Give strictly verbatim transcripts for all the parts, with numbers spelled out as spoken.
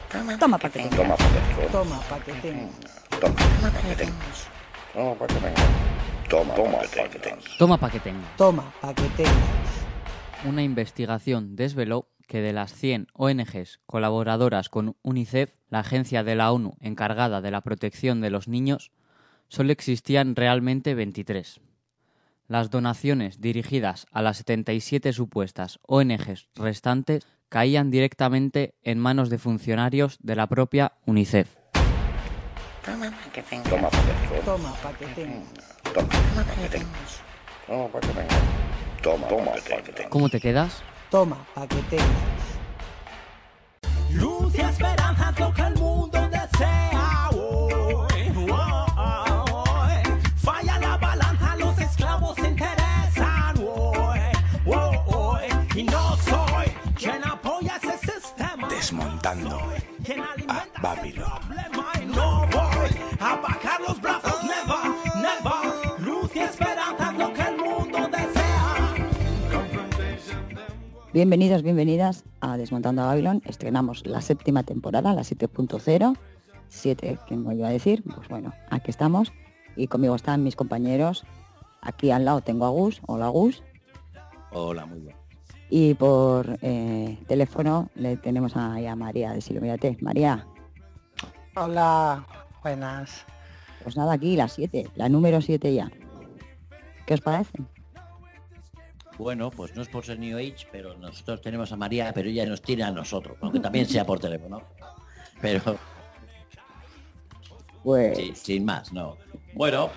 Toma pa' que tengas. Toma pa' que tengas. Toma pa' que tengas. Toma pa' que tengas. Toma pa' que tengas. Toma, toma pa' que tengas. Toma pa' que tengas. Toma pa' que tengas. Una investigación desveló que de las cien O N Ges colaboradoras con UNICEF, la agencia de la ONU encargada de la protección de los niños, solo existían realmente veintitrés. Las donaciones dirigidas a las setenta y siete supuestas O N Ges restantes caían directamente en manos de funcionarios de la propia UNICEF. Toma pa' que tengas. Toma pa' que tengas. Toma pa' que tengas. Toma pa' que tengas. Toma pa' que tengas. Toma, toma pa' que tengas. ¿Cómo te quedas? Toma pa' que tengas. Luz y esperanza es lo que el mundo desea hoy, hoy. Falla la balanza, los esclavos se interesan hoy, hoy. Y no soy quien apoya ese sistema. Desmontando Quien a alimenta ese Babylon. problema. Y no voy a bajar los brazos, never, never. Luz y esperanza es lo que el mundo desea. Bienvenidos, bienvenidas a Desmontando a Babylon. Estrenamos la séptima temporada, la siete punto cero. siete, ¿quién me iba a decir? Pues bueno, aquí estamos. Y conmigo están mis compañeros. Aquí al lado tengo a Gus. Hola, Gus. Hola, muy bien. Y por eh, teléfono le tenemos ahí a María de Silomírate. María, Hola, buenas. pues nada, aquí la siete, la número siete ya. ¿Qué os parece? Bueno, pues no es por ser New Age, pero nosotros tenemos a María, pero ella nos tiene a nosotros, aunque también sea por teléfono. Pero, Pues sí, sin más, no. Bueno,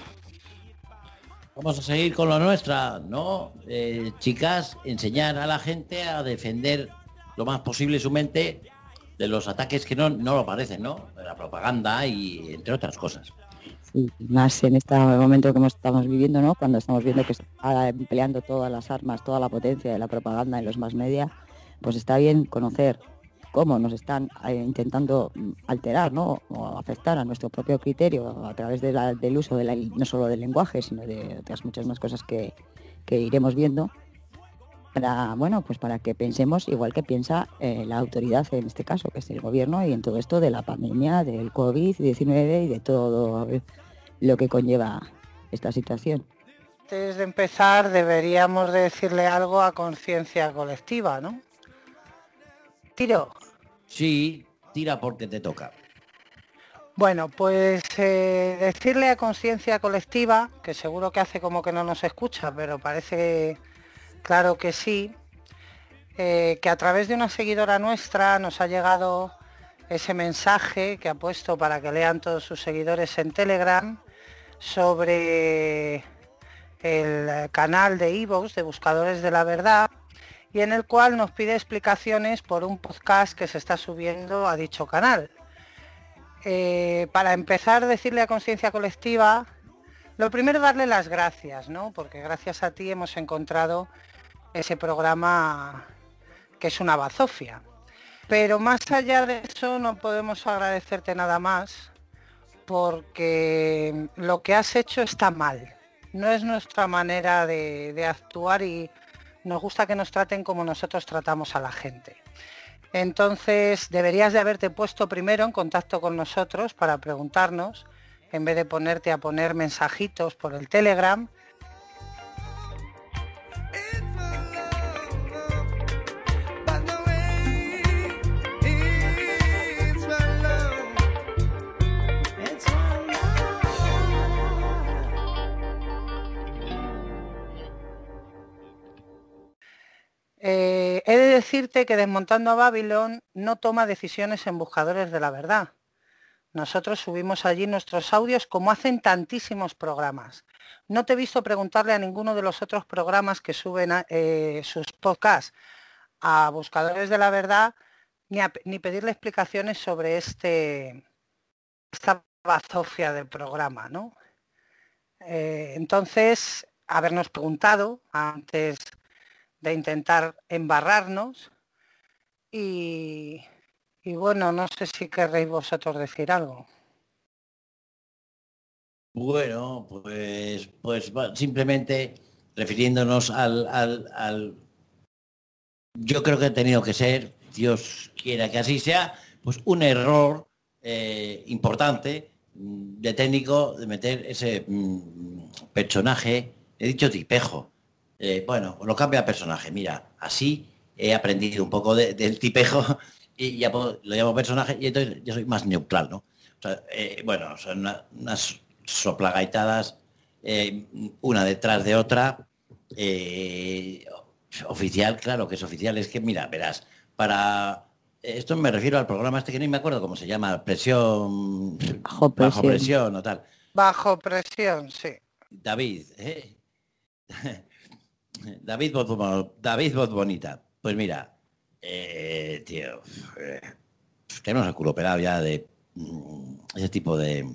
vamos a seguir con lo nuestra, ¿no? Eh, chicas, enseñar a la gente a defender lo más posible su mente de los ataques que no, no lo parecen, ¿no? De la propaganda y entre otras cosas. sí, más en este momento que hemos- estamos viviendo, ¿no? Cuando estamos viendo que se está empleando todas las armas, toda la potencia de la propaganda en los más media, pues está bien conocer cómo nos están eh, intentando mm, alterar, ¿no? O afectar a nuestro propio criterio a través de la- del uso de la, no solo del lenguaje, sino de otras muchas más cosas que, que iremos viendo. Para, bueno, pues para que pensemos igual que piensa eh, la autoridad en este caso, que es el gobierno, y en todo esto de la pandemia, del COVID diecinueve y de todo lo que conlleva esta situación. Antes de empezar deberíamos de decirle algo a conciencia colectiva, ¿no? Tiro. Sí, tira porque te toca. Bueno, pues eh, decirle a conciencia colectiva, que seguro que hace como que no nos escucha, pero parece claro que sí, eh, que a través de una seguidora nuestra nos ha llegado ese mensaje que ha puesto para que lean todos sus seguidores en Telegram sobre el canal de iVoox de Buscadores de la Verdad, y en el cual nos pide explicaciones por un podcast que se está subiendo a dicho canal. Eh, para empezar, decirle a conciencia colectiva, lo primero darle las gracias, ¿no? Porque gracias a ti hemos encontrado ese programa que es una bazofia. Pero más allá de eso no podemos agradecerte nada más, porque lo que has hecho está mal. No es nuestra manera de, de actuar y nos gusta que nos traten como nosotros tratamos a la gente. Entonces deberías de haberte puesto primero en contacto con nosotros para preguntarnos, en vez de ponerte a poner mensajitos por el Telegram. Eh, he de decirte que Desmontando a Babylon no toma decisiones en Buscadores de la Verdad. Nosotros subimos allí nuestros audios como hacen tantísimos programas. No te he visto preguntarle a ninguno de los otros programas que suben a, eh, sus podcasts a Buscadores de la Verdad, ni, a, ni pedirle explicaciones sobre este esta bazofia del programa, ¿no? Eh, entonces, habernos preguntado antes de intentar embarrarnos y, y bueno, no sé si querréis vosotros decir algo. Bueno, pues, pues va- simplemente refiriéndonos al, al, al... Yo creo que ha tenido que ser, Dios quiera que así sea, pues un error eh, importante de técnico de meter ese mmm, personaje, he dicho tipejo. Eh, bueno, lo cambia a personaje. Mira, así he aprendido un poco de, del tipejo y ya puedo, lo llamo personaje y entonces yo soy más neutral, ¿no? O sea, eh, bueno, son una, unas soplagaitadas, eh, una detrás de otra. Eh, oficial, claro que es oficial. Es que, mira, verás, para... Esto me refiero al programa este que no me acuerdo cómo se llama, presión... Bajo presión. Bajo presión o tal. Bajo presión, sí. David, ¿eh? David Voz, David Voz Bonita. Pues mira, eh, tío, eh, tenemos el culo pelado ya de mm, ese tipo de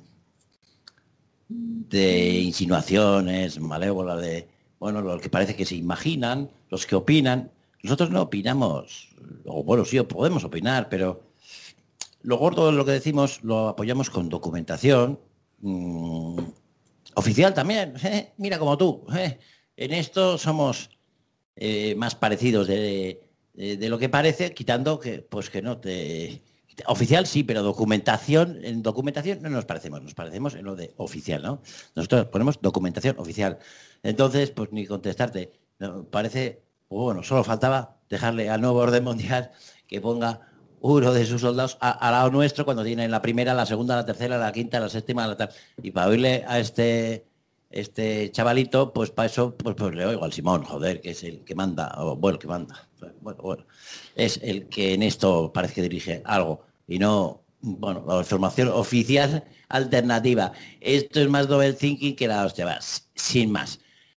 de insinuaciones malévolas, de, bueno, los que parece que se imaginan, los que opinan. Nosotros no opinamos, o bueno, sí, podemos opinar, pero lo gordo de lo que decimos lo apoyamos con documentación, mmm, oficial también, ¿eh? Mira como tú, ¿eh? En esto somos eh, más parecidos de, de, de lo que parece, quitando que, pues que no te... Oficial sí, pero documentación, en documentación no nos parecemos, nos parecemos en lo de oficial, ¿no? Nosotros ponemos documentación oficial. Entonces, pues ni contestarte. No, parece, pues bueno, solo faltaba dejarle al nuevo orden mundial que ponga uno de sus soldados a- al lado nuestro cuando tiene la primera, la segunda, la tercera, la quinta, la séptima, la tal. Y para oírle a este este chavalito, pues para eso, pues, pues le oigo al Simón, joder, que es el que manda, o bueno, que manda, bueno, bueno, es el que en esto parece que dirige algo, y no, bueno, la información oficial alternativa. Esto es más double thinking que la hostia, vas, sin más.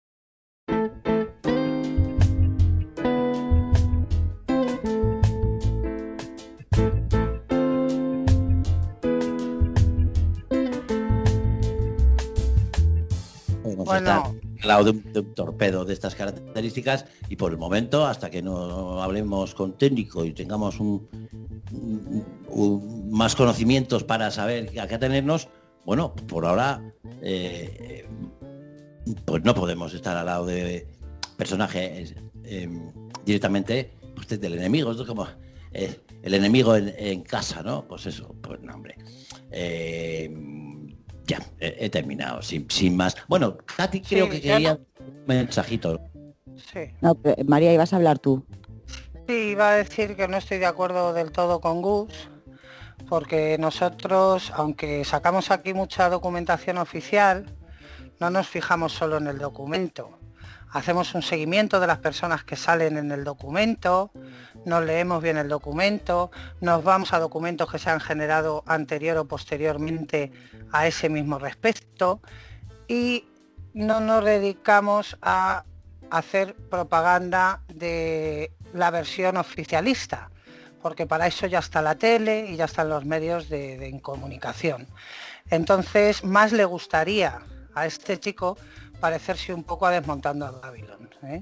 Bueno, Al lado de un, de un torpedo de estas características y por el momento, hasta que no hablemos con técnico y tengamos un, un- un- más conocimientos para saber a qué atenernos, bueno, por ahora eh, pues no podemos estar al lado de personajes eh, directamente pues, del enemigo. Esto es como eh, el enemigo en, en casa, ¿no? Pues eso, pues no, hombre. Eh, ya, he, he terminado, sin, sin más. Bueno, Katy creo Sí, que ya quería no- un mensajito. sí. No, pero, María, ibas a hablar tú. Sí, iba a decir que no estoy de acuerdo del todo con Gus, porque nosotros, aunque sacamos aquí mucha documentación oficial, no nos fijamos solo en el documento. Hacemos un seguimiento de las personas que salen en el documento, nos leemos bien el documento, nos vamos a documentos que se han generado anterior o posteriormente a ese mismo respecto y no nos dedicamos a hacer propaganda de la versión oficialista, porque para eso ya está la tele y ya están los medios de, de comunicación. Entonces, más le gustaría a este chico parecerse un poco a Desmontando a Babylon, ¿eh?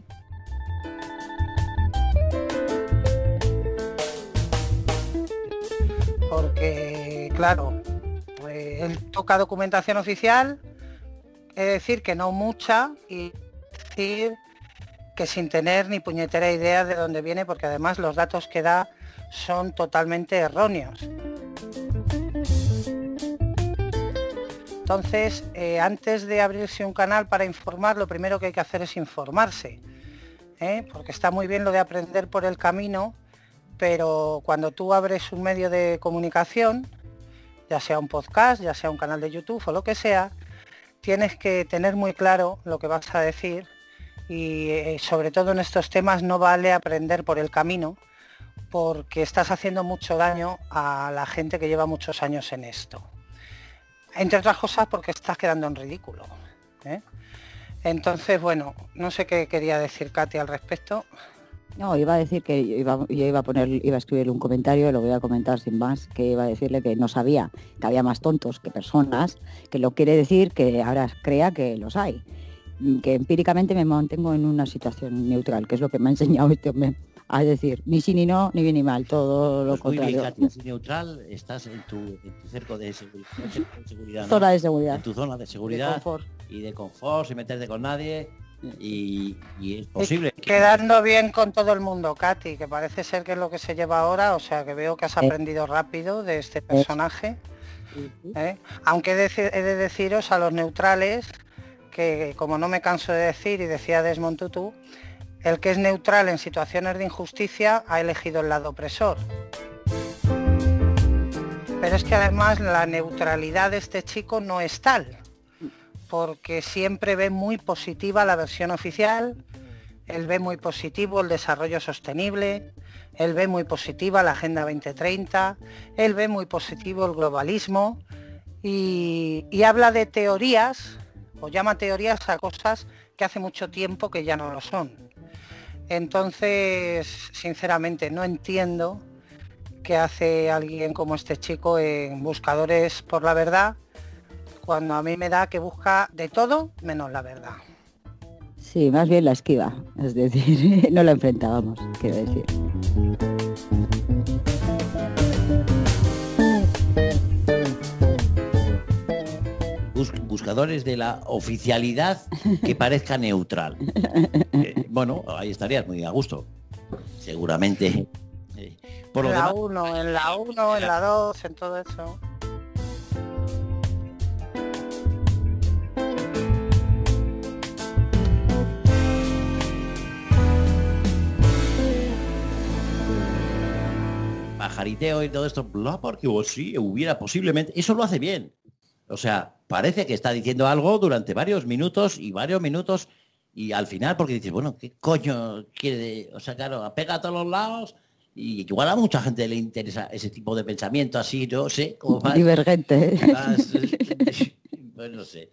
Porque, claro, pues, él toca documentación oficial, es decir, que no mucha, y decir que sin tener ni puñetera idea de dónde viene, porque además los datos que da son totalmente erróneos. Entonces, eh, antes de abrirse un canal para informar, lo primero que hay que hacer es informarse, ¿eh? Porque está muy bien lo de aprender por el camino, pero cuando tú abres un medio de comunicación, ya sea un podcast, ya sea un canal de YouTube o lo que sea, tienes que tener muy claro lo que vas a decir y eh, sobre todo en estos temas no vale aprender por el camino, porque estás haciendo mucho daño a la gente que lleva muchos años en esto. Entre otras cosas porque estás quedando en ridículo, ¿eh? Entonces, bueno, no sé qué quería decir Katy al respecto. No, iba a decir que yo iba, yo iba a poner, iba a escribirle un comentario, lo voy a comentar sin más, que iba a decirle que no sabía que había más tontos que personas, que lo quiere decir que ahora crea que los hay, que empíricamente me mantengo en una situación neutral, que es lo que me ha enseñado este hombre, a decir, ni sí ni no, ni bien ni mal, todo lo Pues muy bien, contrario. Katy, así neutral, estás en tu, en tu cerco de seguri- cerco de seguridad, ¿no? Zona de seguridad. En tu zona de De seguridad confort. y de confort, sin meterte con nadie y, y es posible y quedando bien con todo el mundo, Katy, que parece ser que es lo que se lleva ahora, o sea que veo que has aprendido rápido de este personaje. ¿eh? Aunque he de, he de deciros a los neutrales que, como no me canso de decir y decía Desmond Tutu, el que es neutral en situaciones de injusticia ha elegido el lado opresor. Pero es que además la neutralidad de este chico no es tal, porque siempre ve muy positiva la versión oficial, él ve muy positivo el desarrollo sostenible, él ve muy positiva la Agenda veinte treinta, él ve muy positivo el globalismo y, y habla de teorías, o llama teorías a cosas que hace mucho tiempo que ya no lo son. Entonces, sinceramente, no entiendo qué hace alguien como este chico en Buscadores por la Verdad, cuando a mí me da que busca de todo menos la verdad. Sí, más bien la esquiva, es decir, no la enfrentábamos, quiero decir. Buscadores de la oficialidad que parezca neutral. Eh, bueno, ahí estarías muy a gusto. Seguramente. Eh, por en lo la demás, uno, en la uno, en la dos, en todo eso. pajariteo y todo esto, bla, porque oh, sí, hubiera posiblemente. Eso lo hace bien. O sea, parece que está diciendo algo durante varios minutos y varios minutos y al final porque dices, bueno, ¿qué coño quiere? O sea, claro, pega a todos los lados y igual a mucha gente le interesa ese tipo de pensamiento así, no sé, como más... Divergente. Más, pues no sé.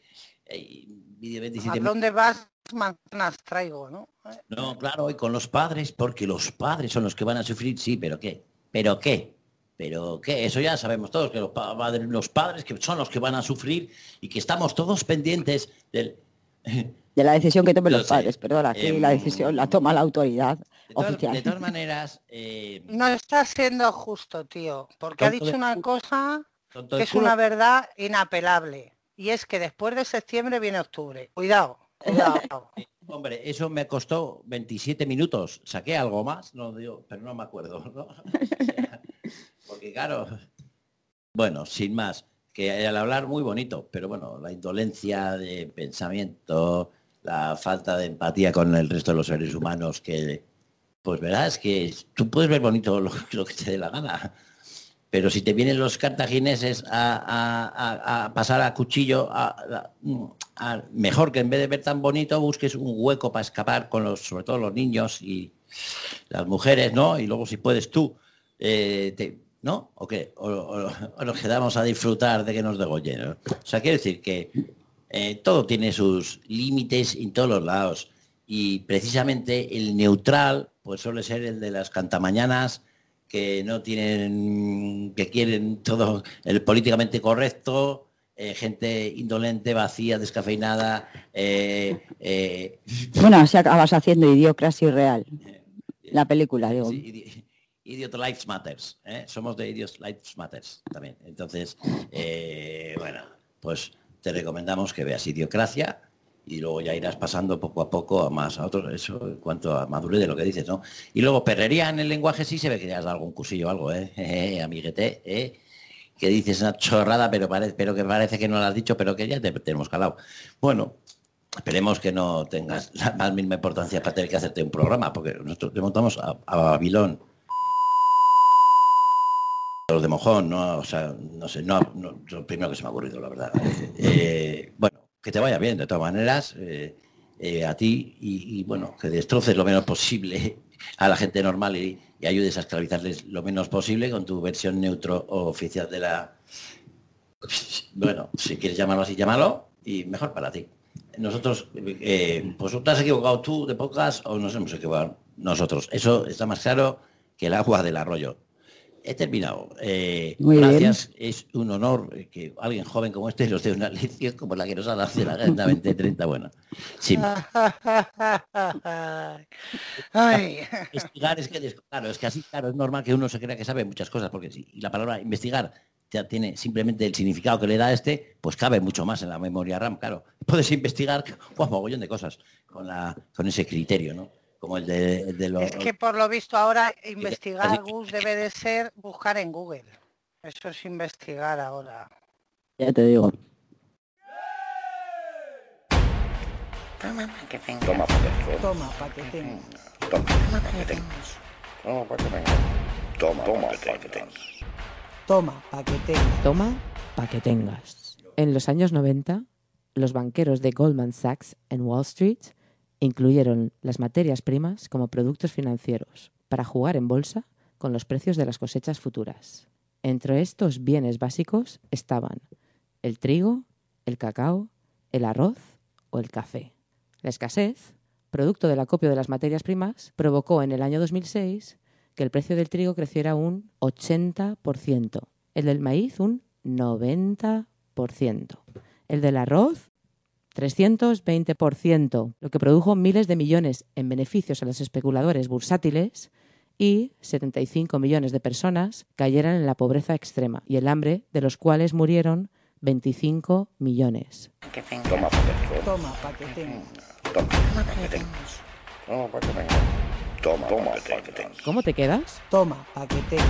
¿A dónde vas? Manzanas traigo, ¿no? No, claro, y con los padres, porque los padres son los que van a sufrir, sí, pero ¿qué? ¿Pero qué? ¿Pero qué? Eso ya sabemos todos, que los padres, los padres que son los que van a sufrir y que estamos todos pendientes del... De la decisión que tomen No los sé. padres, perdón, aquí Eh, la decisión la toma la autoridad De todas, oficial. de todas maneras... Eh, No está siendo justo, tío, porque ha Tonto dicho de- una cosa tonto que de es culo. una verdad inapelable, y es que después de septiembre viene octubre. Cuidado, cuidado. Hombre, eso me costó veintisiete minutos. Saqué algo más, no digo, pero no me acuerdo, ¿no? O sea, porque claro, bueno, sin más, que al hablar muy bonito, pero bueno, la indolencia de pensamiento, la falta de empatía con el resto de los seres humanos, que pues verdad es que tú puedes ver bonito lo, lo que te dé la gana. Pero si te vienen los cartagineses a, a- a- a pasar a cuchillo, a- a- a- mejor que en vez de ver tan bonito busques un hueco para escapar con los, sobre todo los niños y las mujeres, ¿no? Y luego si puedes tú, eh, te- ¿no? ¿O qué? O, o- o nos quedamos a disfrutar de que nos degollen, ¿no? O sea, quiero decir que eh, todo tiene sus límites en todos los lados. Y precisamente el neutral, pues suele ser el de las cantamañanas que no tienen, que quieren todo el políticamente correcto, eh, gente indolente, vacía, descafeinada. eh, eh, Bueno, así acabas haciendo Idiocracy Real, la película, digo. sí, idi- Idiot Lives Matters, ¿eh? Somos de Idiot Lives Matters también. Entonces, eh, bueno, pues te recomendamos que veas Idiocracia y luego ya irás pasando poco a poco a más a otros, eso en cuanto a madurez de lo que dices, ¿no? Y luego perrería en el lenguaje sí se ve que ya has dado algún cursillo o algo, ¿eh? Eh, amiguete, ¿eh? Que dices una chorrada, pero, parece, pero que parece que no lo has dicho, pero que ya te tenemos calado. Bueno, esperemos que no tengas la más mínima importancia para tener que hacerte un programa, porque nosotros te montamos a, a Babilón. Los de mojón, ¿no? O sea, no sé, no, no, lo primero que se me ha ocurrido, la verdad. Eh, bueno, que te vaya bien, de todas maneras, eh, eh, a ti, y, y, bueno, que destroces lo menos posible a la gente normal y, y ayudes a esclavizarles lo menos posible con tu versión neutro o oficial de la... Bueno, si quieres llamarlo así, llámalo, y mejor para ti. Nosotros, eh, pues te has equivocado tú de podcast o nos hemos equivocado nosotros. Eso está más claro que el agua del arroyo. He terminado. Eh, Muy gracias. Es un honor que alguien joven como este nos dé una lección como la que nos ha dado de la Agenda veinte treinta. Bueno, sí. Ay. Investigar es que, des- claro, es que así, claro, es normal que uno se crea que sabe muchas cosas, porque sí. Y la palabra investigar ya tiene simplemente el significado que le da este, pues cabe mucho más en la memoria RAM, claro. Puedes investigar un mogollón de cosas con, la, con ese criterio, ¿no? Como el de, el de los... Es que por lo visto ahora investigar, Gus, debe de ser buscar en Google. Eso es investigar ahora. Ya te digo. Toma para que tengas. Toma para que tengas. Toma, para que tengas. Toma para que tengas. Toma para que tengas. Toma para que tengas. Toma, para que tengas. Toma pa' que tengas. En los años noventa, los banqueros de Goldman Sachs en Wall Street incluyeron las materias primas como productos financieros para jugar en bolsa con los precios de las cosechas futuras. Entre estos bienes básicos estaban el trigo, el cacao, el arroz o el café. La escasez, producto del acopio de las materias primas, provocó en el año dos mil seis que el precio del trigo creciera un ochenta por ciento, el del maíz un noventa por ciento, el del arroz trescientos veinte por ciento, lo que produjo miles de millones en beneficios a los especuladores bursátiles y setenta y cinco millones de personas cayeran en la pobreza extrema y el hambre, de los cuales murieron veinticinco millones. Que tengas. Toma para que tengas. Toma, para que tengas. Toma para que tengas. Toma para que tengas. Toma para que tengas. ¿Cómo te quedas? Toma, para que tengas.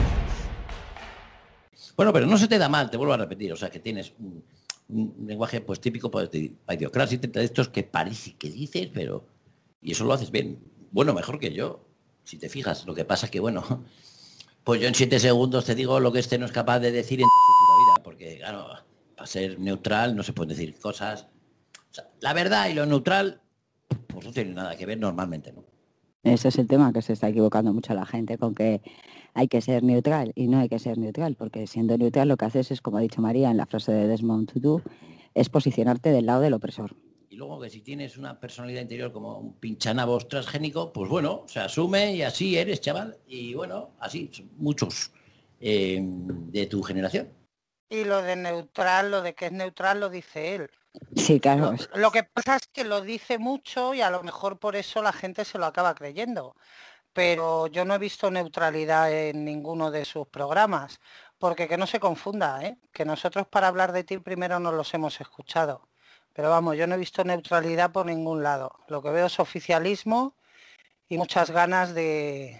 Bueno, pero no se te da mal, te vuelvo a repetir, o sea, que tienes un, un lenguaje pues típico pues, de idiosincrasia, de estos que parece que dices, pero... Y eso lo haces bien. Bueno, mejor que yo, si te fijas. Lo que pasa es que, bueno, pues yo en siete segundos te digo lo que este no es capaz de decir en su puta vida, porque, claro, para ser neutral no se pueden decir cosas... O sea, la verdad y lo neutral, pues no tiene nada que ver normalmente, ¿no? Ese es el tema, que se está equivocando mucho la gente con que hay que ser neutral y no hay que ser neutral, porque siendo neutral lo que haces es, como ha dicho María en la frase de Desmond Tutu, es posicionarte del lado del opresor. Y luego que si tienes una personalidad interior como un pinchanabos transgénico, pues bueno, se asume y así eres, chaval. Y bueno, así, muchos eh, de tu generación. Y lo de neutral, lo de que es neutral lo dice él. Sí, claro. Lo, lo que pasa es que lo dice mucho y a lo mejor por eso la gente se lo acaba creyendo. Pero yo no he visto neutralidad en ninguno de sus programas. Porque que no se confunda, ¿eh? Que nosotros para hablar de ti primero no los hemos escuchado. Pero vamos, yo no he visto neutralidad por ningún lado. Lo que veo es oficialismo y muchas ganas de,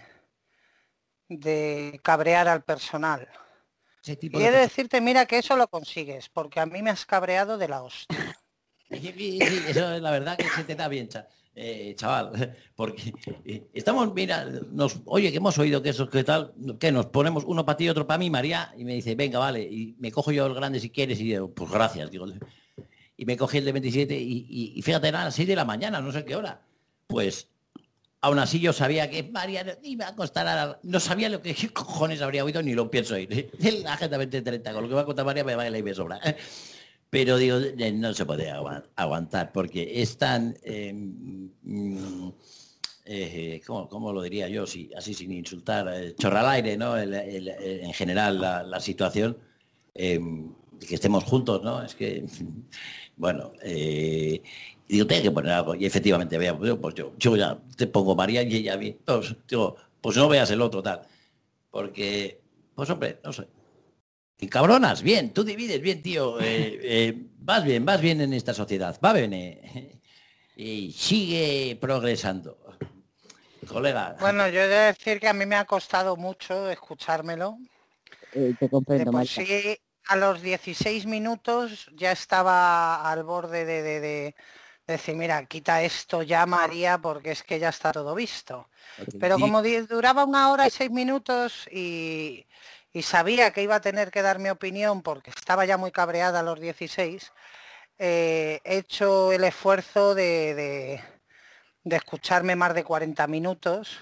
de cabrear al personal. Ese tipo Y de he de personas- decirte, mira, que eso lo consigues, porque a mí me has cabreado de la hostia. Sí, sí, sí, eso es la verdad que se te da bien, cha- eh, chaval, porque eh, estamos, mira, nos, oye, que hemos oído que eso, que tal, que nos ponemos uno para ti y otro para mí, María, y me dice, venga, vale, y me cojo yo el grande si quieres, y digo, pues gracias, digo, y me cogí el de veintisiete, y, y, y fíjate, era a las seis de la mañana, no sé qué hora, pues aún así yo sabía que María no iba a costar, a, no sabía lo que qué cojones habría oído, ni lo pienso oír, la Agenda veinte treinta, con lo que va a contar María me va a y me sobra. Pero digo, eh, no se puede agu- aguantar porque es tan, eh, mm, eh, ¿cómo, cómo lo diría yo? Si, así sin insultar, eh, chorra al aire, ¿no? El- el- el- en general la, la situación, eh, de que estemos juntos, ¿no? Es que, bueno, eh, digo, tengo que poner algo y efectivamente, vea, pues yo, pues yo, yo ya te pongo María y ella a mí, pues, digo, pues no veas el otro tal, porque, pues hombre, no sé. Y cabronas, bien, tú divides bien, tío. Eh, eh, vas bien, vas bien en esta sociedad. Va bien. eh, y sigue progresando. Colega. Bueno, yo he de decir que a mí me ha costado mucho escuchármelo. Eh, te De comprendo, por María. sí, a los dieciséis minutos ya estaba al borde de, de- de decir, mira, quita esto ya, María, porque es que ya está todo visto. Pero como di- duraba una hora y seis minutos y, y sabía que iba a tener que dar mi opinión porque estaba ya muy cabreada a los dieciséis, eh, he hecho el esfuerzo de, de- de escucharme más de cuarenta minutos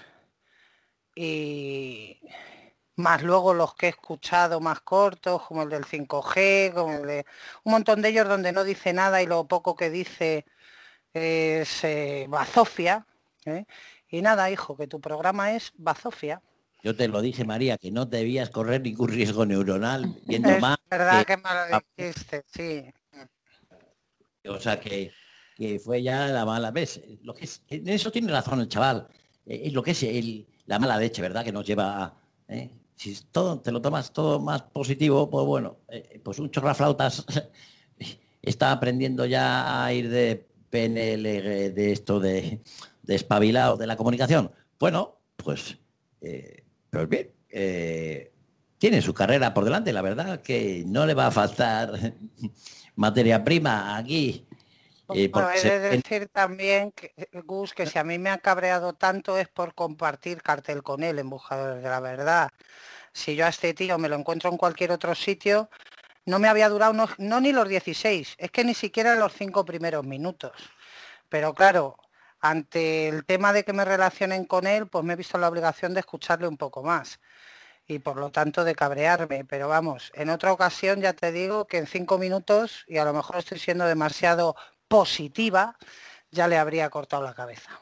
y más luego los que he escuchado más cortos, como el del cinco G, como el de un montón de ellos donde no dice nada y lo poco que dice es eh, bazofia, ¿eh? Y nada, hijo, que tu programa es bazofia. Yo te lo dije, María, que no debías correr ningún riesgo neuronal viendo Es más. verdad que- que me lo dijiste, sí. O sea, que, que fue ya la mala vez. Lo que es, en eso tiene razón el chaval. Eh, Es lo que es el, la mala leche, ¿verdad? Que nos lleva a... ¿eh? si todo te lo tomas todo más positivo, pues bueno, eh, pues un chorraflautas está aprendiendo ya a ir de P N L, de esto de, de espabilado de la comunicación. Bueno, pues, eh, pues bien, eh, tiene su carrera por delante, la verdad que no le va a faltar materia prima aquí. Eh, Bueno, he se- de decir también, que, Gus, que si a mí me ha cabreado tanto es por compartir cartel con él en Buscadores de la Verdad. Si yo a este tío me lo encuentro en cualquier otro sitio, no me había durado no, no ni los dieciséis, es que ni siquiera los cinco primeros minutos. Pero claro, ante el tema de que me relacionen con él, pues me he visto la obligación de escucharle un poco más y por lo tanto de cabrearme. Pero vamos, en otra ocasión ya te digo que en cinco minutos, y a lo mejor estoy siendo demasiado positiva, ya le habría cortado la cabeza.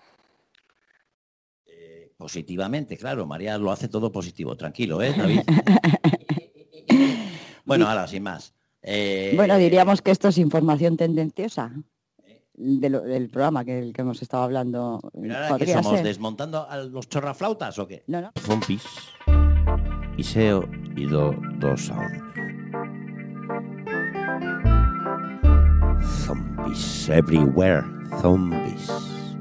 eh, positivamente, claro, María lo hace todo positivo, tranquilo, ¿eh, David? Bueno, ahora, sin más. Eh, Bueno, diríamos que esto es información tendenciosa de lo- del programa que, el que hemos estado hablando. Pero ahora que Podría somos ser. desmontando a los chorraflautas o qué? No, no. Zombies. Iseo y do, do sound. Zombies everywhere. Zombies.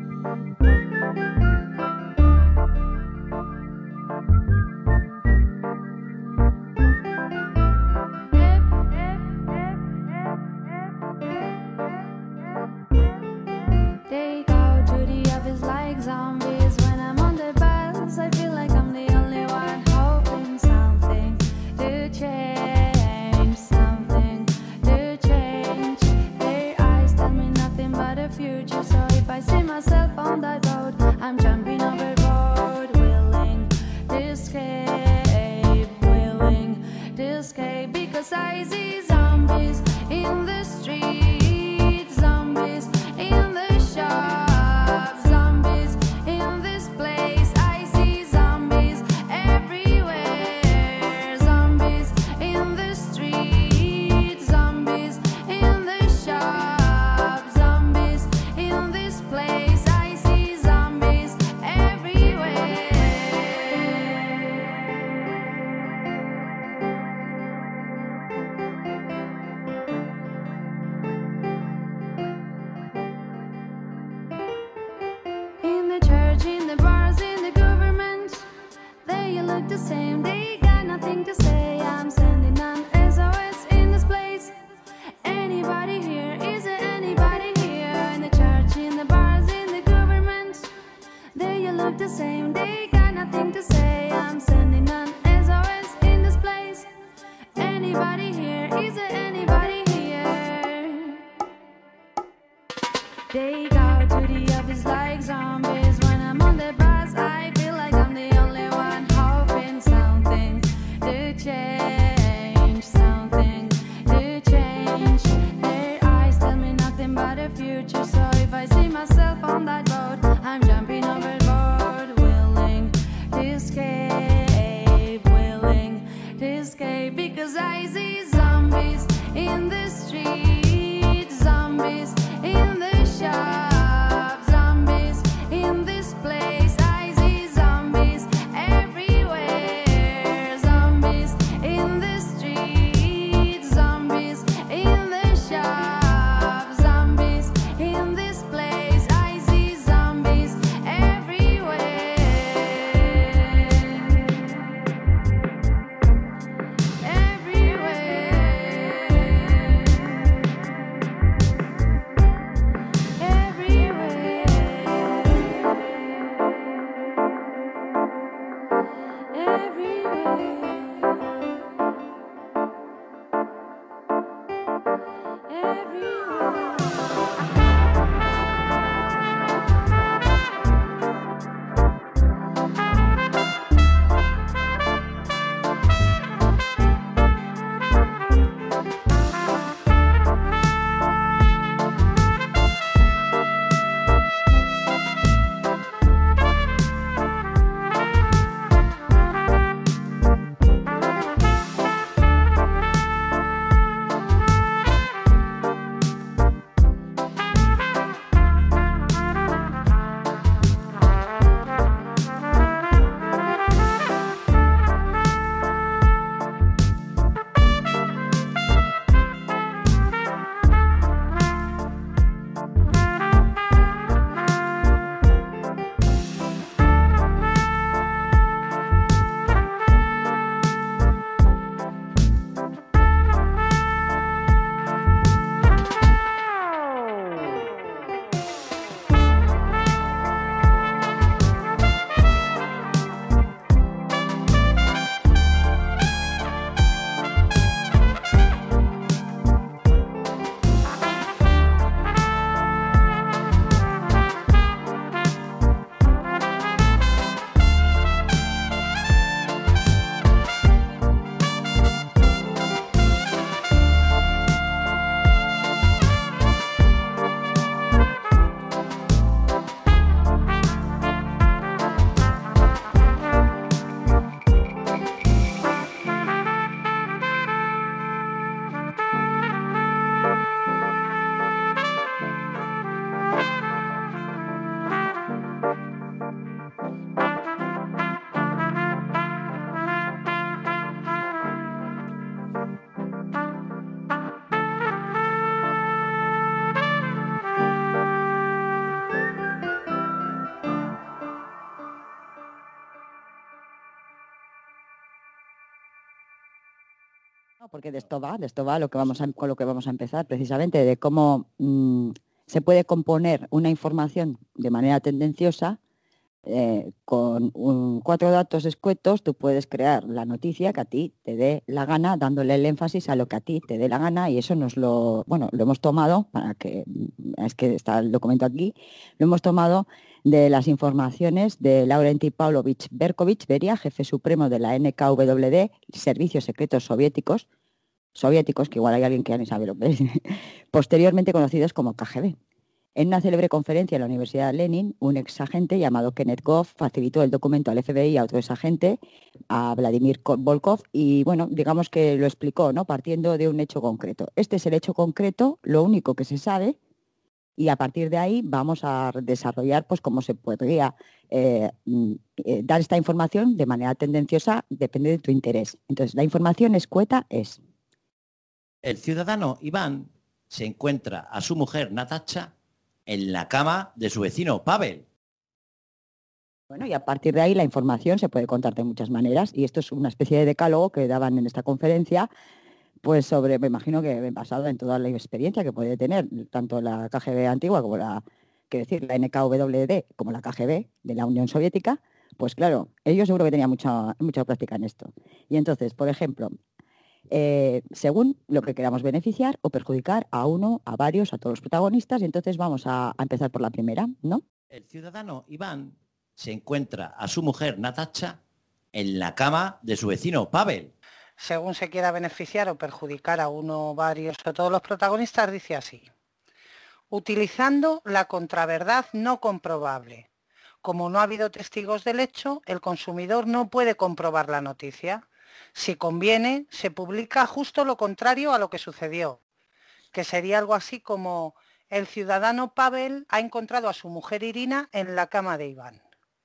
They go to the office like zombies. When I'm on the bus, I feel like I'm the only one hoping something to change, something to change. Their eyes tell me nothing but the future. So if I see myself on that road, I'm jumping overboard, willing to escape, willing to escape. Because I see zombies in the street, zombies in the shop, zombies in this place. I see zombies everywhere, zombies in the street, zombies in the shop, zombies in this place. I see zombies everywhere. In the church, in the bars, in the government, they look the same, they got nothing to say. I'm sending an S O S in this place. Anybody here? Is there anybody here? In the church, in the bars, in the government, they look the same, they got nothing to say. I'm sending an S O S in this place. Anybody here? Is there anybody here? They go to the office like zombies. When I'm on the bus, I feel like I'm the only one hoping something to change, something to change. Their eyes tell me nothing but the future. So if I see myself on that road, I'm jumping overboard, willing to escape, willing to escape. Because I see zombies in the street, zombies in the shop, zombies in this place. I see zombies everywhere, zombies in the street, zombies in the shop, zombies in this place. I see zombies everywhere. Everywhere. No, porque de esto va, de esto va lo que vamos a, con lo que vamos a empezar, precisamente, de cómo mmm, se puede componer una información de manera tendenciosa. Eh, con un, cuatro datos escuetos tú puedes crear la noticia que a ti te dé la gana, dándole el énfasis a lo que a ti te dé la gana, y eso nos lo, bueno, lo hemos tomado, para que, es que está el documento aquí, lo hemos tomado de las informaciones de Laurenti Pavlovich Berkovich Beria, jefe supremo de la N K W D, Servicios Secretos Soviéticos, soviéticos, que igual hay alguien que ya ni sabe lo que es, posteriormente conocidos como K G B. En una célebre conferencia en la Universidad Lenin, un exagente llamado Kenneth Goff facilitó el documento al F B I a otro exagente, a Vladimir Volkov, y bueno, digamos que lo explicó, ¿no? Partiendo de un hecho concreto. Este es el hecho concreto, lo único que se sabe, y a partir de ahí vamos a desarrollar pues cómo se podría eh, eh, dar esta información de manera tendenciosa, depende de tu interés. Entonces, la información escueta es: el ciudadano Iván se encuentra a su mujer Natacha en la cama de su vecino Pavel. Bueno, y a partir de ahí la información se puede contar de muchas maneras, y esto es una especie de decálogo que daban en esta conferencia, pues sobre, me imagino que basado en toda la experiencia que puede tener tanto la K G B antigua como la, quiero decir, la N K W D como la K G B de la Unión Soviética. Pues claro, ellos seguro que tenían mucha, mucha práctica en esto. Y entonces, por ejemplo, Eh, según lo que queramos beneficiar o perjudicar a uno, a varios, a todos los protagonistas. Y entonces vamos a, a empezar por la primera, ¿no? El ciudadano Iván se encuentra a su mujer Natacha en la cama de su vecino Pavel. Según se quiera beneficiar o perjudicar a uno, varios o todos los protagonistas, dice así: utilizando la contraverdad no comprobable. Como no ha habido testigos del hecho, el consumidor no puede comprobar la noticia. Si conviene, se publica justo lo contrario a lo que sucedió, que sería algo así como: el ciudadano Pavel ha encontrado a su mujer Irina en la cama de Iván.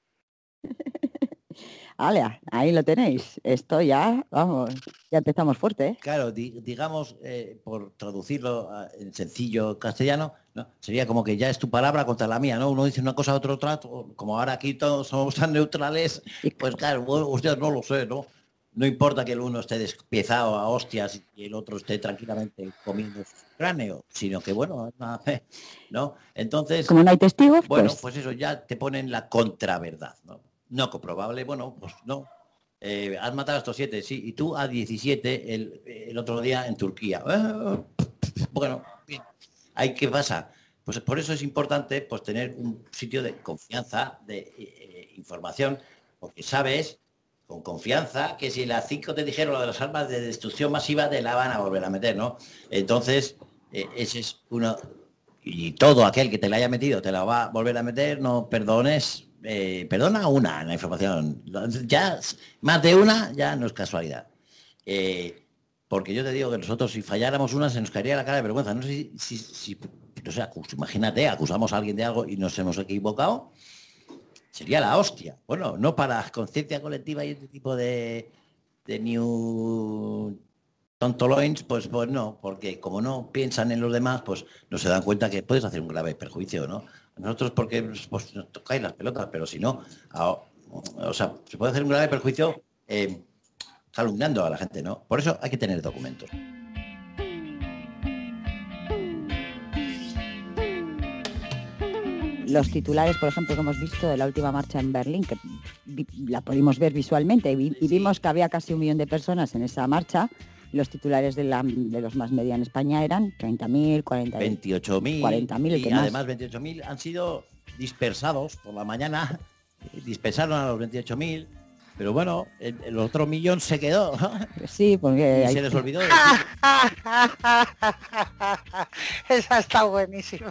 Vale, ahí lo tenéis. Esto ya, vamos, ya empezamos fuerte, ¿eh? Claro, di, digamos, eh, por traducirlo a, en sencillo castellano, ¿no? Sería como que ya es tu palabra contra la mía, ¿no? Uno dice una cosa, otro trato, como ahora aquí todos somos tan neutrales, pues claro, bueno, usted no lo sé, ¿no? No importa que el uno esté despiezado a hostias y el otro esté tranquilamente comiendo su cráneo, sino que, bueno, ¿no? Entonces... Como no hay testigos, bueno, pues... pues eso, ya te ponen la contraverdad, ¿no? No comprobable, bueno, pues no. Eh, has matado a estos siete, sí, y tú a diecisiete el, el otro día en Turquía. Eh, bueno, ¿ahí qué pasa? Pues por eso es importante pues tener un sitio de confianza, de eh, información, porque sabes... con confianza, que si las cinco te dijeron lo de las armas de destrucción masiva, te la van a volver a meter, ¿no? Entonces, eh, ese es uno... Y todo aquel que te la haya metido te la va a volver a meter, no perdones, eh, perdona una en la información. Ya, más de una, ya no es casualidad. Eh, porque yo te digo que nosotros, si falláramos una, se nos caería la cara de vergüenza. No sé si... si, si no sé, imagínate, acusamos a alguien de algo y nos hemos equivocado. Sería la hostia. Bueno, no para conciencia colectiva y este tipo de, de new tontoloins, pues, pues no, porque como no piensan en los demás, pues no se dan cuenta que puedes hacer un grave perjuicio, ¿no? Nosotros porque pues, nos tocáis las pelotas, pero si no, a, o sea, se puede hacer un grave perjuicio eh, calumniando a la gente, ¿no? Por eso hay que tener documentos. Los titulares, por ejemplo, que hemos visto de la última marcha en Berlín, que vi, la pudimos ver visualmente y, vi, y vimos que había casi un millón de personas en esa marcha. Los titulares de, la, de los más media en España eran treinta mil, cuarenta mil, veintiocho mil, cuarenta mil, y además veintiocho mil han sido dispersados por la mañana, dispersaron a los veintiocho mil, pero bueno, el, el otro millón se quedó. Sí, porque... Y hay... se les olvidó decir. Esa está buenísima.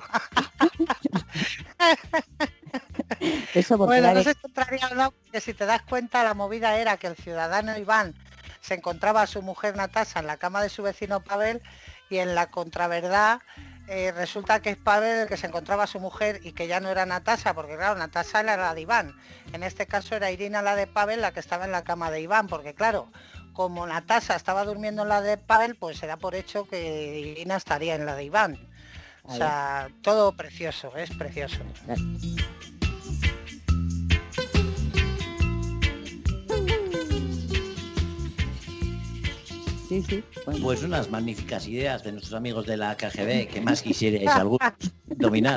Eso porque bueno, la no de... se encontraría, no, que si te das cuenta, la movida era que el ciudadano Iván se encontraba a su mujer Natasha en la cama de su vecino Pavel, y en la contraverdad eh, resulta que es Pavel el que se encontraba a su mujer y que ya no era Natasha, porque claro, Natasha era la de Iván. En este caso era Irina, la de Pavel, la que estaba en la cama de Iván, porque claro, como Natasha estaba durmiendo en la de Pavel, pues se da por hecho que Irina estaría en la de Iván. O sea, todo precioso, es precioso. Sí, sí. Bueno. Pues unas magníficas ideas de nuestros amigos de la K G B, que más quisierais algunos dominar.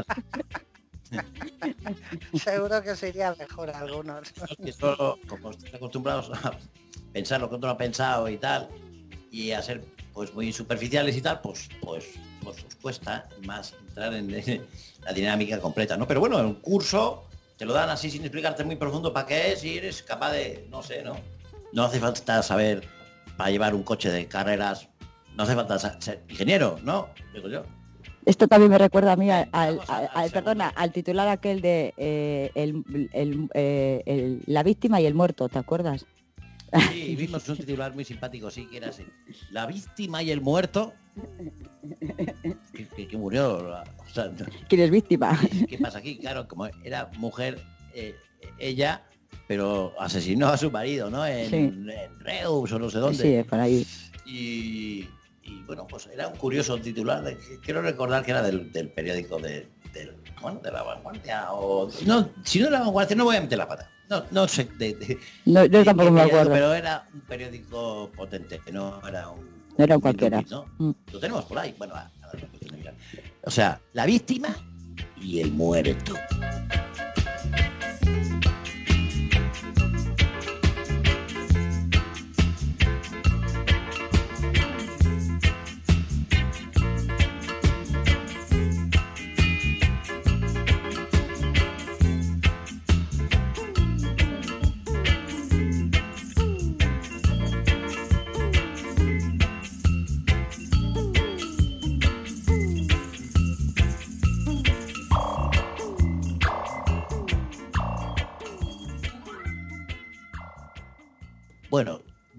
Seguro que sería mejor a algunos. Que solo, como están acostumbrados a pensar lo que otro ha pensado y tal, y a ser pues muy superficiales y tal, pues pues, pues os cuesta más entrar en, en la dinámica completa, ¿no? Pero bueno, en un curso te lo dan así sin explicarte muy profundo para qué es y eres capaz de, no sé, ¿no? No hace falta saber para llevar un coche de carreras, no hace falta ser ingeniero, ¿no? Digo yo. Esto también me recuerda a mí al, al, al- al- perdona, al titular aquel de eh, el, el- eh, el- la víctima y el muerto, ¿te acuerdas? Sí, vimos un titular muy simpático, sí, que era así. La víctima y el muerto. Que, que- que murió. la- o sea, ¿Quién es víctima? ¿qué pasa aquí? Claro, como era mujer, eh, ella, pero asesinó a su marido, ¿no? En, Sí. en Reus o no sé dónde. Sí, es por ahí. Y, y, bueno, pues era un curioso titular. De, que- quiero recordar que era del, del periódico de, del, bueno, de la Vanguardia o no, si no de la Vanguardia no voy a meter la pata. No, no sé de, de- No, yo de tampoco qué me periódico, acuerdo. pero era un periódico potente, que no era un No era un un cualquiera. ¿no? Mm. Lo tenemos por ahí. Bueno, a, a ver, no cuestión de mirar. O sea, la víctima y el muerto. Bueno,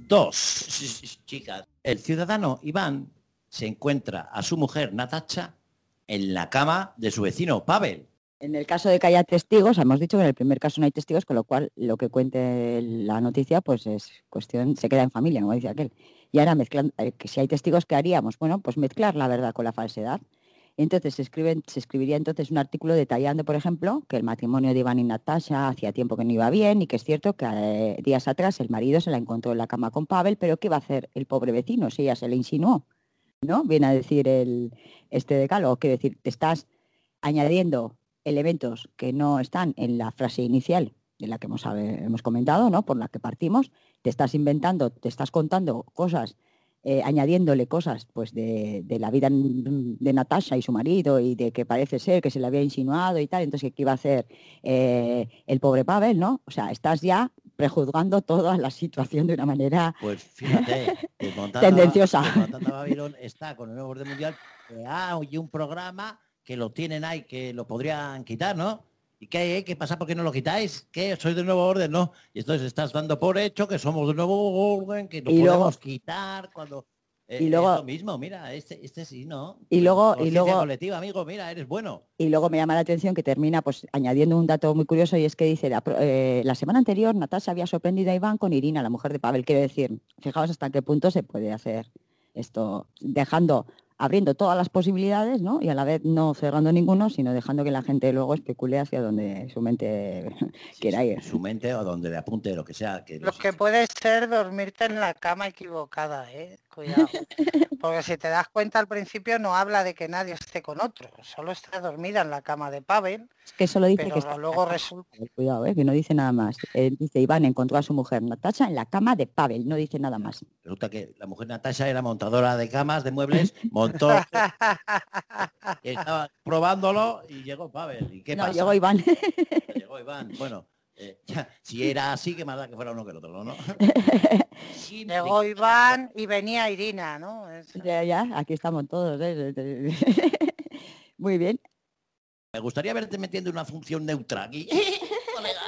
dos chicas. El ciudadano Iván se encuentra a su mujer Natacha en la cama de su vecino Pavel. En el caso de que haya testigos, hemos dicho que en el primer caso no hay testigos, con lo cual lo que cuente la noticia pues es cuestión, se queda en familia, como dice aquel. Y ahora mezclando, eh, que si hay testigos, ¿qué haríamos? Bueno, pues mezclar la verdad con la falsedad. Entonces se, escriben, se escribiría entonces un artículo detallando, por ejemplo, que el matrimonio de Iván y Natasha hacía tiempo que no iba bien y que es cierto que eh, días atrás el marido se la encontró en la cama con Pavel, pero ¿qué va a hacer el pobre vecino si ella se le insinuó? ¿No? Viene a decir el, este decálogo, que decir, te estás añadiendo elementos que no están en la frase inicial de la que hemos, sabe- hemos comentado, ¿no? Por la que partimos, te estás inventando, te estás contando cosas, eh, añadiéndole cosas pues de, de la vida de Natasha y su marido y de que parece ser que se le había insinuado y tal, entonces ¿qué iba a hacer eh, el pobre Pavel, ¿no? O sea, estás ya prejuzgando toda la situación de una manera Pues fíjate, desmontando, tendenciosa. desmontando Babilón está con el nuevo orden mundial, que hay un programa que lo tienen ahí, que lo podrían quitar, ¿no? ¿Y qué hay? ¿Qué pasa? ¿Por qué no lo quitáis? ¿Qué? ¿Sois del nuevo orden? No. Y entonces estás dando por hecho que somos del nuevo orden, que lo Y podemos luego- quitar cuando... eh, y luego- es lo mismo, mira, este, este sí, ¿no? Y luego- y Conciencia luego- colectiva, amigo, mira, eres bueno. Y luego me llama la atención que termina pues añadiendo un dato muy curioso y es que dice, la, pro- eh, la semana anterior Natasha había sorprendido a Iván con Irina, la mujer de Pavel. Quiere decir, fijaos hasta qué punto se puede hacer esto, dejando, abriendo todas las posibilidades, ¿no? Y a la vez no cerrando ninguno, sino dejando que la gente luego especule hacia donde su mente quiera ir. Su mente o donde le apunte, lo que sea. Que Lo los- que puede ser dormirte en la cama equivocada, ¿eh? Cuidado. Porque si te das cuenta al principio no habla de que nadie esté con otro, solo está dormida en la cama de Pavel, Es que solo dice pero que está luego resulta... cuidado, ¿eh? Que no dice nada más. Eh, dice Iván encontró a su mujer Natasha en la cama de Pavel, no dice nada más. Resulta que la mujer Natasha era montadora de camas, de muebles, montó, estaba probándolo y llegó Pavel. ¿Y qué No, pasa? llegó Iván. Llegó Iván. Bueno, eh, ya, si era así, que más da que fuera uno que el otro, ¿no? Y- Llegó Iván y venía Irina, ¿no? Es- Ya, ya, aquí estamos todos. ¿eh? Muy bien. Me gustaría verte metiendo una función neutra aquí. Colega.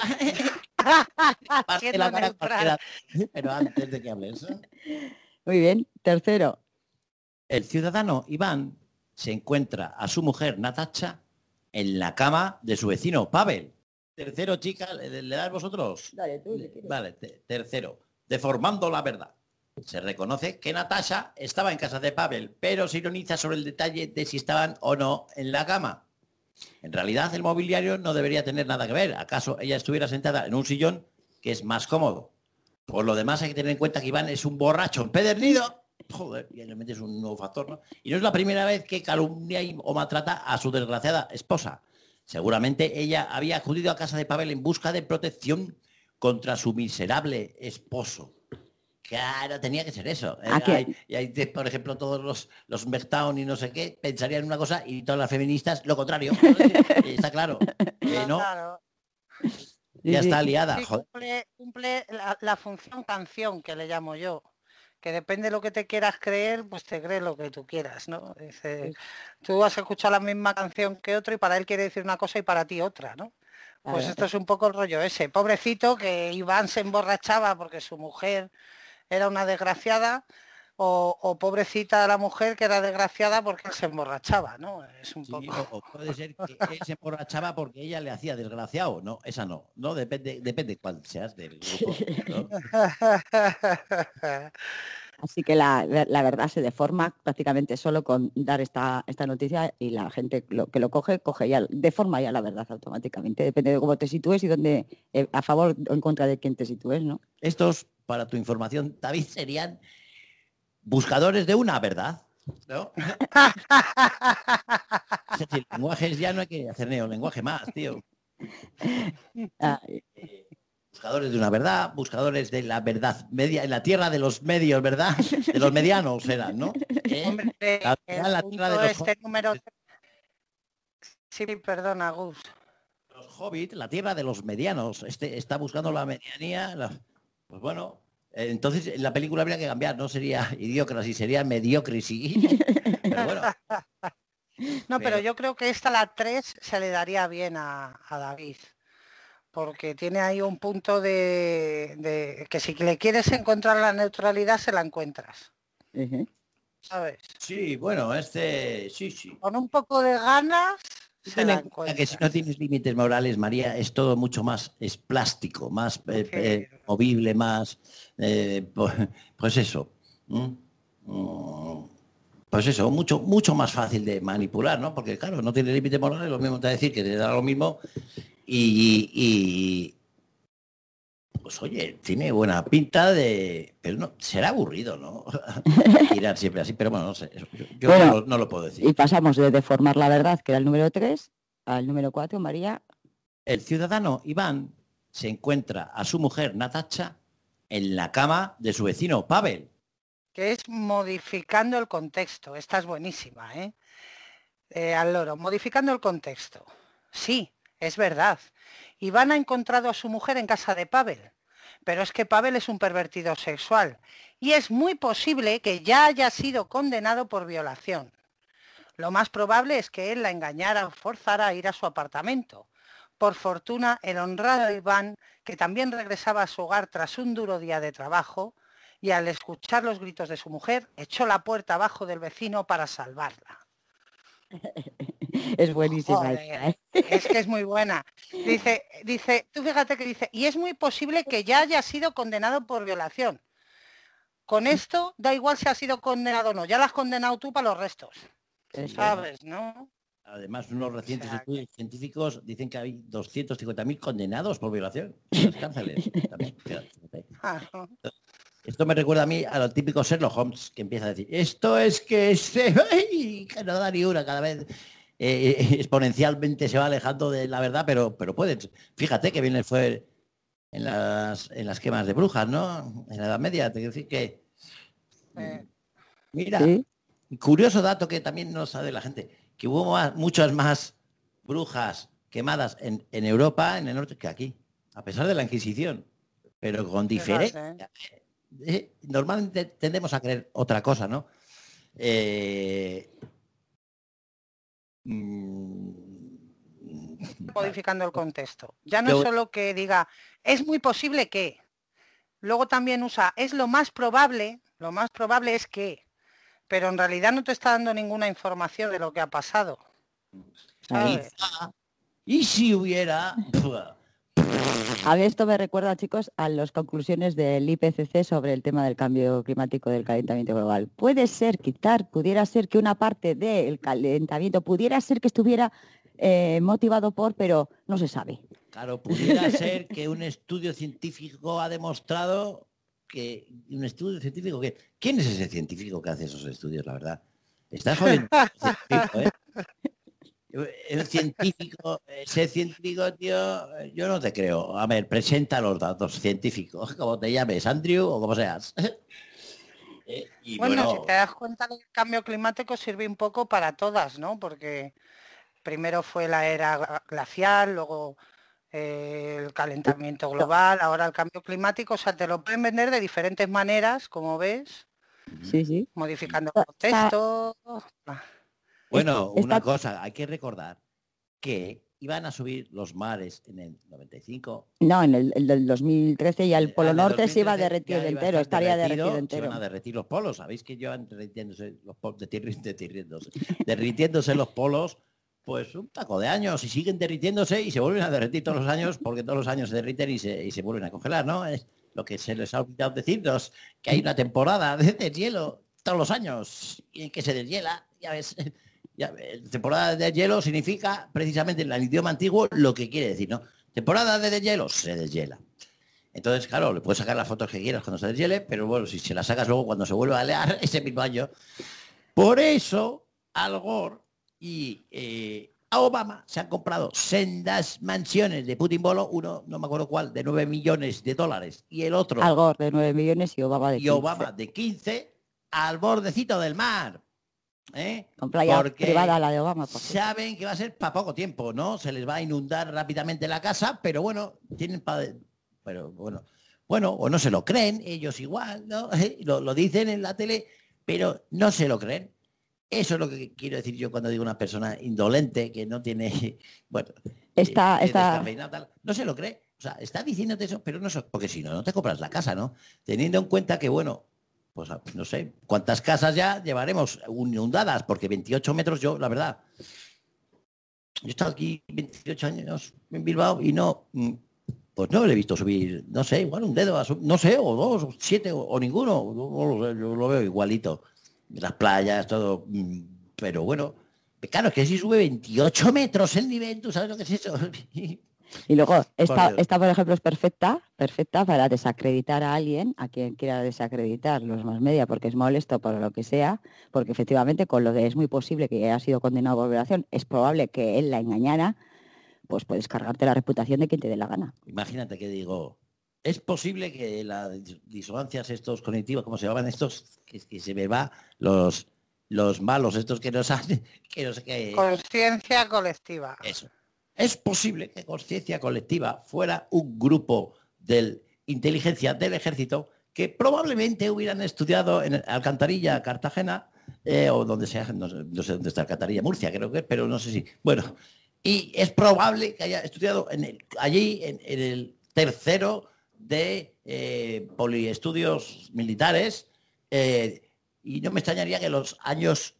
Parte Siendo la cara neutral. cualquiera, pero antes de que hables. Muy bien. Tercero. El ciudadano Iván se encuentra a su mujer Natacha en la cama de su vecino Pavel. Tercero, chica, ¿le, le das vosotros? Dale, tú, si quieres. Vale, te- tercero, deformando la verdad. Se reconoce que Natasha estaba en casa de Pavel, pero se ironiza sobre el detalle de si estaban o no en la cama. En realidad, el mobiliario no debería tener nada que ver. ¿Acaso ella estuviera sentada en un sillón que es más cómodo? Por lo demás, hay que tener en cuenta que Iván es un borracho empedernido Joder, y le metes un nuevo factor, ¿no? Y no es la primera vez que calumnia y- o maltrata a su desgraciada esposa. Seguramente ella había acudido a casa de Pavel en busca de protección contra su miserable esposo. Claro, tenía que ser eso. ¿eh? ¿A qué? Hay- y ahí, te- por ejemplo, todos los, los Mertown y no sé qué pensarían una cosa y todas las feministas lo contrario. Eh, Está claro. Eh, no, Claro. ya Sí, está sí. liada. Sí, Joder. cumple, cumple la, la función canción que le llamo yo. Que depende de lo que te quieras creer, pues te crees lo que tú quieras, ¿no? Dice, tú has escuchado la misma canción que otro y para él quiere decir una cosa y para ti otra, ¿no? Pues Claro. esto es un poco el rollo ese. Pobrecito que Iván se emborrachaba porque su mujer era una desgraciada, o, o pobrecita la mujer que era desgraciada porque él se emborrachaba, ¿no? Es un Sí, poco... o, o puede ser que él se emborrachaba porque ella le hacía desgraciado. No, esa no. No, depende, depende cuál seas del grupo. ¿no? Así que la, la- la verdad se deforma prácticamente solo con dar esta, esta noticia y la gente lo, que lo coge, coge ya, deforma ya la verdad automáticamente. Depende de cómo te sitúes y dónde, eh, a favor o en contra de quién te sitúes, ¿no? Estos, para tu información, David, serían buscadores de una verdad. ¿No? Es decir, lenguajes ya no hay que hacer neolenguaje más, tío. Ah, Eh, buscadores de una verdad, buscadores de la verdad media, en la tierra de los medios, ¿verdad? De los medianos eran, ¿no? ¿Eh? Hombre, La, el la tierra de punto los, este hobbits, número... Sí, perdona, Gus. los hobbits, la tierra de los medianos. Este está buscando la medianía. la- pues bueno, eh, entonces en la película habría que cambiar, no sería idiocracy, sería mediocrity. Pero bueno, No, pero pero- yo creo que esta, la tres, se le daría bien a, a David. Porque tiene ahí un punto de, de que si le quieres encontrar la neutralidad, se la encuentras. ujú. ¿Sabes? sí, bueno, este, sí, sí. Con un poco de ganas, Tú se ten la en cuenta que si encuentras. no tienes límites morales, María, es todo mucho más, es plástico, más eh, Sí. eh, movible, más, eh, po- pues eso. ¿m? Mm, Pues eso, mucho, mucho más fácil de manipular, ¿no? Porque claro, no tiene límites morales, lo mismo te va a decir que te da lo mismo y, y- pues oye, tiene buena pinta de, pero no, será aburrido, ¿no? Tirar siempre así, pero bueno, no sé, eso yo, yo Bueno, no, lo, no lo puedo decir. Y pasamos de deformar la verdad, que era el número tres, al número cuatro, María. El ciudadano Iván se encuentra a su mujer Natacha en la cama de su vecino Pavel. Que es modificando el contexto. Esta es buenísima, ¿eh? Eh, al loro, modificando el contexto. Sí, es verdad. Iván ha encontrado a su mujer en casa de Pavel, pero es que Pavel es un pervertido sexual y es muy posible que ya haya sido condenado por violación. Lo más probable es que él la engañara o forzara a ir a su apartamento. Por fortuna, el honrado Iván, que también regresaba a su hogar tras un duro día de trabajo, y al escuchar los gritos de su mujer, echó la puerta abajo del vecino para salvarla. Es buenísima Joder, esta, ¿eh? es que es muy buena. Dice, dice, tú fíjate que dice, y es muy posible que ya haya sido condenado por violación. Con esto da igual si ha sido condenado o no, ya lo has condenado tú para los restos. Eso. ¿Sabes, no? Además, unos recientes O sea, estudios científicos dicen que hay doscientos cincuenta mil condenados por violación en las cárceles. También, fíjate, fíjate. Claro. Esto me recuerda a mí a lo típico Sherlock Holmes, que empieza a decir, esto es que se ¡ay! Que no da ni una, cada vez eh, exponencialmente se va alejando de la verdad, pero, pero puedes. Fíjate que bien les fue en las, en las quemas de brujas, ¿no? En la Edad Media, te quiero decir que... Eh, Mira, Sí. curioso dato que también no sabe la gente, que hubo más- muchas más brujas quemadas en, en Europa, en el norte, que aquí, a pesar de la Inquisición, pero con Fíjate. diferencia. Eh, Normalmente tendemos a creer otra cosa, ¿no? Eh, mm, modificando el contexto. Ya no Yo- es solo que diga, es muy posible que. Luego también usa, es lo más probable, lo más probable es que. Pero en realidad no te está dando ninguna información de lo que ha pasado. ¿Sabes? quizá, y si hubiera... A ver, esto me recuerda, chicos, a las conclusiones del I P C C sobre el tema del cambio climático, del calentamiento global. Puede ser, quitar, pudiera ser que una parte del calentamiento pudiera ser que estuviera eh, motivado por, pero no se sabe. Claro, pudiera ser que un estudio científico ha demostrado que un estudio científico que ¿quién es ese científico que hace esos estudios, la verdad? Está jodiendo el científico, ¿eh? El científico, ese científico, tío, yo no te creo. A ver, presenta los datos científicos, como te llames, Andrew o como seas. Eh, y Bueno, bueno, si te das cuenta, el cambio climático sirve un poco para todas, ¿no? Porque primero fue la era gla- glacial, luego eh, el calentamiento global, ahora el cambio climático, o sea, te lo pueden vender de diferentes maneras, como ves, Sí, sí. modificando Está- el contexto. Ah, bueno, Esta- una cosa, hay que recordar que iban a subir los mares en el noventa y cinco. No, en el, el del dos mil trece ya el Ah, Polo de Norte se iba a dos mil trece derretir ya iba a entero, estar estaría derretido, derretido Se entero. van a derretir los polos. Sabéis que llevan derritiéndose los polos, derritiéndose, derritiéndose los polos, pues un taco de años y siguen derritiéndose y se vuelven a derretir todos los años porque todos los años se derriten y se, y se vuelven a congelar, ¿no? Es lo que se les ha olvidado decirnos, que hay una temporada de deshielo todos los años y que se deshiela, ya ves. Ya ves, temporada de deshielo significa precisamente en el idioma antiguo lo que quiere decir, ¿no? Temporada de deshielo, se deshiela. Entonces, claro, le puedes sacar las fotos que quieras cuando se deshiele, pero bueno, si se las sacas luego cuando se vuelva a lear ese mismo año. Por eso, Al Gore y eh, a Obama se han comprado sendas mansiones de Putin Bolo, uno, no me acuerdo cuál, de nueve millones de dólares, y el otro, Al Gore de nueve millones y Obama de y quince. Obama de quince, al bordecito del mar. ¿eh? Con playa Porque privada la de Obama. por cierto. saben que va a ser para poco tiempo, ¿no? Se les va a inundar rápidamente la casa, pero bueno, tienen para... Pero bueno, bueno, o no se lo creen, ellos igual, ¿no? Lo, lo dicen en la tele, pero no se lo creen. Eso es lo que quiero decir yo cuando digo una persona indolente, que no tiene... Bueno, Esta, eh, esta, descafeinada, tal, no se lo cree. O sea, está diciéndote eso, pero no se... Porque si no, no te compras la casa, ¿no? Teniendo en cuenta que, bueno, pues no sé, cuántas casas ya llevaremos inundadas, porque veintiocho metros yo, la verdad, yo he estado aquí veintiocho años en Bilbao y no, mm, pues no le he visto subir, no sé, igual un dedo, a su- no sé, o dos, o siete, o, o ninguno, no, no lo sé, yo lo veo igualito. Las playas, todo, mm, pero bueno, claro, es que si sube veintiocho metros el nivel, ¿tú sabes lo que es eso? y luego, esta, Dios. esta, por ejemplo, es perfecta, perfecta para desacreditar a alguien, a quien quiera desacreditar los más media, porque es molesto por lo que sea, porque efectivamente con lo de es muy posible que haya sido condenado por violación, es probable que él la engañara, pues puedes cargarte la reputación de quien te dé la gana. Imagínate que digo, es posible que las dis- disonancias estos cognitivos, como se llaman estos, que, que se me va, los, los malos, estos que nos hacen, que no sé qué, Conciencia colectiva. eso. Es posible que conciencia colectiva fuera un grupo de inteligencia del ejército que probablemente hubieran estudiado en Alcantarilla, Cartagena, eh, o donde sea, no sé, no sé dónde está Alcantarilla, Murcia creo que es, pero no sé si. Bueno, y es probable que haya estudiado en el, allí en, en el tercero de eh, poliestudios militares, eh, y no me extrañaría que los años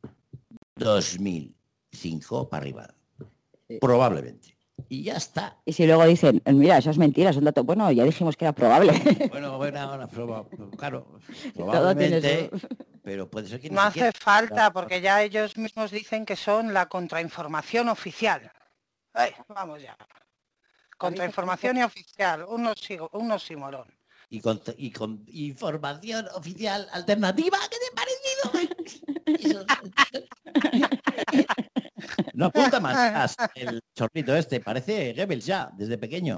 dos mil cinco para arriba. Probablemente. Y ya está. Y si luego dicen, mira, eso es mentira, es un dato, bueno, ya dijimos que era probable. Bueno, bueno, bueno, proba- claro, Todo tiene probablemente, su- pero puede ser que ni No hace siquiera- falta, porque ya ellos mismos dicen que son la contrainformación oficial. Ay, vamos ya. Contrainformación y oficial, un oxi- un oxímoron. Y con, y con información oficial alternativa, ¿qué te ha parecido? Eso- No apunta más el chorrito este, parece Goebbels ya, desde pequeño.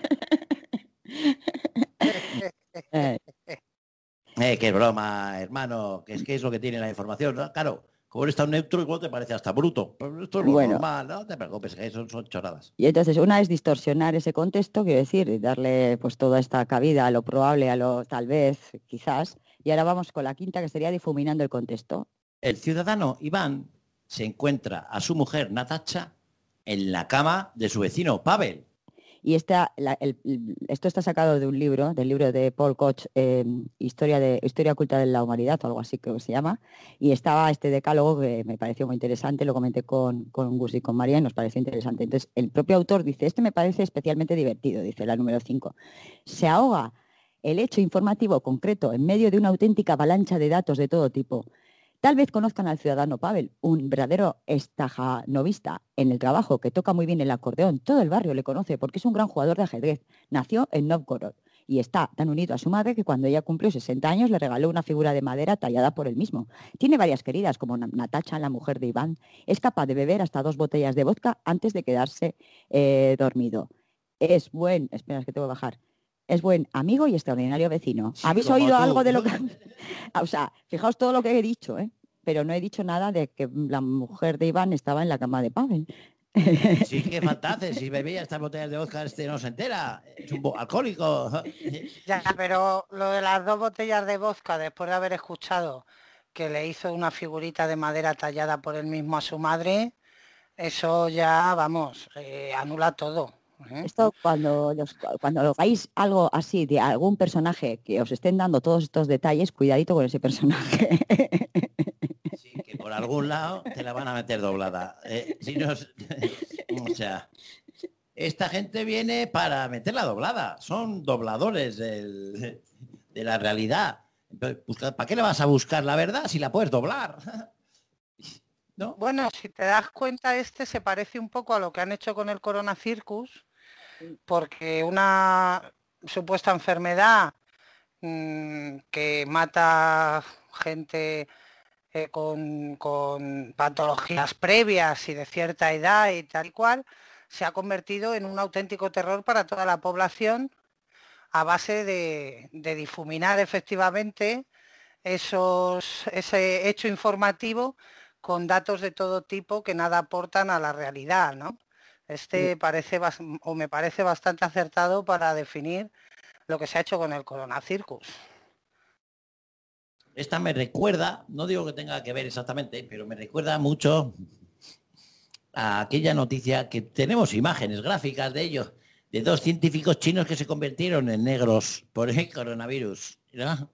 Eh, Eh, qué broma, hermano, que es que es lo que tiene la información, ¿no? Claro, como eres tan neutro, igual te parece hasta bruto. Pero esto es lo Bueno. normal, no te preocupes, que eso son choradas. Y entonces una es distorsionar ese contexto, quiero decir, y darle pues toda esta cabida a lo probable, a lo tal vez, quizás. Y ahora vamos con la quinta, que sería difuminando el contexto. El ciudadano Iván se encuentra a su mujer Natacha en la cama de su vecino Pavel. Y esta, la- el- el- esto está sacado de un libro, del libro de Paul Koch, eh, Historia de Historia oculta de la humanidad, o algo así creo que se llama. Y estaba este decálogo que me pareció muy interesante, lo comenté con, con Gus y con María y nos pareció interesante. Entonces, el propio autor dice, este me parece especialmente divertido, dice la número cinco. Se ahoga el hecho informativo concreto en medio de una auténtica avalancha de datos de todo tipo. Tal vez conozcan al ciudadano Pavel, un verdadero estajanovista en el trabajo que toca muy bien el acordeón. Todo el barrio le conoce porque es un gran jugador de ajedrez. Nació en Novgorod y está tan unido a su madre que cuando ella cumplió sesenta años le regaló una figura de madera tallada por él mismo. Tiene varias queridas, como Na- Natacha, la mujer de Iván. Es capaz de beber hasta dos botellas de vodka antes de quedarse eh, dormido. Es buen, espera, es que tengo que bajar. Es buen amigo y extraordinario vecino. Sí, ¿Habéis como oído tú. algo de lo que... O sea, fijaos todo lo que he dicho, ¿eh? Pero no he dicho nada de que la mujer de Iván estaba en la cama de Pavel. Sí, qué fantasía, si bebía estas botellas de vodka este no se entera, es un bo- alcohólico. Ya, pero lo de las dos botellas de vodka, después de haber escuchado que le hizo una figurita de madera tallada por él mismo a su madre, eso ya, vamos, eh, anula todo. ¿eh? Esto cuando, los- cuando veis algo así de algún personaje que os estén dando todos estos detalles, cuidadito con ese personaje. Sí, que por algún lado te la van a meter doblada. Eh, si no es- o sea, esta gente viene para meterla doblada. Son dobladores del- de la realidad. Entonces, busca- ¿para qué le vas a buscar la verdad si la puedes doblar? ¿No? Bueno, si te das cuenta, este se parece un poco a lo que han hecho con el Corona Circus, porque una supuesta enfermedad mm, que mata gente eh, con, con patologías previas y de cierta edad y tal y cual, se ha convertido en un auténtico terror para toda la población a base de, de difuminar efectivamente esos, ese hecho informativo con datos de todo tipo que nada aportan a la realidad, ¿no? Este parece bas- o me parece bastante acertado para definir lo que se ha hecho con el Corona Circus. Esta me recuerda, no digo que tenga que ver exactamente, pero me recuerda mucho a aquella noticia que tenemos imágenes gráficas de ellos, de dos científicos chinos que se convirtieron en negros por el coronavirus, ¿no?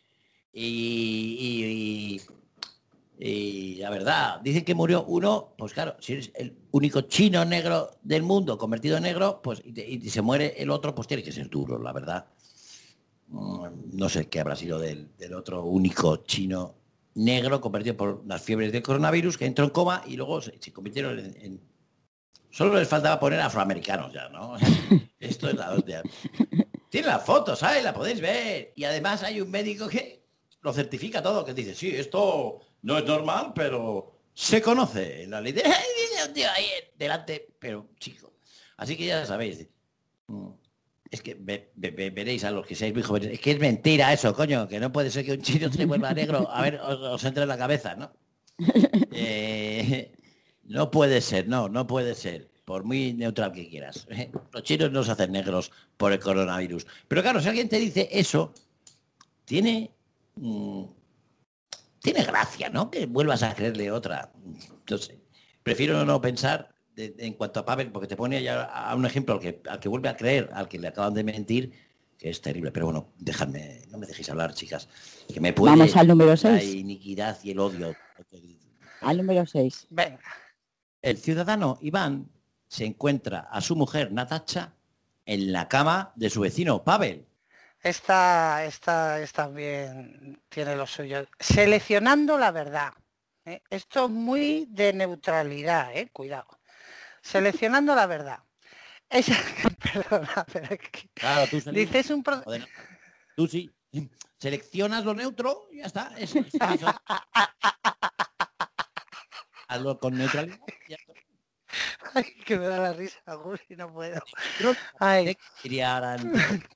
Y, y- y la verdad, dicen que murió uno, pues claro, si eres el único chino negro del mundo convertido en negro, pues y, te- y se muere el otro, pues tiene que ser duro, la verdad. Mm, No sé qué habrá sido del, del otro único chino negro convertido por las fiebres del coronavirus, que entró en coma y luego se, se convirtieron en, en- Solo les faltaba poner afroamericanos ya, ¿no? Esto es la hostia. Tiene la foto, ¿sabes? La podéis ver. Y además hay un médico que lo certifica todo, que dice, sí, esto no es normal, pero se conoce en la ley. Dice un tío ahí delante, pero chico. Así que ya sabéis. mm, Es que ve- ve- ve- veréis a los que seáis muy jóvenes. Es que es mentira eso, coño, que no puede ser que un chino se vuelva negro. A ver, os, os entre en la cabeza, ¿no? Eh, no puede ser, no, no puede ser. Por muy neutral que quieras. ¿eh? Los chinos no se hacen negros por el coronavirus. Pero claro, si alguien te dice eso, tiene... mm, tiene gracia, ¿no? Que vuelvas a creerle otra. Entonces, prefiero no pensar de- de- en cuanto a Pavel, porque te pone ya a un ejemplo al que, al que vuelve a creer, al que le acaban de mentir, que es terrible. Pero bueno, dejadme, no me dejéis hablar, chicas. Que me puede Vamos al número la seis. iniquidad y el odio. Al número seis. Venga, El ciudadano Iván se encuentra a su mujer Natacha en la cama de su vecino Pavel. esta, esta, esta también tiene lo suyo. Seleccionando la verdad. ¿eh? Esto es muy de neutralidad, ¿eh? Cuidado. Seleccionando la verdad. Es, perdona, pero es que Claro, tú Selena, dices un pro- joder, tú sí seleccionas lo neutro y ya está. Eso, eso, eso. Hazlo con neutralidad. y ya está. Ay, que me da la risa, Gus, y no puedo. Pero, Ay, diría Aran,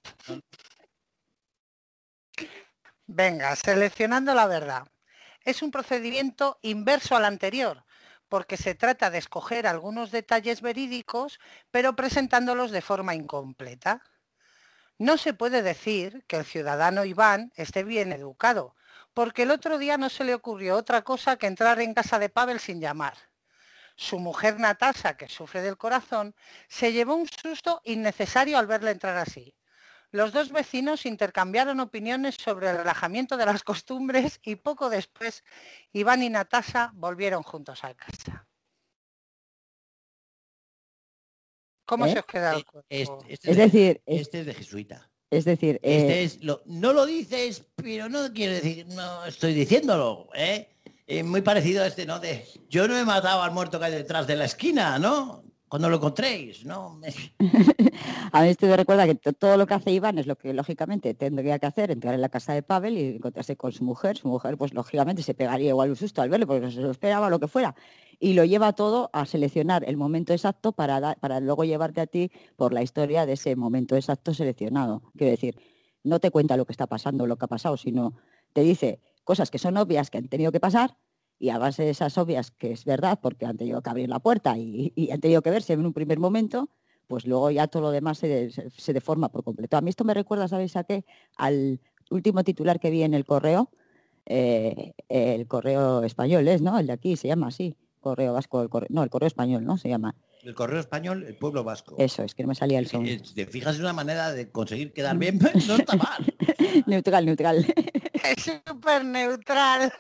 venga, seleccionando la verdad. Es un procedimiento inverso al anterior, porque se trata de escoger algunos detalles verídicos, pero presentándolos de forma incompleta. No se puede decir que el ciudadano Iván esté bien educado, porque el otro día no se le ocurrió otra cosa que entrar en casa de Pavel sin llamar. Su mujer Natasha, que sufre del corazón, se llevó un susto innecesario al verle entrar así. Los dos vecinos intercambiaron opiniones sobre el relajamiento de las costumbres y poco después Iván y Natasha volvieron juntos a casa. ¿Cómo ¿Eh? se os queda el eh, cuerpo? este, este Es de- decir, es, este es de jesuita. es decir, Este eh, es lo, no lo dices, pero no quiero decir, no estoy diciéndolo, ¿eh? Es muy parecido a este, ¿no? De yo no he matado al muerto que hay detrás de la esquina, ¿no? cuando lo encontréis, ¿no? A mí esto me recuerda que to- todo lo que hace Iván es lo que lógicamente tendría que hacer, entrar en la casa de Pavel y encontrarse con su mujer. Su mujer, pues lógicamente se pegaría igual un susto al verle porque no se lo esperaba, lo que fuera. Y lo lleva todo a seleccionar el momento exacto para, dar- para luego llevarte a ti por la historia de ese momento exacto seleccionado. Quiero decir, no te cuenta lo que está pasando, lo que ha pasado, sino te dice cosas que son obvias que han tenido que pasar y a base de esas obvias, que es verdad, porque han tenido que abrir la puerta y, y han tenido que verse en un primer momento, pues luego ya todo lo demás se, de- se- se deforma por completo. A mí esto me recuerda, ¿sabéis a qué? Al último titular que vi en el correo, eh, el correo español es, ¿no? El de aquí se llama así, correo vasco, el correo, no, el correo español, ¿no? Se llama. El correo español, el pueblo vasco. Eso, es que no me salía el Es que, son. eh, si te fijas, es una manera de conseguir quedar bien, no está mal. Neutral, neutral. Es súper neutral.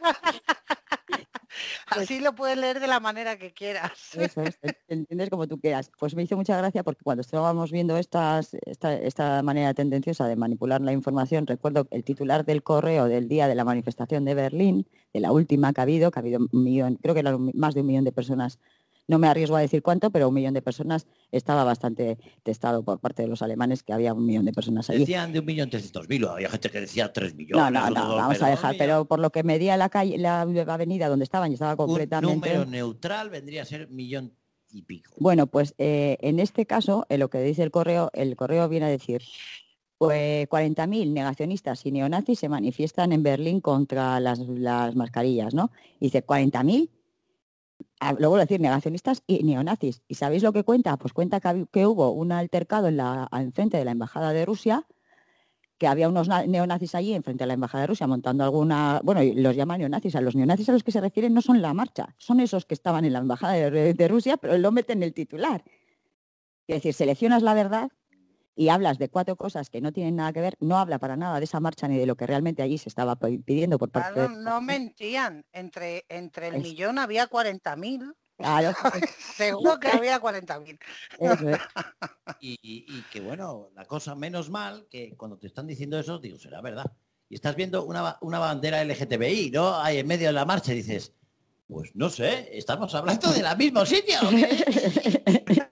Así lo puedes leer de la manera que quieras. Eso es, te- te entiendes como tú quieras. Pues me hizo mucha gracia porque cuando estábamos viendo estas, esta, esta manera tendenciosa de manipular la información, recuerdo el titular del correo del día de la manifestación de Berlín, de la última que ha habido, que ha habido un millón, creo que eran un mi- más de un millón de personas, no me arriesgo a decir cuánto, pero un millón de personas, estaba bastante testado por parte de los alemanes que había un millón de personas allí. Decían de un millón trescientos mil, había gente que decía tres No, millones. no, o no, dos, vamos pero a no, dejar, mira, pero por lo que medía la calle, la avenida donde estaban y estaba un completamente... número neutral vendría a ser millón y pico. Bueno, pues eh, en este caso, en lo que dice el correo, el correo viene a decir, pues cuarenta mil negacionistas y neonazis se manifiestan en Berlín contra las, las mascarillas, ¿no? Y dice, cuarenta mil, ah, luego decir negacionistas y neonazis. ¿Y sabéis lo que cuenta? Pues cuenta que, hab- que hubo un altercado en la, enfrente de la Embajada de Rusia, que había unos na- neonazis allí enfrente de la Embajada de Rusia montando alguna, bueno, y los llaman neonazis, a los neonazis a los que se refieren no son la marcha, son esos que estaban en la Embajada de, de Rusia, pero lo meten en el titular. Es decir, seleccionas la verdad y hablas de cuatro cosas que no tienen nada que ver, no habla para nada de esa marcha ni de lo que realmente allí se estaba pi- pidiendo por parte Claro, de... no mentían. Entre, entre el Es- millón había cuarenta mil. Claro, Seguro que había cuarenta mil. eso es. Y, y- y que bueno, la cosa menos mal que cuando te están diciendo eso, digo, será verdad. Y estás viendo una, ba- una bandera L G T B I, ¿no? Ahí en medio de la marcha y dices, pues no sé, estamos hablando del mismo sitio. ¿Qué?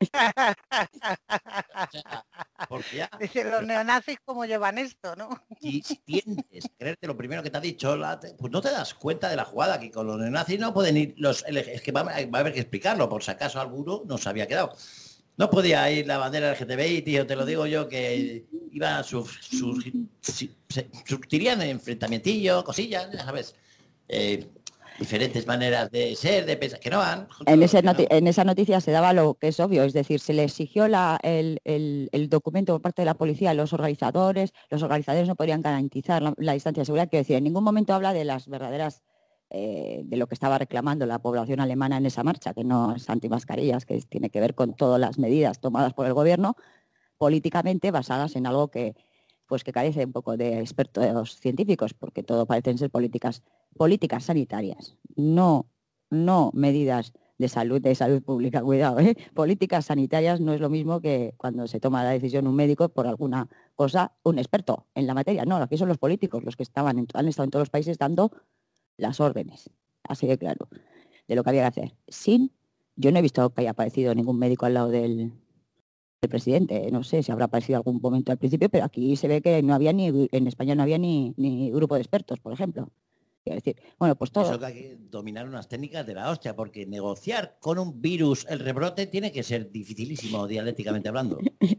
O sea, porque ya, Dice, los neonazis cómo llevan esto, ¿no? si, si tiendes a creerte lo primero que te ha dicho, la- te- pues no te das cuenta de la jugada, que con los neonazis no pueden ir los L G, es que va, va a haber que explicarlo, por si acaso alguno nos había quedado. No podía ir la bandera L G T B I, tío, te lo digo yo, que iba a sur, sur- si- se- surtirían enfrentamientillo, cosillas, ya sabes. Eh, diferentes maneras de ser, de pensar, que no van. En, ese que no. noti- en esa noticia se daba lo que es obvio, es decir, se le exigió la- el, el- el documento por parte de la policía a los organizadores, los organizadores no podían garantizar la, la distancia de seguridad, quiero decir, en ningún momento habla de las verdaderas, eh, de lo que estaba reclamando la población alemana en esa marcha, que no es antimascarillas, que es- tiene que ver con todas las medidas tomadas por el gobierno, políticamente basadas en algo que, pues, que carece un poco de expertos científicos, porque todo parecen ser políticas, políticas sanitarias, no, no medidas de salud, de salud pública, cuidado, ¿eh? Políticas sanitarias no es lo mismo que cuando se toma la decisión un médico por alguna cosa, un experto en la materia. No, aquí son los políticos los que estaban en- han estado en todos los países dando las órdenes, así de claro, de lo que había que hacer. Sin, yo no he visto que haya aparecido ningún médico al lado del, del presidente, no sé si habrá aparecido algún momento al principio, pero aquí se ve que no había ni, en España no había ni, ni grupo de expertos, por ejemplo. Quiero decir, bueno, pues todo. Eso que hay que dominar unas técnicas de la hostia, porque negociar con un virus el rebrote tiene que ser dificilísimo dialécticamente hablando.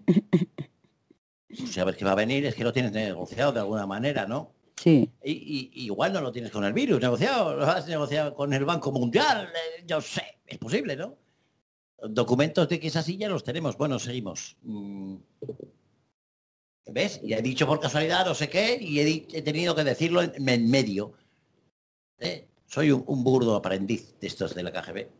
Pues sabes que va a venir, es que lo tienes negociado de alguna manera, ¿no? Sí. Y, y- igual no lo tienes con el virus negociado, lo has negociado con el Banco Mundial, eh, yo sé, es posible, ¿no? Documentos de que es así ya los tenemos. Bueno, seguimos. Mm. ¿Ves? Y he dicho por casualidad no sé qué y he, di- he tenido que decirlo en, en medio. ¿Eh? Soy un, un burdo aprendiz de estos de la K G B.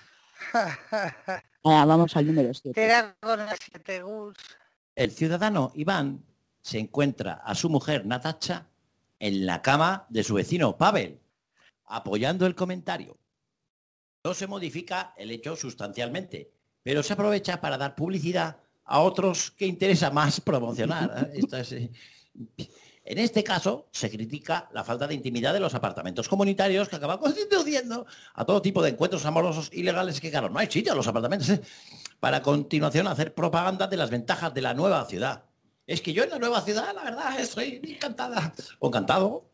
Ahora vamos al número siete. Tira con el siete Gus. El ciudadano Iván se encuentra a su mujer Natacha en la cama de su vecino Pavel, apoyando el comentario. No se modifica el hecho sustancialmente, pero se aprovecha para dar publicidad a otros que interesa más promocionar. ¿eh? Esto es, eh, En este caso, se critica la falta de intimidad de los apartamentos comunitarios que acaban constituyendo a todo tipo de encuentros amorosos ilegales que, claro, no hay sitio en los apartamentos, ¿eh? Para a continuación hacer propaganda de las ventajas de la nueva ciudad. Es que yo en la nueva ciudad, la verdad, estoy encantada. O encantado.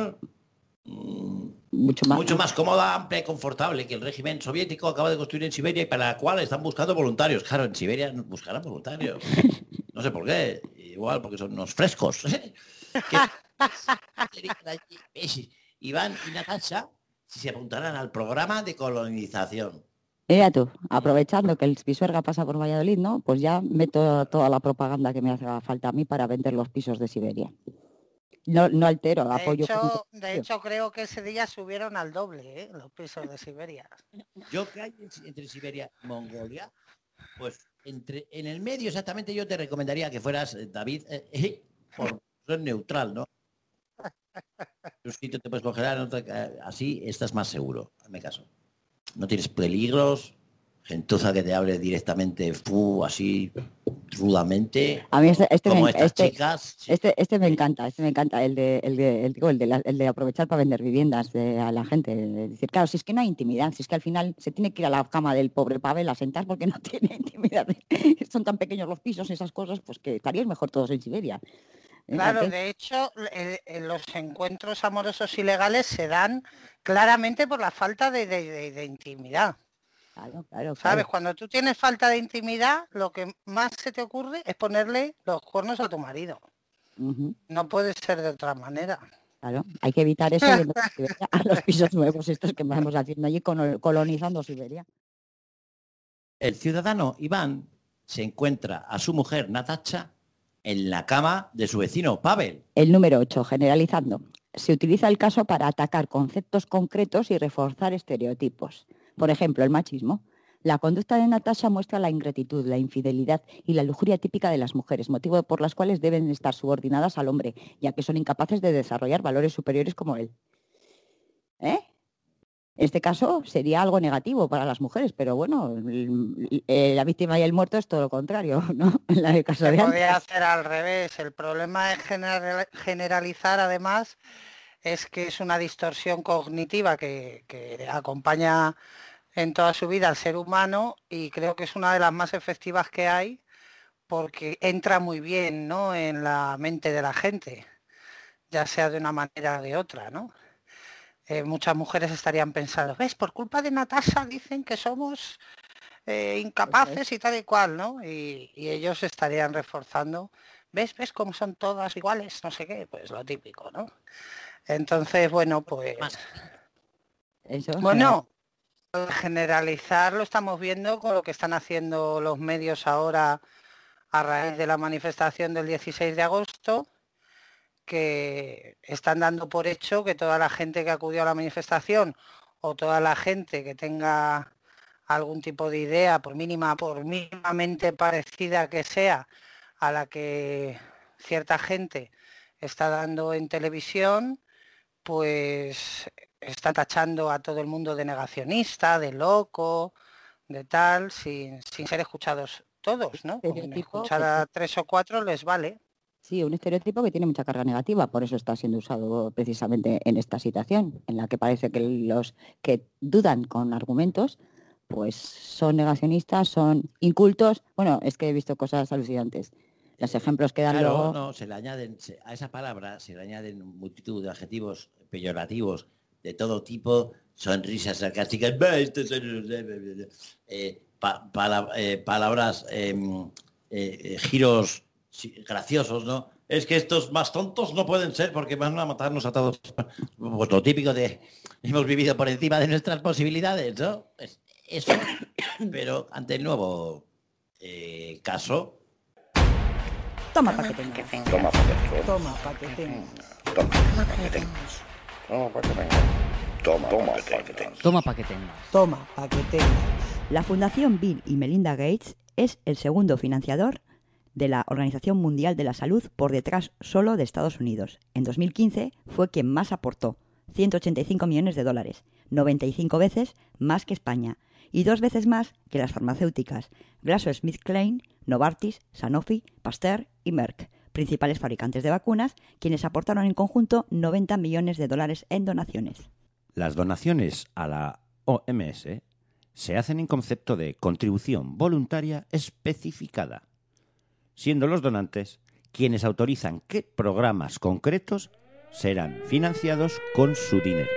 Mucho más. Mucho más cómoda, amplia y confortable que el régimen soviético acaba de construir en Siberia y para la cual están buscando voluntarios. Claro, en Siberia buscarán voluntarios. No sé por qué. Igual porque son unos frescos. Iván y Natasha si se apuntarán al programa de colonización. Mira tú, aprovechando que el Pisuerga pasa por Valladolid, ¿no? Pues ya meto toda la propaganda que me hace falta a mí para vender los pisos de Siberia. No, no altero, De apoyo. hecho, de hecho, creo que ese día subieron al doble, ¿eh? Los pisos de Siberia. Yo que hay entre Siberia y Mongolia, pues entre en el medio exactamente yo te recomendaría que fueras, eh, David, eh, eh, por ser neutral, ¿no? Un sitio te puedes congelar, en otro, eh, así estás más seguro, hazme caso. No tienes peligros, gentuza que te hable directamente, fu, así, rudamente. A mí este, este, como me, estas este, chicas. Sí. este, este me encanta, este me encanta, el de, el de, el, digo, el de, la- el de aprovechar para vender viviendas de, a la gente. De decir, claro, si es que no hay intimidad, si es que al final se tiene que ir a la cama del pobre Pavel a sentar porque no tiene intimidad. Son tan pequeños los pisos, esas cosas, pues que estaríais mejor todos en Siberia. ¿Eh? Claro, Antes- de hecho, el- el- los encuentros amorosos ilegales se dan claramente por la falta de, de- de- de intimidad. Claro, claro, ¿Sabes? claro. Cuando tú tienes falta de intimidad, lo que más se te ocurre es ponerle los cuernos a tu marido. Ujú, No puede ser de otra manera. claro. Hay que evitar eso yendo a Siberia, a los pisos nuevos estos que vamos haciendo allí, colo- colonizando Siberia. El ciudadano Iván se encuentra a su mujer Natasha en la cama de su vecino Pavel. El número ocho, generalizando. Se utiliza el caso para atacar conceptos concretos y reforzar estereotipos. Por ejemplo, el machismo. La conducta de Natasha muestra la ingratitud, la infidelidad y la lujuria típica de las mujeres, motivo por las cuales deben estar subordinadas al hombre, ya que son incapaces de desarrollar valores superiores como él. ¿Eh? En este caso sería algo negativo para las mujeres, pero bueno, l- eh, la víctima y el muerto es todo lo contrario, ¿no? En la del caso Se de antes. podría hacer al revés. El problema es general- generalizar, además, es que es una distorsión cognitiva que, que acompaña en toda su vida al ser humano y creo que es una de las más efectivas que hay porque entra muy bien, ¿no?, en la mente de la gente, ya sea de una manera o de otra, ¿no? Eh, muchas mujeres estarían pensando, ¿ves? Por culpa de Natasha dicen que somos eh, incapaces y tal y cual, ¿no? Y, y ellos estarían reforzando, ¿ves? ¿Ves cómo son todas iguales? No sé qué, pues lo típico, ¿no? Entonces, bueno, pues... Eso, Bueno, generalizar lo estamos viendo con lo que están haciendo los medios ahora a raíz de la manifestación del dieciséis de agosto, que están dando por hecho que toda la gente que acudió a la manifestación o toda la gente que tenga algún tipo de idea, por mínima, por mínimamente parecida que sea a la que cierta gente está dando en televisión, pues está tachando a todo el mundo de negacionista, de loco, de tal, sin, sin ser escuchados todos, ¿no? Con Estereotipo escuchar que- a tres o cuatro les vale. Sí, un estereotipo que tiene mucha carga negativa, por eso está siendo usado precisamente en esta situación, en la que parece que los que dudan con argumentos, pues son negacionistas, son incultos. Bueno, es que he visto cosas alucinantes. Los ejemplos que dan Claro, luego... no, se le añaden, se- a esa palabra se le añaden multitud de adjetivos peyorativos de todo tipo, sonrisas sarcásticas, "Bah, estos son los-", eh, pa- pala- eh, palabras, em, eh, eh, giros sí, graciosos, ¿no? Es que estos más tontos no pueden ser porque van a matarnos a todos. Pues lo típico de hemos vivido por encima de nuestras posibilidades, ¿no? Es- eso, pero ante el nuevo eh, caso. Toma para que tengas. Toma para que tengas. Toma, para que tengas. Toma para que tengas. Toma para que tengas. Toma para que tengas. Toma pa' que tengas. Toma, para que tengas. La Fundación Bill y Melinda Gates es el segundo financiador de la Organización Mundial de la Salud por detrás solo de Estados Unidos. En dos mil quince fue quien más aportó, ciento ochenta y cinco millones de dólares, noventa y cinco veces más que España y dos veces más que las farmacéuticas GlaxoSmithKline, Novartis, Sanofi, Pasteur y Merck, principales fabricantes de vacunas, quienes aportaron en conjunto noventa millones de dólares en donaciones. Las donaciones a la O M S se hacen en concepto de contribución voluntaria especificada, siendo los donantes quienes autorizan qué programas concretos serán financiados con su dinero.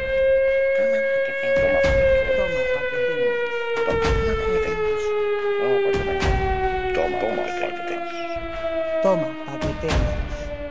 Toma, toma, para que tengas. Toma, para que tengas.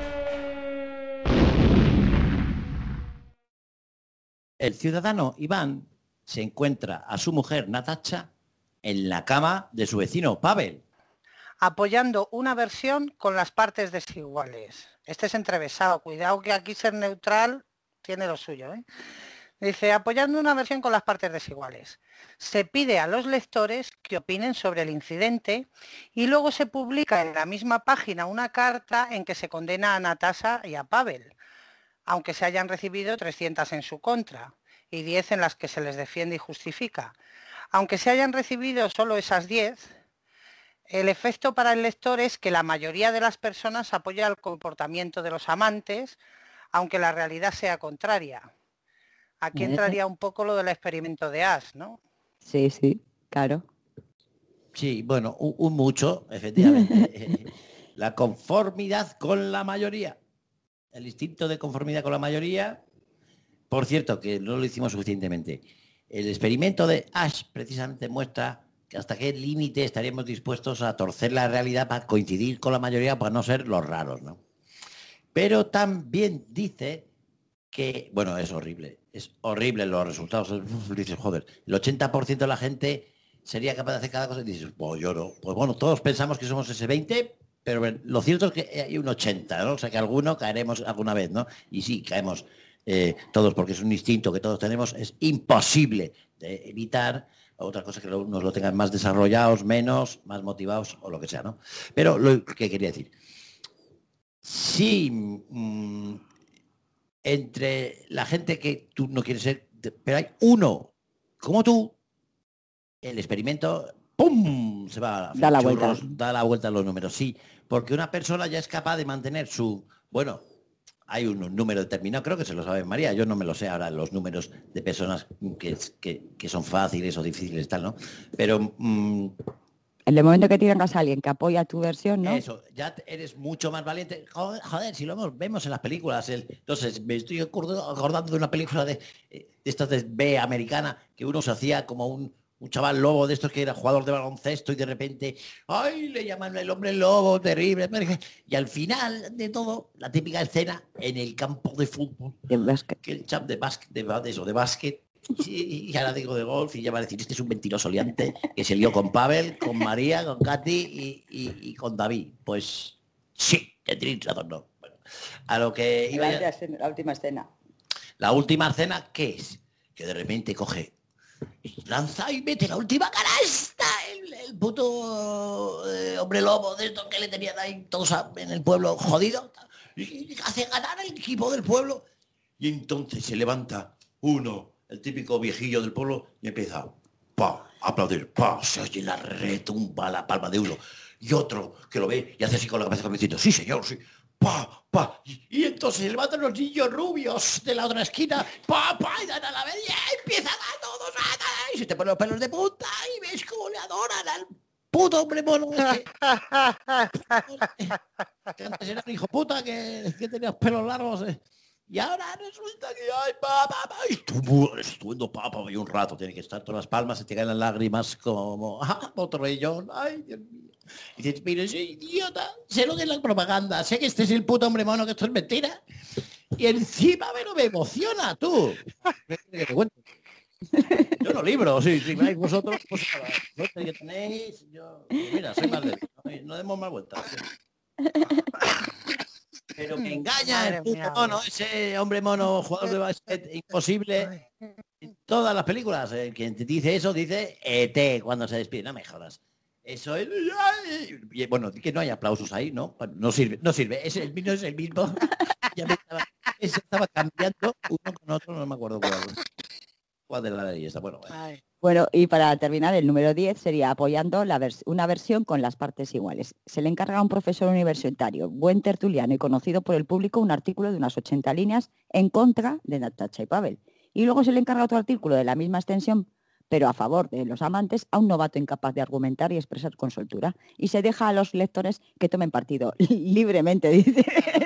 El ciudadano Iván se encuentra a su mujer Natacha en la cama de su vecino Pavel. Apoyando una versión con las partes desiguales. Este es entrevesado, cuidado que aquí ser neutral tiene lo suyo, ¿eh? Dice, apoyando una versión con las partes desiguales. Se pide a los lectores que opinen sobre el incidente y luego se publica en la misma página una carta en que se condena a Natasha y a Pavel, aunque se hayan recibido trescientas en su contra y diez en las que se les defiende y justifica. Aunque se hayan recibido solo esas diez, el efecto para el lector es que la mayoría de las personas apoya el comportamiento de los amantes, aunque la realidad sea contraria. Aquí entraría un poco lo del experimento de Ash, ¿no? Sí, sí, claro. Sí, bueno, un, un mucho, efectivamente. La conformidad con la mayoría. El instinto de conformidad con la mayoría. Por cierto, que no lo hicimos suficientemente. El experimento de Ash precisamente muestra que hasta qué límite estaríamos dispuestos a torcer la realidad para coincidir con la mayoría, para no ser los raros, ¿no? Pero también dice que, bueno, es horrible, es horrible los resultados. Uf, dices, joder, el ochenta por ciento de la gente sería capaz de hacer cada cosa y dices, pues yo no. Pues bueno, todos pensamos que somos ese veinte, pero lo cierto es que hay un ochenta, ¿no? O sea que alguno caeremos alguna vez, ¿no? Y sí, caemos eh, todos, porque es un instinto que todos tenemos, es imposible de evitar. Otra cosa que nos lo tengan más desarrollados, menos, más motivados o lo que sea, ¿no? Pero lo que quería decir, sí, mmm, entre la gente que tú no quieres ser, pero hay uno como tú, el experimento, ¡pum!, se va a Da la churros, vuelta. da la vuelta a los números, sí, porque una persona ya es capaz de mantener su, bueno, hay un número determinado, creo que se lo sabe María, yo no me lo sé ahora, los números de personas que, que, que son fáciles o difíciles, tal, ¿no? Pero mmm, En el momento que tengas a alguien que apoya tu versión, ¿no? eso, ya eres mucho más valiente. Joder, joder, si lo hemos- vemos en las películas. El, entonces, me estoy acordo- acordando de una película de, de estas de B americana, que uno se hacía como un, un chaval lobo de estos que era jugador de baloncesto y de repente, ¡ay!, le llaman el hombre lobo, terrible. Y al final de todo, la típica escena en el campo de fútbol, De básquet. que el chap de básquet, de, ba- de eso, de básquet, y, y ahora digo de golf, y ya va a decir, este es un mentiroso liante que se lió con Pavel, con María, con Katy y, y- y con David. Pues sí, que tenéis razón, no. Bueno, a lo que iba La, a- la última escena. la última cena, ¿qué es? Que de repente coge, y lanza y mete la última canasta, el, el puto eh, hombre lobo de estos que le tenían ahí todos a- en el pueblo jodido, y hace ganar al equipo del pueblo. Y entonces se levanta uno, el típico viejillo del pueblo, y empieza pa, a aplaudir, pa, se oye la retumba la palma de uno. Y otro que lo ve y hace así con la cabeza como diciendo, sí señor, sí. Pa, pa, y, y entonces se levantan los niños rubios de la otra esquina, pa, pa, y dan a la vez, y empiezan a todos a dar, y se te ponen los pelos de punta, y ves cómo le adoran al puto hombre mono ese. Que antes era un hijo puta que, que tenía pelos largos, eh. Y ahora resulta que ay, pa, pa, pa, y tú, estuendo papa y un rato, tiene que estar todas las palmas, se te caen las lágrimas como ah, otro rellón, ay Dios mío. Y dices, pero soy idiota, sé lo que es la propaganda, sé que este es el puto hombre mono, que esto es mentira. Y encima pero me emociona, tú. Que te cuento. Yo no libro, si libráis vosotros, pues nada, suerte que tenéis, yo, mira, soy más de no, no demos más vueltas. Pero me engaña Madre el puto mía. mono, ese hombre mono, jugador de básquet, imposible. En todas las películas, eh, quien te dice eso dice E T cuando se despide, no me jodas. Eso es... Y, bueno, que no hay aplausos ahí, ¿no? Bueno, no sirve, no sirve, es el mismo, es el mismo. Ya me estaba, ese estaba cambiando uno con otro, no me acuerdo cuál. ¿Cuál de la ley está? Bueno, bueno. Ay. Bueno, y para terminar, el número diez sería apoyando la vers- una versión con las partes iguales. Se le encarga a un profesor universitario, buen tertuliano y conocido por el público, un artículo de unas ochenta líneas en contra de Natasha y Pavel. Y luego se le encarga otro artículo de la misma extensión, pero a favor de los amantes, a un novato incapaz de argumentar y expresar con soltura. Y se deja a los lectores que tomen partido libremente, dice.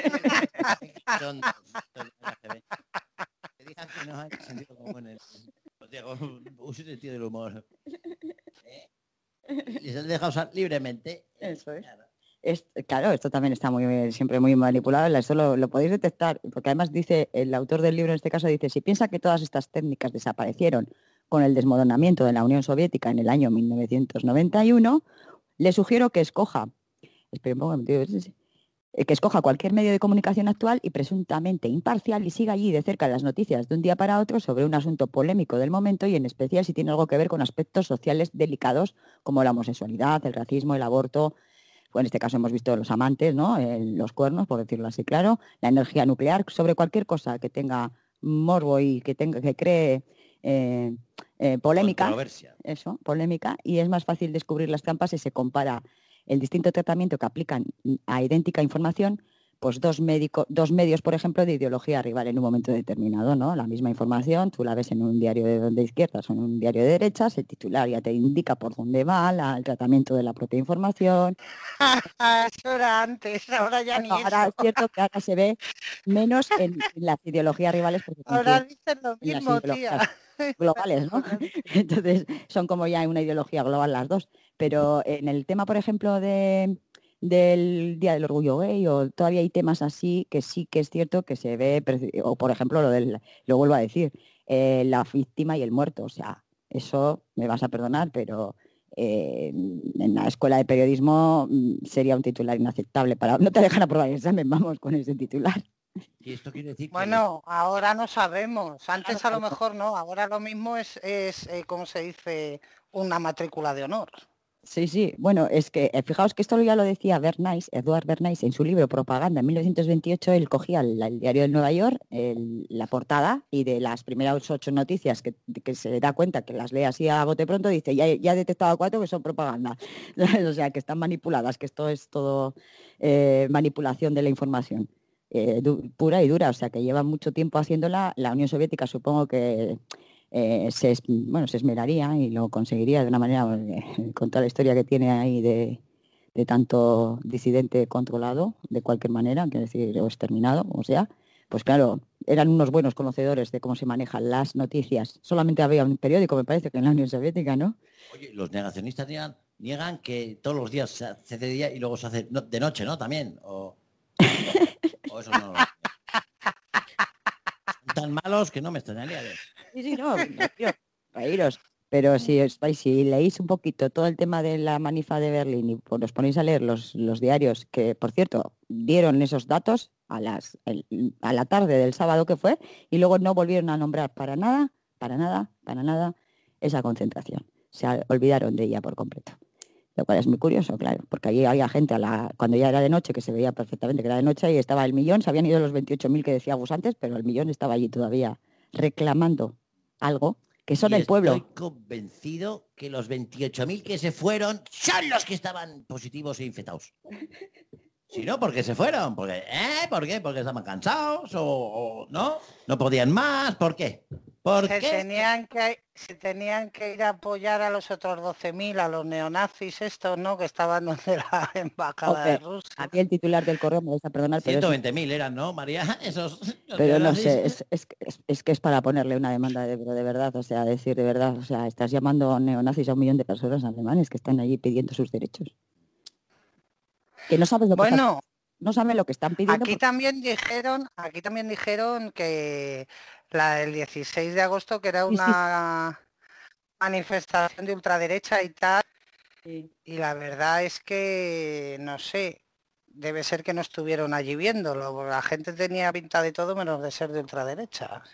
Son- son las que ven. Que digan que no hay sentido común en o sea, un un sentido del humor. ¿Eh? Y les han dejado usar libremente. Eso es. Es- claro, esto también está muy siempre muy manipulado, esto lo, lo podéis detectar, porque además dice, el autor del libro en este caso dice, si piensa que todas estas técnicas desaparecieron con el desmoronamiento de la Unión Soviética en el año mil novecientos noventa y uno, le sugiero que escoja, espera un poco, tío, sí, sí, eh, que escoja cualquier medio de comunicación actual y presuntamente imparcial y siga allí de cerca las noticias de un día para otro sobre un asunto polémico del momento y en especial si tiene algo que ver con aspectos sociales delicados como la homosexualidad, el racismo, el aborto. Bueno, en este caso hemos visto los amantes, ¿no? El- los cuernos, por decirlo así, claro, la energía nuclear, sobre cualquier cosa que tenga morbo y que tenga que cree eh, eh, polémica, Controversia. eso, polémica, y es más fácil descubrir las trampas si se compara el distinto tratamiento que aplican a idéntica información, pues dos, médico, dos medios, por ejemplo, de ideología rival en un momento determinado, ¿no? La misma información, tú la ves en un diario de, de izquierdas o en un diario de derechas, el titular ya te indica por dónde va la- el tratamiento de la propia información. Eso era antes, ahora ya Bueno, ni ahora es eso. cierto que ahora se ve menos en, en las ideologías rivales porque Ahora confían dicen lo en las mismo, tía. ideologías globales, ¿no? Entonces son como ya una ideología global las dos. Pero en el tema, por ejemplo, de, del Día del Orgullo Gay, o todavía hay temas así que sí que es cierto que se ve, preci- o por ejemplo lo del, lo vuelvo a decir, eh, la víctima y el muerto. O sea, eso me vas a perdonar, pero eh, en la escuela de periodismo mm, sería un titular inaceptable para. No te dejan aprobar el examen, vamos, con ese titular. Y esto quiere decir que Bueno, ahora no sabemos. Ahora no Antes a lo sabemos. mejor no. Ahora lo mismo es, es eh, ¿cómo se dice? Una matrícula de honor. Sí, sí. Bueno, es que eh, fijaos que esto ya lo decía Bernays, Edward Bernays, en su libro Propaganda en mil novecientos veintiocho. Él cogía el, el diario del Nueva York, el- la portada, y de las primeras ocho noticias que, que se da cuenta que las lee así a bote pronto, dice, ya, he- ya he detectado cuatro que son propaganda. O sea, que están manipuladas, que esto es todo eh, manipulación de la información. eh, du- pura y dura, o sea, que lleva mucho tiempo haciéndola. La Unión Soviética supongo que eh, se, es- bueno, se esmeraría y lo conseguiría de una manera, eh, con toda la historia que tiene ahí de, de tanto disidente controlado, de cualquier manera, quiero decir, o exterminado, o sea, pues claro, eran unos buenos conocedores de cómo se manejan las noticias. Solamente había un periódico, me parece, que en la Unión Soviética, ¿no? Oye, los negacionistas niegan, niegan que todos los días se hace de día y luego se hace no- de noche, ¿no? También. O, o eso no lo niegan. Son tan malos que no me extrañaría. de- Sí, sí, no, no quiero reíros. Pero si, os vais- si leéis un poquito todo el tema de la manifa de Berlín y pues, os ponéis a leer los, los diarios, que por cierto dieron esos datos a, las, el- a la tarde del sábado que fue, y luego no volvieron a nombrar para nada, para nada, para nada esa concentración. Se a- olvidaron de ella por completo. Lo cual es muy curioso, claro, porque allí había gente a la, cuando ya era de noche, que se veía perfectamente que era de noche, y estaba el millón, se habían ido los veintiocho mil que decía Gus antes, pero el millón estaba allí todavía reclamando algo, que son Y el pueblo. estoy convencido que los veintiocho mil que se fueron son los que estaban positivos e infectados. Si no, ¿por qué se fueron? Porque, ¿eh? ¿Por qué? ¿Porque estaban cansados? ¿O, o no? ¿No podían más? ¿Por qué? ¿Por Se qué? tenían que, se tenían que ir a apoyar a los otros doce mil, a los neonazis estos, ¿no? Que estaban donde la embajada de Hombre, Rusia. a mí el titular del correo me vais a perdonar, pero, ciento es- veinte mil eran, ¿no, María? Esos... los pero no neonazis. sé, es, es, que- es- es que es para ponerle una demanda de, pero de verdad, o sea, decir de verdad, o sea, estás llamando neonazis a un millón de personas alemanes que están allí pidiendo sus derechos. Que no sabes lo que están, Bueno, no saben lo que están pidiendo. aquí porque- también dijeron, aquí también dijeron que la el dieciséis de agosto, que era Sí, sí, una manifestación de ultraderecha y tal, sí. y la verdad es que no sé, debe ser que no estuvieron allí viéndolo, porque la gente tenía pinta de todo menos de ser de ultraderecha.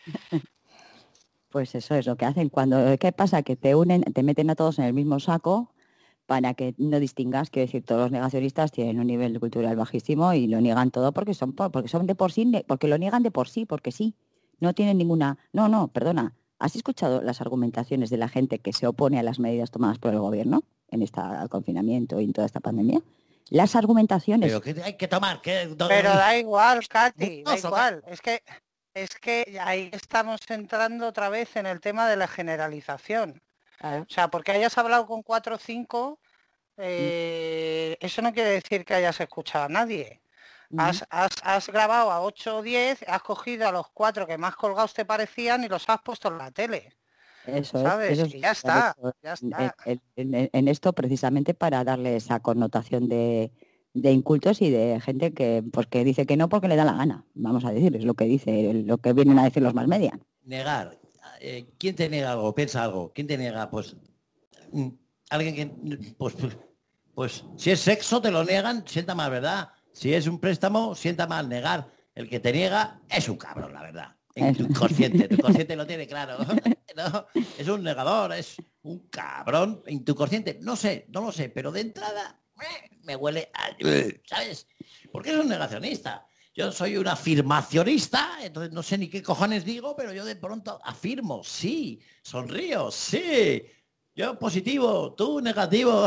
Pues eso es lo que hacen. Cuando, ¿qué pasa? Que te unen, te meten a todos en el mismo saco para que no distingas, quiero decir, todos los negacionistas tienen un nivel cultural bajísimo y lo niegan todo porque son por- porque son de por sí, ne- porque lo niegan de por sí, porque sí. No tienen ninguna, no, no, perdona, ¿Has escuchado las argumentaciones de la gente que se opone a las medidas tomadas por el gobierno en este confinamiento y en toda esta pandemia? Las argumentaciones... Pero que hay que tomar, que... Pero da igual, Katy, da No, so- igual. Es que, es que ahí estamos entrando otra vez en el tema de la generalización. Claro. O sea, porque hayas hablado con cuatro o cinco, eh, eso no quiere decir que hayas escuchado a nadie. Ujú. Has, has, has grabado a ocho o diez, has cogido a los cuatro que más colgados te parecían y los has puesto en la tele. Eso es, ¿Sabes? eso es- Y ya está, eso es. ya En, está. en- en- en esto precisamente para darle esa connotación de, de incultos y de gente que pues que dice que no porque le da la gana, vamos a decir, es lo que dice, lo que vienen a decir los más media. Negar. Eh, ¿Quién te niega algo? Piensa algo. ¿Quién te niega? Pues mm, alguien que... Pues, pues, pues si es sexo te lo niegan, sienta mal, ¿verdad? Si es un préstamo, sienta mal. Negar. El que te niega es un cabrón, la verdad. En tu Eso. inconsciente. Tu inconsciente lo tiene claro. ¿No? Es un negador, es un cabrón. En tu consciente, no sé, no lo sé, pero de entrada eh, me huele a... ¿Sabes? Porque es un negacionista. Yo soy un afirmacionista, entonces no sé ni qué cojones digo, pero yo de pronto afirmo, sí, sonrío, sí. Yo positivo, tú negativo.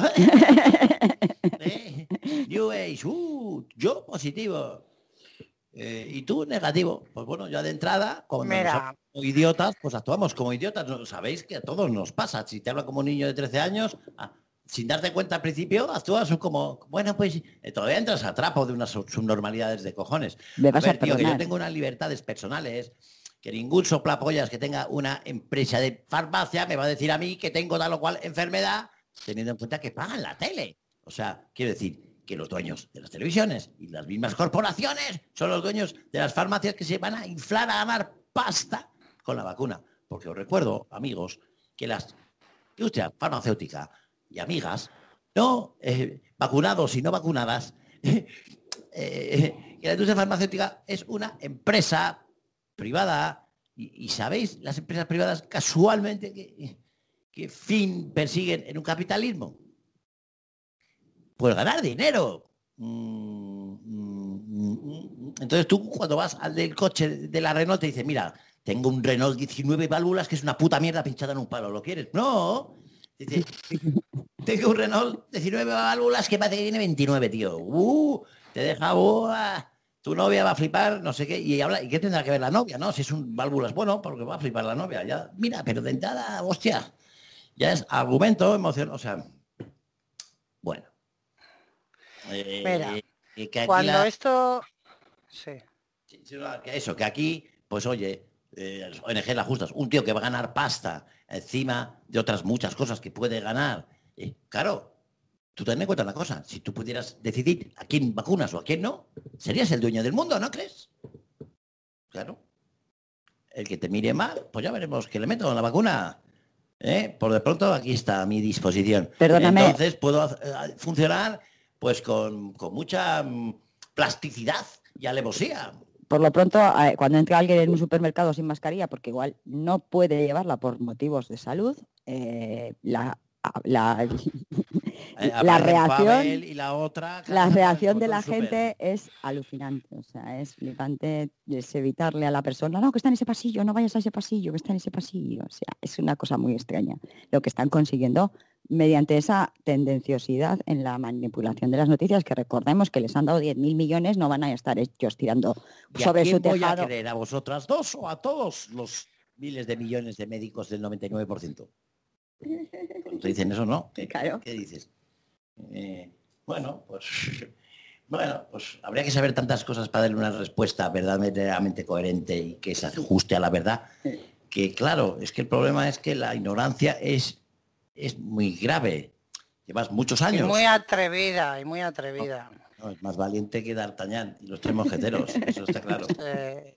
¿Eh? New Age, uh, yo positivo. Eh, y tú negativo. Pues bueno, ya de entrada, cuando Mira. nosotros como idiotas, pues actuamos como idiotas. ¿No? Sabéis que a todos nos pasa. Si te habla como un niño de trece años, ah, sin darte cuenta al principio, actúas como, bueno, pues eh, todavía entras a trapo de unas sub- subnormalidades de cojones. Me A vas a ver, tío, que yo perdonar. tengo unas libertades personales, que ningún soplapollas que tenga una empresa de farmacia me va a decir a mí que tengo tal o cual enfermedad, teniendo en cuenta que pagan la tele. O sea, quiero decir que los dueños de las televisiones y las mismas corporaciones son los dueños de las farmacias que se van a inflar a ganar pasta con la vacuna. Porque os recuerdo, amigos, que las industria farmacéutica y amigas, no eh, vacunados y no vacunadas, eh, eh, que la industria farmacéutica es una empresa privada y, y sabéis, las empresas privadas casualmente que, que fin persiguen en un capitalismo. Pues ganar dinero. Mm, mm, mm, mm. Entonces tú cuando vas al del coche de la Renault te dice, mira, tengo un Renault diecinueve válvulas que es una puta mierda pinchada en un palo, ¿lo quieres? No. Dice, tengo un Renault diecinueve válvulas que parece que viene veintinueve, tío. Uh, te deja, uh, tu novia va a flipar, no sé qué, y habla, ¿y qué tendrá que ver la novia? No, si es un válvulas bueno, porque va a flipar la novia. Ya, mira, pero de entrada, hostia, ya es argumento, emoción, o sea, bueno. Eh, Mira, eh, que aquí Cuando la- esto... Sí. Sí, sí, no, que eso, que aquí, pues oye, eh, O N G la justas, un tío que va a ganar pasta encima de otras muchas cosas que puede ganar. Eh, claro, tú ten en cuenta una cosa, si tú pudieras decidir a quién vacunas o a quién no, serías el dueño del mundo, ¿no crees? Claro. El que te mire mal, pues ya veremos que le meto en la vacuna. ¿Eh? Por de pronto aquí está a mi disposición. Perdóname. Entonces puedo eh, funcionar pues con, con mucha mm, plasticidad y alevosía. Por lo pronto, eh, cuando entra alguien en un supermercado sin mascarilla, porque igual no puede llevarla por motivos de salud, eh, la, la, Eh, la aparece reacción, Pavel y la otra. la claro, reacción por de todo la el súper. gente es alucinante. O sea, es flipante, es evitarle a la persona, no, que está en ese pasillo, no vayas a ese pasillo, que está en ese pasillo. O sea, es una cosa muy extraña lo que están consiguiendo mediante esa tendenciosidad en la manipulación de las noticias, que recordemos que les han dado diez mil millones, no van a estar ellos tirando ¿Y sobre a quién su voy tejado. a creer? ¿A vosotras dos o a todos los miles de millones de médicos del noventa y nueve por ciento? Cuando te dicen eso, ¿no? ¿Qué, Claro. ¿qué dices? Eh, bueno, pues bueno, pues habría que saber tantas cosas para darle una respuesta verdaderamente coherente y que se ajuste a la verdad. Que claro, es que el problema es que la ignorancia es, es muy grave. Llevas muchos Y años. muy atrevida, y muy atrevida. No, es más valiente que D'Artagnan y los tres mosqueteros, eso está claro. Eh,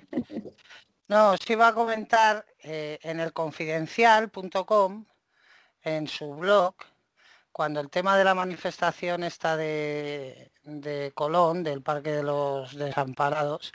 no, os iba a comentar eh, en el confidencial punto com, en su blog, cuando el tema de la manifestación esta de, de Colón, del Parque de los Desamparados,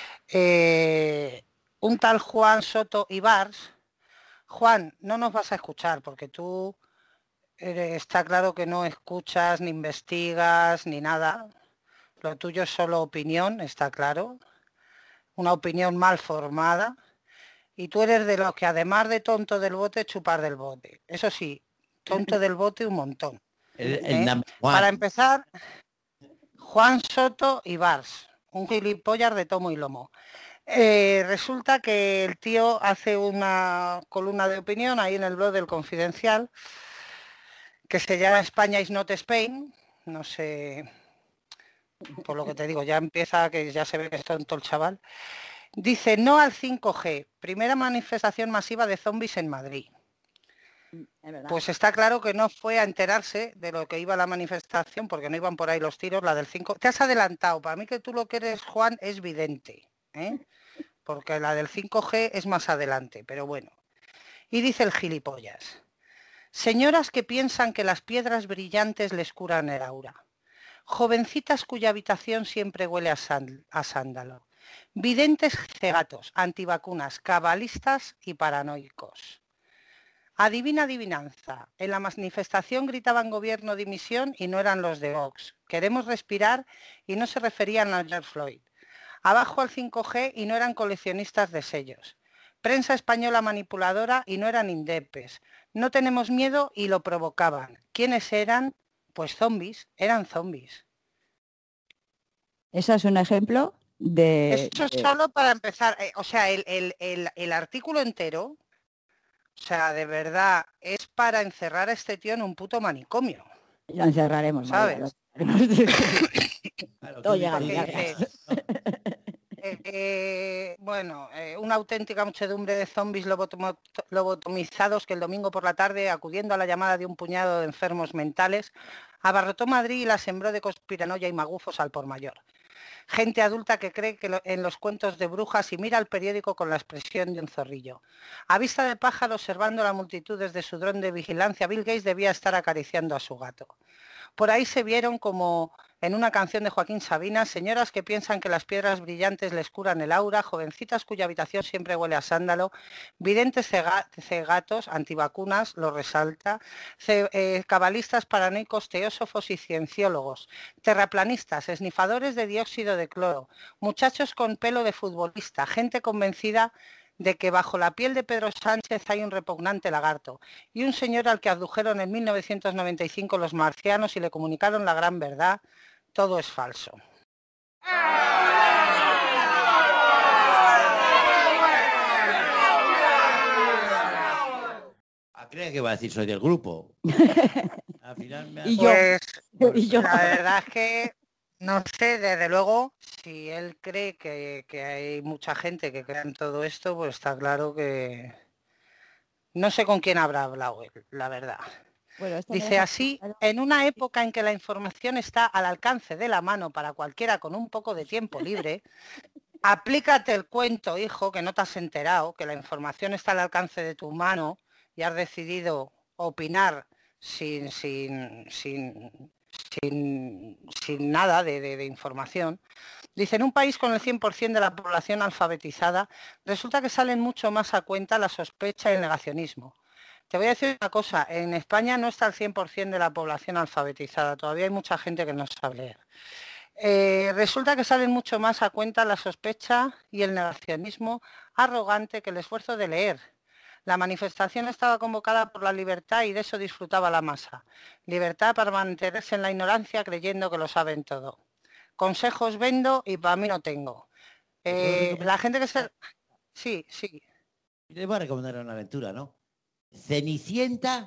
eh, un tal Juan Soto Ibars, Juan, no nos vas a escuchar porque tú eh, está claro que no escuchas, ni investigas, ni nada. Lo tuyo es solo opinión, está claro. Una opinión mal formada. Y tú eres de los que además de tonto del bote, chupar del bote. Eso sí, tonto del bote un montón. El, el ¿eh? number one. Para empezar, Juan Soto y Bars, un gilipollas de tomo y lomo. Eh, resulta que el tío hace una columna de opinión ahí en el blog del Confidencial que se llama España is not Spain. No sé, por lo que te digo, ya empieza, que ya se ve que es tonto el chaval. Dice no al cinco G, primera manifestación masiva de zombies en Madrid. Es verdad. Pues está claro que no fue a enterarse de lo que iba la manifestación, porque no iban por ahí los tiros, la del cinco. Te has adelantado, para mí que tú lo que eres, Juan, es vidente, ¿eh? Porque la del cinco G es más adelante, pero bueno. Y dice el gilipollas, señoras que piensan que las piedras brillantes les curan el aura, jovencitas cuya habitación siempre huele a, sand- a sándalo, videntes cegatos, antivacunas, cabalistas y paranoicos. Adivina adivinanza. En la manifestación gritaban gobierno dimisión y no eran los de Vox. Queremos respirar y no se referían a George Floyd. Abajo al cinco G y no eran coleccionistas de sellos. Prensa española manipuladora y no eran indepes. No tenemos miedo y lo provocaban. ¿Quiénes eran? Pues zombies. Eran zombies. Eso es un ejemplo de... Eso es de- solo para empezar. Eh, o sea, el, el- el- el artículo entero, o sea, de verdad, es para encerrar a este tío en un puto manicomio. Lo encerraremos, María, ¿Sabes? lo encerraremos. Claro, Todo tú- llega tú al Porque dices, dice, ¿no? eh, eh, bueno, eh, una auténtica muchedumbre de zombies lobotomo- lobotomizados que el domingo por la tarde, acudiendo a la llamada de un puñado de enfermos mentales, abarrotó Madrid y la sembró de conspiranoia y magufos al por mayor. Gente adulta que cree que lo- en los cuentos de brujas y mira el periódico con la expresión de un zorrillo. A vista de pájaro, observando la multitud desde su dron de vigilancia, Bill Gates debía estar acariciando a su gato. Por ahí se vieron como en una canción de Joaquín Sabina, señoras que piensan que las piedras brillantes les curan el aura, jovencitas cuya habitación siempre huele a sándalo, videntes cega- cegatos, antivacunas, lo resalta, ce- eh, cabalistas paranoicos, teósofos y cienciólogos, terraplanistas, esnifadores de dióxido de cloro, muchachos con pelo de futbolista, gente convencida de que bajo la piel de Pedro Sánchez hay un repugnante lagarto, y un señor al que abdujeron en mil novecientos noventa y cinco los marcianos y le comunicaron la gran verdad, todo es falso. Ah, creía que iba a decir soy del grupo. Al final me ha- Y yo. Pues Y yo. la verdad es que no sé, desde luego, si él cree que, que hay mucha gente que crea en todo esto, pues está claro que no sé con quién habrá hablado él, la verdad. Bueno, esto me Dice deja así, claro- en una época en que la información está al alcance de la mano para cualquiera con un poco de tiempo libre, aplícate el cuento, hijo, que no te has enterado, que la información está al alcance de tu mano y has decidido opinar sin, sin, sin, sin, sin nada de, de- de información. Dice, en un país con el cien por ciento de la población alfabetizada, resulta que salen mucho más a cuenta la sospecha y el negacionismo. Te voy a decir una cosa, en España no está el cien por ciento de la población alfabetizada, todavía hay mucha gente que no sabe leer. Eh, resulta que salen mucho más a cuenta la sospecha y el negacionismo arrogante que el esfuerzo de leer. La manifestación estaba convocada por la libertad y de eso disfrutaba la masa. Libertad para mantenerse en la ignorancia creyendo que lo saben todo. Consejos vendo y para mí no tengo. Eh, la gente que se... Sí, sí. Les voy a recomendar una aventura, ¿no? Cenicienta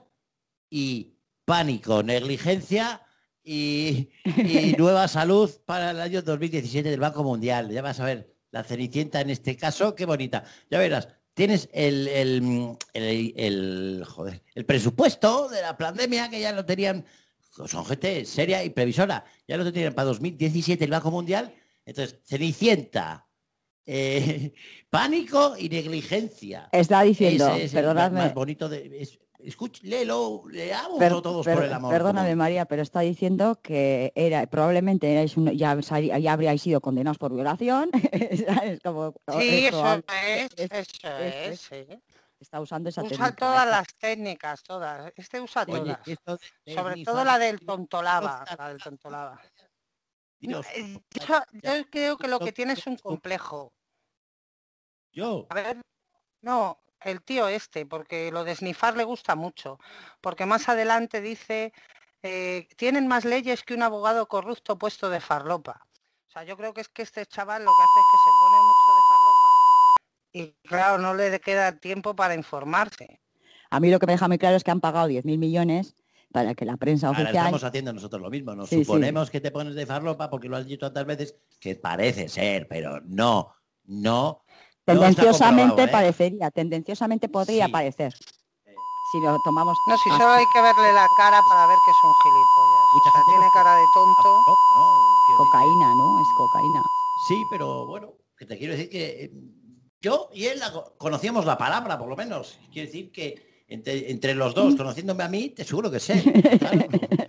y pánico, negligencia y, y nueva salud para el año dos mil diecisiete del Banco Mundial. Ya vas a ver, la Cenicienta en este caso, qué bonita. Ya verás, tienes el, el, el, el, joder, el presupuesto de la pandemia que ya lo tenían, son gente seria y previsora, ya lo tenían para dos mil diecisiete el Banco Mundial. Entonces, Cenicienta, eh, pánico y negligencia. Está diciendo, Ese es el perdonadme, más bonito de... Es, escuch, léelo, leamos per- todos per- por el amor. perdóname como- María, pero está diciendo que era probablemente erais un- ya, sali- ya habríais sido condenados por violación. Es como, Sí, es eso probable- es, es- eso es- es, sí. está usando esa Usa técnica. todas ¿eh? las técnicas, todas. Este usa Oye, todas. esto de Sobre esnifar- todo la del tontolaba, la del tontolaba. No, Dios, eh, yo, yo creo que lo que tiene es un complejo. yo, A ver, No, el tío este, porque lo de snifar le gusta mucho, porque más adelante dice, eh, tienen más leyes que un abogado corrupto puesto de farlopa. O sea, yo creo que es que este chaval lo que hace es que se pone mucho de farlopa y claro, no le queda tiempo para informarse. A mí lo que me deja muy claro es que han pagado diez mil millones para que la prensa Ahora oficial... estamos haciendo nosotros lo mismo. Nos Sí, suponemos sí. que te pones de farlopa porque lo has dicho tantas veces que parece ser, pero no, no. Tendenciosamente no ¿eh? parecería, tendenciosamente podría sí. parecer. Si lo tomamos... No, si solo hay que verle la cara para ver que es un gilipollas. Mucha o sea, gente tiene no... cara de tonto. No, no, cocaína, ¿no? Es cocaína. Sí, pero bueno, que te quiero decir que eh, yo y él la, conocíamos la palabra, por lo menos. Quiero decir que entre, entre los dos, conociéndome a mí, te seguro que sé. Claro.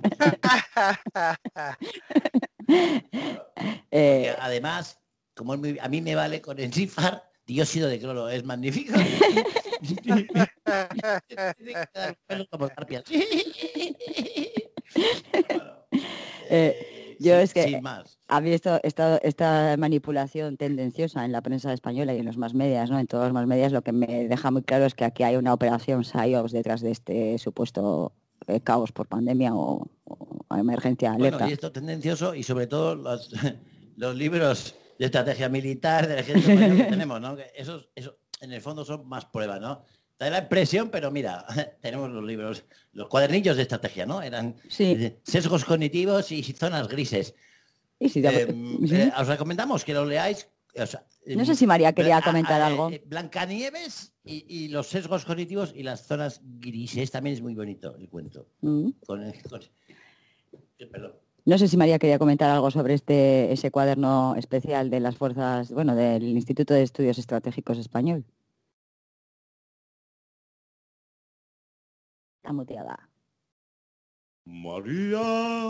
eh, además, como es muy, a mí me vale con el Cifar, dióxido de cloro, es magnífico. eh, yo es que sin más. a mí esto, esta, esta manipulación tendenciosa en la prensa española y en los más medias, ¿no? En todos los más medias, lo que me deja muy claro es que aquí hay una operación PSYOPS detrás de este supuesto eh, caos por pandemia o, o emergencia alerta. Bueno, y esto tendencioso y sobre todo los, los libros de estrategia militar del ejército español que tenemos, ¿no? Que esos, esos en el fondo son más pruebas, ¿no? Da la impresión, pero mira, tenemos los libros, los cuadernillos de estrategia, ¿no? Eran sí. sesgos cognitivos y zonas grises. Sí, sí, eh, sí. Eh, os recomendamos que lo leáis. O sea, no sé si María quería comentar a, a, algo. Blancanieves y, y los sesgos cognitivos y las zonas grises también es muy bonito el cuento. Mm. Con, con, perdón. No sé si María quería comentar algo sobre este ese cuaderno especial de las fuerzas, bueno, del Instituto de Estudios Estratégicos Español. Está muteada. María,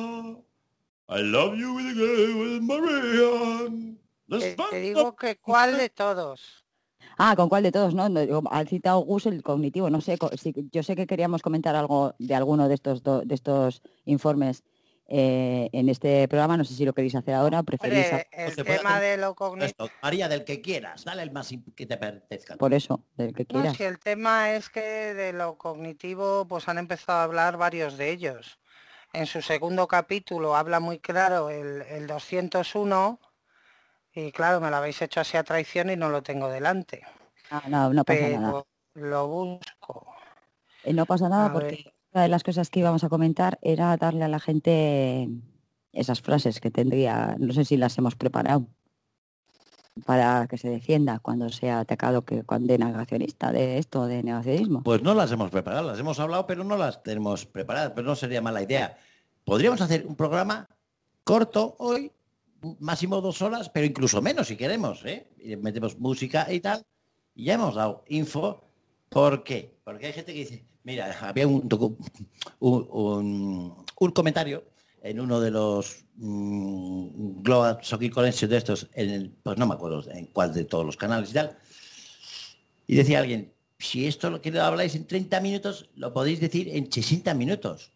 I love you with a with María. Te, te digo que cuál de todos. Ah, ¿con cuál de todos? No, no ha citado Gus el cognitivo. No sé, si, yo sé que queríamos comentar algo de alguno de estos do, de estos informes eh, en este programa. No sé si lo queréis hacer ahora o preferís. Hombre, el se tema hacer... de lo cognitivo. María, del que quieras, dale el más que te parezca. Por eso, del que quieras. No, si el tema es que de lo cognitivo, pues han empezado a hablar varios de ellos. En su segundo capítulo habla muy claro el, el doscientos uno. Y claro, me lo habéis hecho así a traición y no lo tengo delante. Ah, no, no pasa Pero nada. Lo busco. Eh, no pasa nada a porque ver. Una de las cosas que íbamos a comentar era darle a la gente esas frases que tendría, no sé si las hemos preparado, para que se defienda cuando sea atacado que de negacionista de esto, de negacionismo. Pues no las hemos preparado, las hemos hablado, pero no las tenemos preparadas, pero no sería mala idea. Podríamos hacer un programa corto hoy, máximo dos horas, pero incluso menos si queremos, ¿eh? Y metemos música y tal, y ya hemos dado info. ¿Por qué? Porque hay gente que dice, mira, había un, un, un, un comentario en uno de los mmm, Global Soccer Connection de estos, en el, pues no me acuerdo en cuál de todos los canales y tal, y decía alguien, si esto lo que lo habláis en treinta minutos, lo podéis decir en sesenta minutos.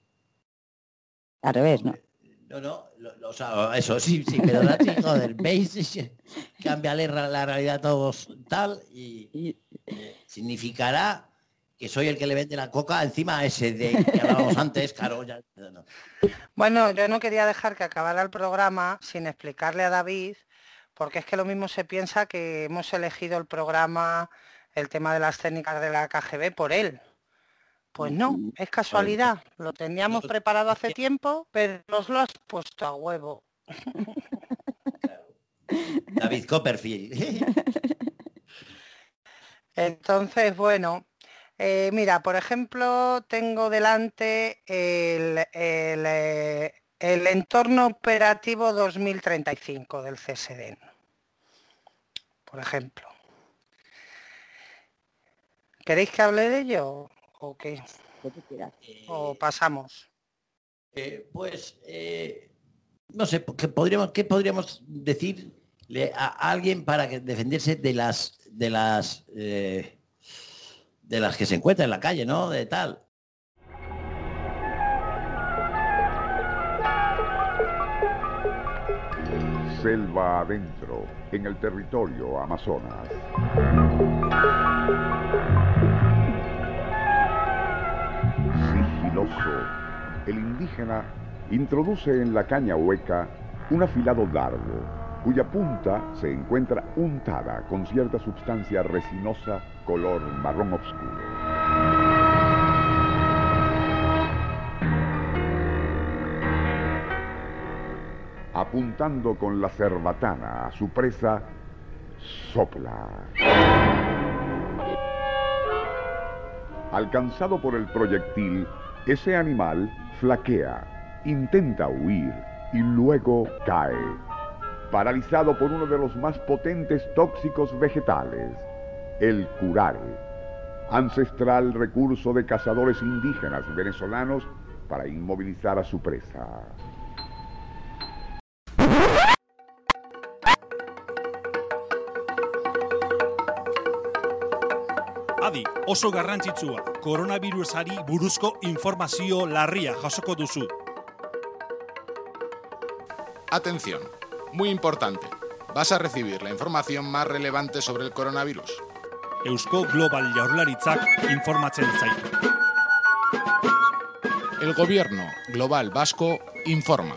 Al revés, ¿no? No, no, lo, lo, o sea, eso sí, sí, pero da, sí, joder, veis, cámbiale la realidad a todos tal y eh, significará que soy el que le vende la coca encima a ese de que hablábamos antes, claro, ya, no. Bueno, yo no quería dejar que acabara el programa sin explicarle a David, porque es que lo mismo se piensa que hemos elegido el programa, el tema de las técnicas de la K G B por él. Pues no, es casualidad. Lo teníamos preparado hace tiempo, pero nos lo has puesto a huevo. David Copperfield. Entonces, bueno, eh, mira, por ejemplo, tengo delante el, el, eh, el entorno operativo dos mil treinta y cinco del C S D N. Por ejemplo. ¿Queréis que hable de ello? ¿O qué? Eh, ¿O pasamos? Eh, pues, eh, no sé, ¿qué podríamos, qué podríamos decirle a alguien para que defenderse de las de las eh, de las que se encuentra en la calle, ¿no? De tal. Selva adentro, en el territorio Amazonas. sigiloso, el indígena introduce en la caña hueca un afilado dardo, cuya punta se encuentra untada con cierta sustancia resinosa color marrón oscuro. Apuntando con la cerbatana a su presa, sopla. Alcanzado por el proyectil, ese animal flaquea, intenta huir y luego cae, paralizado por uno de los más potentes tóxicos vegetales, el curare, ancestral recurso de cazadores indígenas venezolanos para inmovilizar a su presa. Adi, oso garrantzitsua, koronavirusari buruzko informazio larria jasoko duzu. Atención, muy importante. Vas a recibir la información más relevante sobre el coronavirus. Eusko Global Jaurlaritzak informatzen zaitu. El Gobierno Global Vasco informa.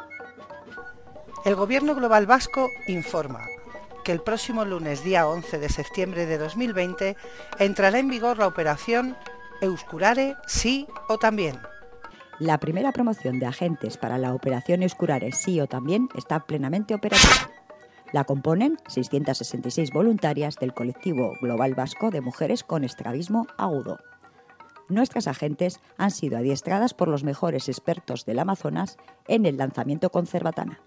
El Gobierno Global Vasco informa que el próximo lunes día once de septiembre de dos mil veinte entrará en vigor la operación Euskurare sí o también. La primera promoción de agentes para la operación Euskurare sí o también está plenamente operativa. La componen seiscientas sesenta y seis voluntarias del colectivo global vasco de mujeres con estrabismo agudo. Nuestras agentes han sido adiestradas por los mejores expertos del Amazonas en el lanzamiento con cerbatana.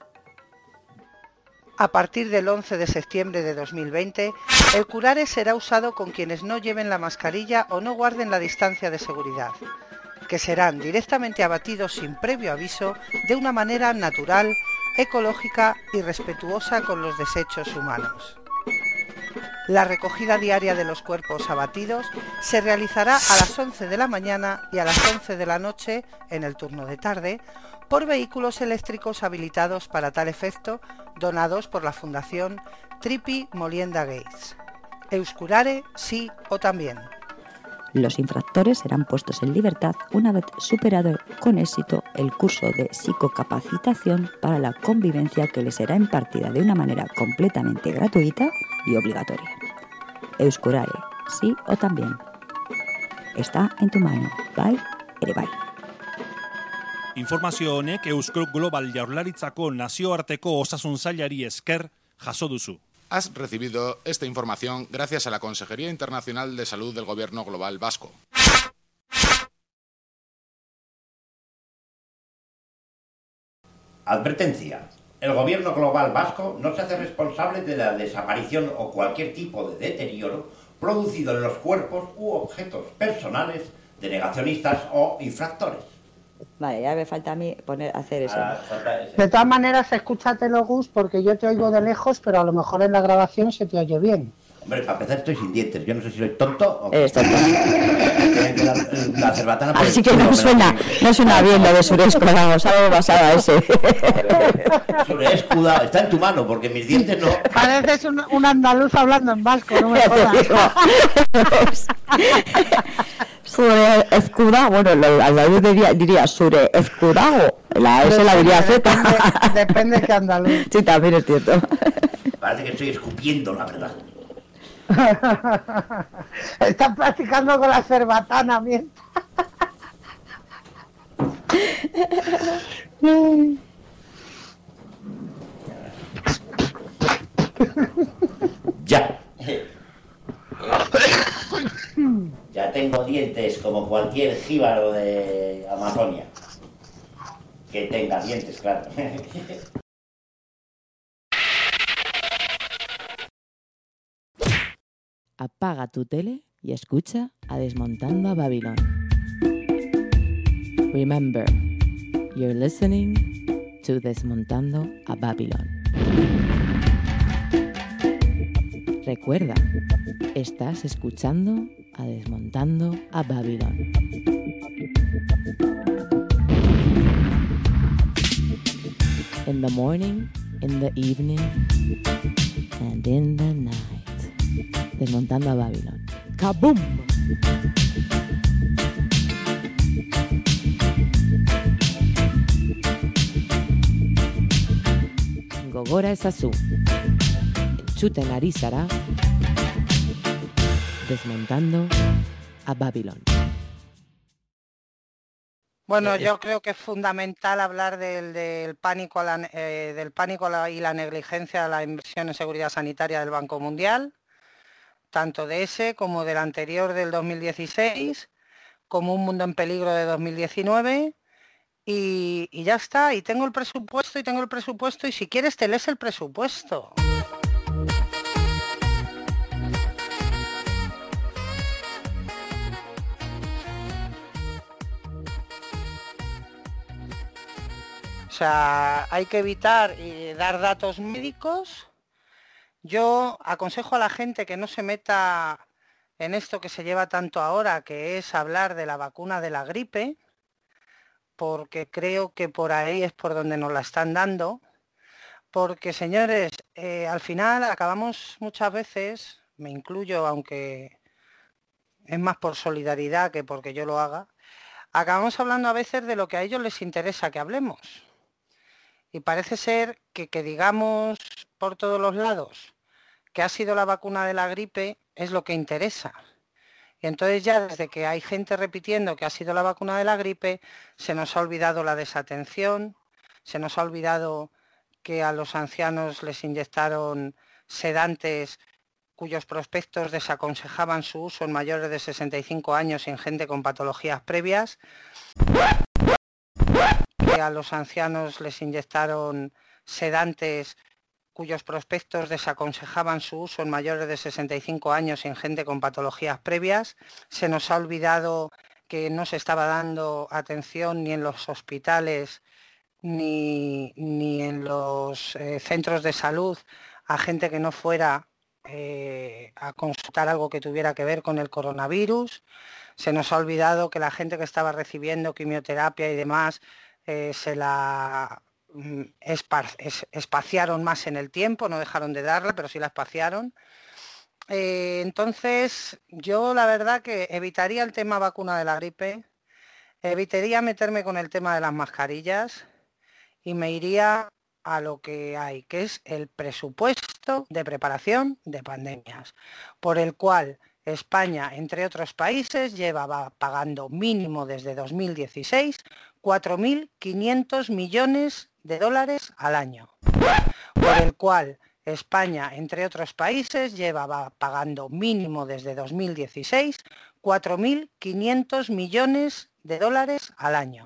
A partir del once de septiembre de dos mil veinte, el curare será usado con quienes no lleven la mascarilla o no guarden la distancia de seguridad, que serán directamente abatidos sin previo aviso de una manera natural, ecológica y respetuosa con los desechos humanos. La recogida diaria de los cuerpos abatidos se realizará a las once de la mañana y a las once de la noche, en el turno de tarde, por vehículos eléctricos habilitados para tal efecto, donados por la Fundación Tripi Molienda Gates. Euskurare sí o también. Los infractores serán puestos en libertad una vez superado con éxito el curso de psicocapacitación para la convivencia que les será impartida de una manera completamente gratuita y obligatoria. Euskurare sí o también. Está en tu mano. Bye, ere bye. Informazio honek Eusko Global Jaurlaritzako nazioarteko osasun sailari esker jaso duzu. Has recibido esta información gracias a la Consejería Internacional de Salud del Gobierno Global Vasco. Advertencia. El Gobierno Global Vasco no se hace responsable de la desaparición o cualquier tipo de deterioro producido en los cuerpos u objetos personales de negacionistas o infractores. Vale, ya me falta a mí poner, hacer eso. Ah, falta ese. De todas maneras, escúchatelo, Gus, porque yo te oigo de lejos, pero a lo mejor en la grabación se te oye bien. Hombre, para empezar estoy sin dientes. Yo no sé si soy tonto o... Eres tonto. Tienen que dar la cerbatana por Así el que culo, no pero suena, sí. no suena bien lo de Surescuda, vamos, algo basado a ese. Surescuda, está en tu mano, porque mis dientes no... Pareces un, un andaluz hablando en vasco, no me jodas. Sure escuda, bueno, el andaluz diría, diría Sure escudago, la S la diría Z. Depende, depende de qué andaluz. Sí, también es cierto. Parece que estoy escupiendo, la verdad. Estás practicando con la cerbatana mientras. Ya. Ya tengo dientes como cualquier jíbaro de Amazonia. Que tenga dientes, claro. Apaga tu tele y escucha a Desmontando a Babilón. Remember, you're listening to Desmontando a Babilón. Recuerda, estás escuchando a Desmontando a Babilón. In the morning, in the evening, and in the night. Desmontando a Babilón. ¡Kaboom! Gogora ezazu. Entzuten ari zara, desmontando a Babylon. Bueno, yo creo que es fundamental hablar del, del pánico, a la, eh, del pánico a la, y la negligencia de la inversión en seguridad sanitaria del Banco Mundial, tanto de ese como del anterior del dos mil dieciséis, como Un Mundo en Peligro de dos mil diecinueve, y, y ya está, y tengo el presupuesto, y tengo el presupuesto, y si quieres te lees el presupuesto. O sea, hay que evitar eh, dar datos médicos. Yo aconsejo a la gente que no se meta en esto que se lleva tanto ahora, que es hablar de la vacuna de la gripe, porque creo que por ahí es por donde nos la están dando. Porque, señores, eh, al final acabamos muchas veces, me incluyo, aunque es más por solidaridad que porque yo lo haga, acabamos hablando a veces de lo que a ellos les interesa que hablemos. Y parece ser que, que digamos por todos los lados que ha sido la vacuna de la gripe es lo que interesa. Y entonces ya desde que hay gente repitiendo que ha sido la vacuna de la gripe, se nos ha olvidado la desatención, se nos ha olvidado que a los ancianos les inyectaron sedantes cuyos prospectos desaconsejaban su uso en mayores de sesenta y cinco años y en gente con patologías previas, que a los ancianos les inyectaron sedantes cuyos prospectos desaconsejaban su uso en mayores de sesenta y cinco años y en gente con patologías previas. Se nos ha olvidado que no se estaba dando atención ni en los hospitales ni, ni en los eh, centros de salud a gente que no fuera eh, a consultar algo que tuviera que ver con el coronavirus. Se nos ha olvidado que la gente que estaba recibiendo quimioterapia y demás eh, se la mm, espar- es- espaciaron más en el tiempo, no dejaron de darla, pero sí la espaciaron. Eh, entonces, yo la verdad que evitaría el tema vacuna de la gripe, evitaría meterme con el tema de las mascarillas y me iría a lo que hay, que es el presupuesto de preparación de pandemias, por el cual España, entre otros países, lleva pagando mínimo desde dos mil dieciséis cuatro mil quinientos millones de dólares al año, por el cual España, entre otros países, lleva pagando mínimo desde dos mil dieciséis cuatro mil quinientos millones de dólares al año.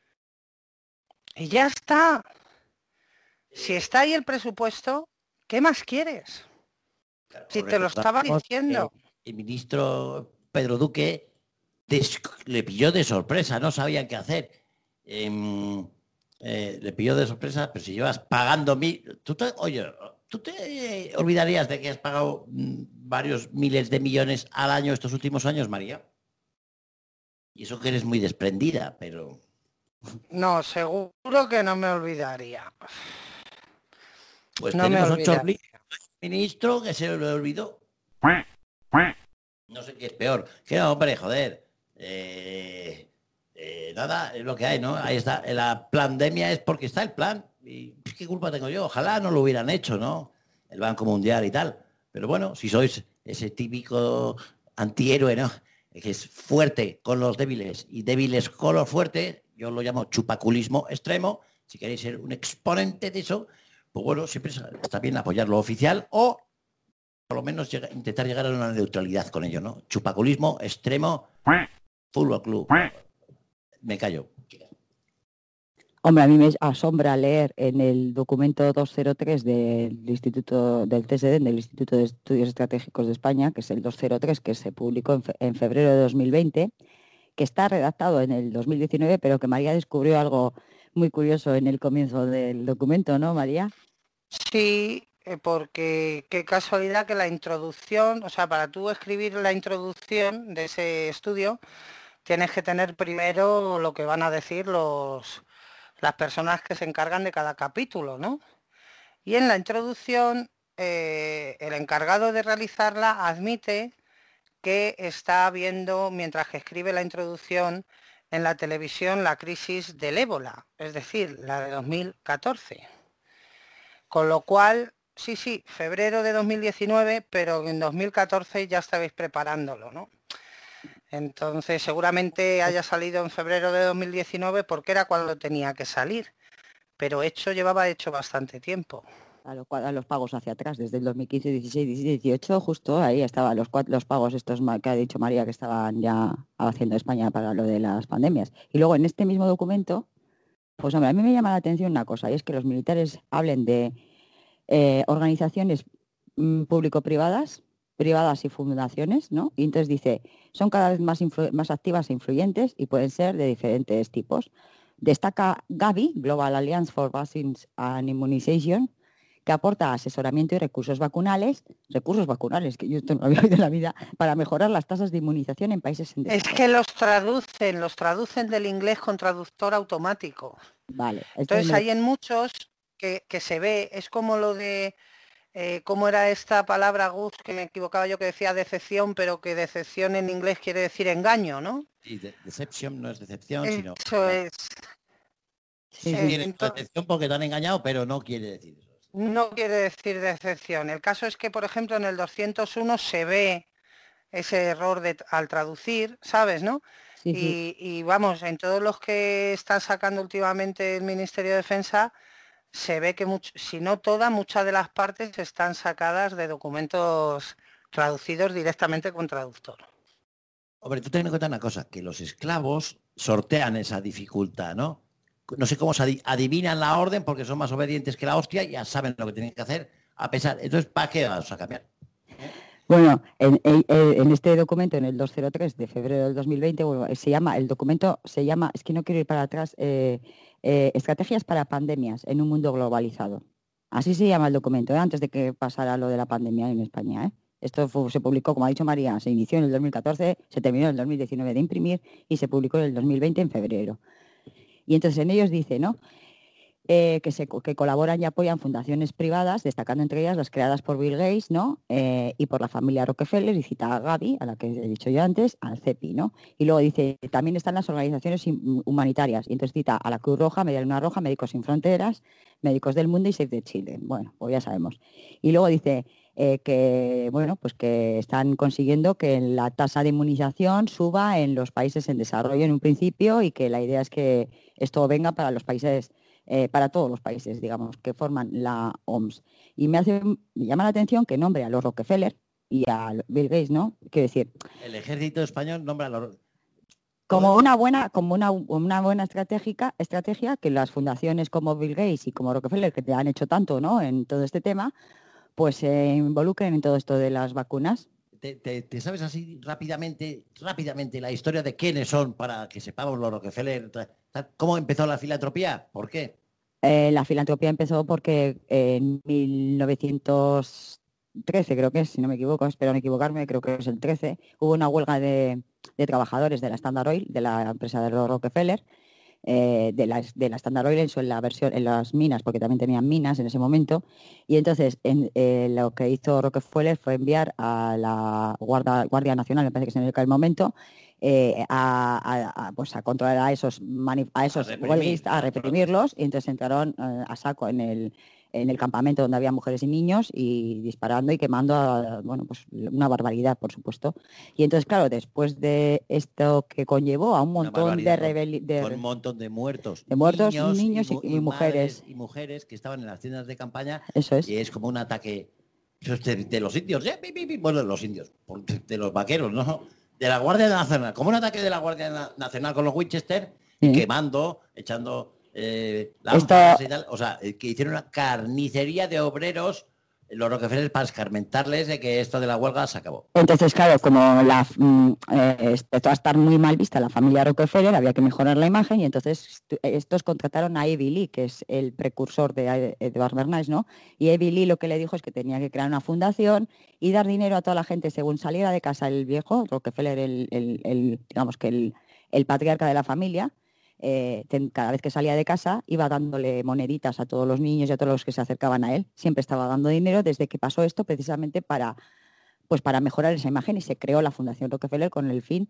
Y ya está. Si está ahí el presupuesto, ¿qué más quieres? Si te lo estaba diciendo. El ministro Pedro Duque des- le pilló de sorpresa, no sabía qué hacer. Em, eh, le pilló de sorpresa, pero si llevas pagando mil... ¿Tú te, oye, ¿tú te olvidarías de que has pagado mm, varios miles de millones al año estos últimos años, María? Y eso que eres muy desprendida, pero... No, seguro que no me olvidaría. Pues No me tenemos ocho olvidaría. mil ministro que se le olvidó. No sé qué es peor. Que no, hombre, joder. Eh, eh, nada, es lo que hay, ¿no? Ahí está. La pandemia es porque está el plan. Y ¿qué culpa tengo yo? Ojalá no lo hubieran hecho, ¿no? El Banco Mundial y tal. Pero bueno, si sois ese típico antihéroe, ¿no? Que es fuerte con los débiles y débiles con los fuertes, yo lo llamo chupaculismo extremo. Si queréis ser un exponente de eso, pues bueno, siempre está bien apoyar lo oficial o por lo menos llega- intentar llegar a una neutralidad con ello, ¿no? Chupaculismo extremo, fútbol club. Me callo. Hombre, a mí me asombra leer en el documento doscientos tres del Instituto del C S D, del Instituto de Estudios Estratégicos de España, que es el doscientos tres, que se publicó en, fe- en febrero de dos mil veinte, que está redactado en el dos mil diecinueve, pero que María descubrió algo muy curioso en el comienzo del documento, ¿no, María? Sí, eh, porque qué casualidad que la introducción, o sea, para tú escribir la introducción de ese estudio, tienes que tener primero lo que van a decir los, las personas que se encargan de cada capítulo, ¿no? Y en la introducción, eh, el encargado de realizarla admite que está viendo, mientras que escribe la introducción, en la televisión la crisis del ébola, es decir, la de dos mil catorce. Con lo cual, sí, sí, febrero de dos mil diecinueve, pero en dos mil catorce ya estabais preparándolo, ¿no? Entonces seguramente haya salido en febrero de dos mil diecinueve porque era cuando tenía que salir, pero hecho llevaba hecho bastante tiempo. A los, cua- a los pagos hacia atrás, desde el dos mil quince, dieciséis, diecisiete, dieciocho, justo ahí estaban los, cua- los pagos estos ma- que ha dicho María que estaban ya haciendo España para lo de las pandemias. Y luego en este mismo documento, pues hombre, a mí me llama la atención una cosa, y es que los militares hablen de eh, organizaciones mm, público-privadas, privadas y fundaciones, ¿no? Y entonces dice, son cada vez más, influ- más activas e influyentes y pueden ser de diferentes tipos. Destaca Gavi, Global Alliance for Vaccines and Immunization, que aporta asesoramiento y recursos vacunales, recursos vacunales, que yo esto no lo había oído en la vida, para mejorar las tasas de inmunización en países en Es desarrollo. que los traducen, los traducen del inglés con traductor automático. Vale. esto Entonces me- hay en muchos que, que se ve, es como lo de, eh, ¿cómo era esta palabra, Gus, que me equivocaba yo, que decía decepción, pero que decepción en inglés quiere decir engaño, ¿no? Y de- deception no es decepción, sino... Eso es. Sí, Eh, tienes ento- decepción porque te han engañado, pero no quiere decir eso. No quiere decir decepción. El caso es que, por ejemplo, en el doscientos uno se ve ese error de, al traducir, ¿sabes, no? Sí, y, sí. y vamos, en todos los que está sacando últimamente el Ministerio de Defensa, se ve que, much- si no todas, muchas de las partes están sacadas de documentos traducidos directamente con traductor. Hombre, tú ten en cuenta una cosa, que los esclavos sortean esa dificultad, ¿no? No sé cómo se adi- adivinan la orden porque son más obedientes que la hostia y ya saben lo que tienen que hacer a pesar. Entonces, ¿para qué vas a cambiar? Bueno, en, en- en este documento, en el doscientos tres de febrero del dos mil veinte, bueno, se llama, el documento se llama, es que no quiero ir para atrás, eh, eh, Estrategias para pandemias en un mundo globalizado. Así se llama el documento, ¿eh? Antes de que pasara lo de la pandemia en España, ¿eh? Esto fue- se publicó, como ha dicho María, se inició en el dos mil catorce, se terminó en el dos mil diecinueve de imprimir y se publicó en el dos mil veinte en febrero. Y entonces en ellos dice, ¿no? Eh, que, se, que colaboran y apoyan fundaciones privadas, destacando entre ellas las creadas por Bill Gates, ¿no? Eh, y por la familia Rockefeller, y cita a Gavi, a la que he dicho yo antes, al CEPI, ¿no? Y luego dice, también están las organizaciones hum- humanitarias, y entonces cita a la Cruz Roja, Media Luna Roja, Médicos Sin Fronteras, Médicos del Mundo y Save the Children. Bueno, pues ya sabemos. Y luego dice eh, que, bueno, pues que están consiguiendo que la tasa de inmunización suba en los países en desarrollo en un principio y que la idea es que esto venga para los países eh, para todos los países, digamos, que forman la O M S. Y me hace, me llama la atención que nombre a los Rockefeller y a Bill Gates, ¿no? Quiero decir, El ejército español nombra a los... como una buena, como una, una buena estratégica, estrategia que las fundaciones como Bill Gates y como Rockefeller, que te han hecho tanto, ¿no? En todo este tema, pues se involucren en todo esto de las vacunas. ¿Te, te- te sabes así rápidamente, rápidamente la historia de quiénes son para que sepamos los Rockefeller? tra- tra- ¿Cómo empezó la filantropía? ¿Por qué? Eh, la filantropía empezó porque en mil novecientos trece, creo que es, si no me equivoco, espero no equivocarme, creo que es el trece, hubo una huelga de, de trabajadores de la Standard Oil, de la empresa de los Rockefeller, eh, de, la, de la Standard Oil en, su- en la versión, en las minas, porque también tenían minas en ese momento, y entonces en, eh, lo que hizo Rockefeller fue enviar a la Guardia, Guardia Nacional, me parece que es en aquel momento, eh, a, a- a, pues a controlar a esos, mani- a esos reprimir, huelguistas, a reprimirlos, y entonces entraron eh, a saco en el, en el campamento donde había mujeres y niños y disparando y quemando, a, bueno, pues una barbaridad, por supuesto. Y entonces, claro, después de esto que conllevó a un Una montón de barbaridad, con- rebeliones, Con un montón de muertos. de muertos, niños, niños y- mu- y mujeres. madres y mujeres que estaban en las tiendas de campaña. Eso es. Y es como un ataque pues, de, de los indios. ¿eh? Pi, pi, pi. Bueno, de los indios. por- De los vaqueros, ¿no? De la Guardia Nacional. Como un ataque de la Guardia Na- Nacional con los Winchester, Sí. quemando, echando eh, Esto- lámparas y tal. O sea, eh, que hicieron una carnicería de obreros, eh, los Rockefeller, para escarmentarles de que esto de la huelga se acabó. Entonces, claro, como la, mm, eh, empezó a estar muy mal vista la familia Rockefeller, había que mejorar la imagen y entonces estu- estos contrataron a Avi Lee, que es el precursor de eh, Edward Bernays, ¿no? Y Avi Lee lo que le dijo es que tenía que crear una fundación y dar dinero a toda la gente según saliera de casa el viejo, Rockefeller, el, el- el, digamos que el, el patriarca de la familia. Eh, ten- cada vez que salía de casa iba dándole moneditas a todos los niños y a todos los que se acercaban a él. Siempre estaba dando dinero desde que pasó esto precisamente para, pues para mejorar esa imagen y se creó la Fundación Rockefeller con el fin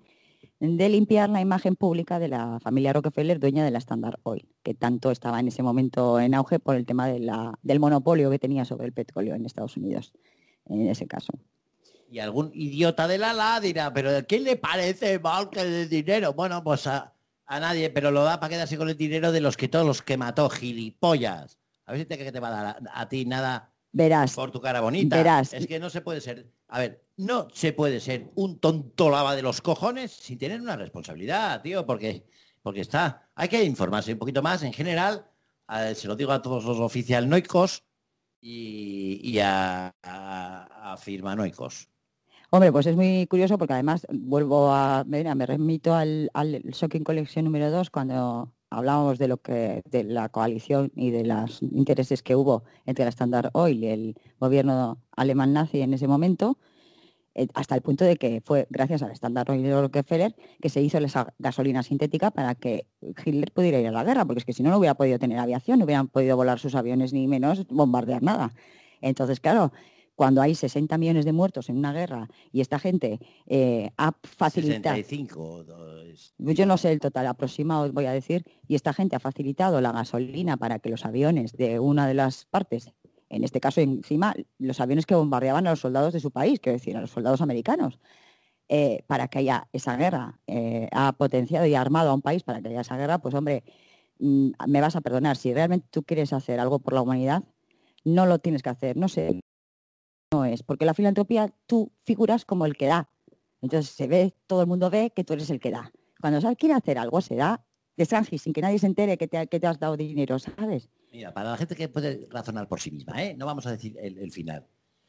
de limpiar la imagen pública de la familia Rockefeller, dueña de la Standard Oil, que tanto estaba en ese momento en auge por el tema de la, del monopolio que tenía sobre el petróleo en Estados Unidos, en ese caso. Y algún idiota de la la dirá, pero ¿a quién le parece mal que el dinero? Bueno, pues a, a nadie, pero lo da para quedarse con el dinero de los que todos los que mató, gilipollas. A ver si te, que te va a dar a, a ti nada verás, por tu cara bonita. Verás. Es que no se puede ser, a ver, no se puede ser un tonto lava de los cojones sin tener una responsabilidad, tío, porque, porque está, hay que informarse un poquito más en general, a, se lo digo a todos los oficialnoicos y, y a, a, a firmanoicos. Hombre, pues es muy curioso porque además vuelvo a, mira, me remito al, al Shocking Collection número dos cuando hablábamos de lo que de la coalición y de los intereses que hubo entre la Standard Oil y el gobierno alemán nazi en ese momento, eh, hasta el punto de que fue gracias a la Standard Oil de Rockefeller que se hizo esa gasolina sintética para que Hitler pudiera ir a la guerra, porque es que si no, no hubiera podido tener aviación, no hubieran podido volar sus aviones ni menos bombardear nada. Entonces, claro, cuando hay sesenta millones de muertos en una guerra y esta gente eh, ha facilitado... sesenta y cinco. Yo no sé el total aproximado, voy a decir, y esta gente ha facilitado la gasolina para que los aviones de una de las partes, en este caso encima los aviones que bombardeaban a los soldados de su país, quiero decir, a los soldados americanos, eh, para que haya esa guerra, eh, ha potenciado y ha armado a un país para que haya esa guerra, pues hombre, mm, me vas a perdonar, si realmente tú quieres hacer algo por la humanidad, no lo tienes que hacer, no sé. No es, porque la filantropía tú figuras como el que da. Entonces se ve, todo el mundo ve que tú eres el que da. Cuando se quiere hacer algo, se da de Sanji, sin que nadie se entere que te, que te has dado dinero, ¿sabes? Mira, para la gente que puede razonar por sí misma, ¿eh? No vamos a decir el, el final.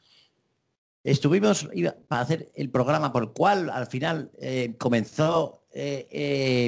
Estuvimos iba, para hacer el programa por el cual al final eh, comenzó eh, eh,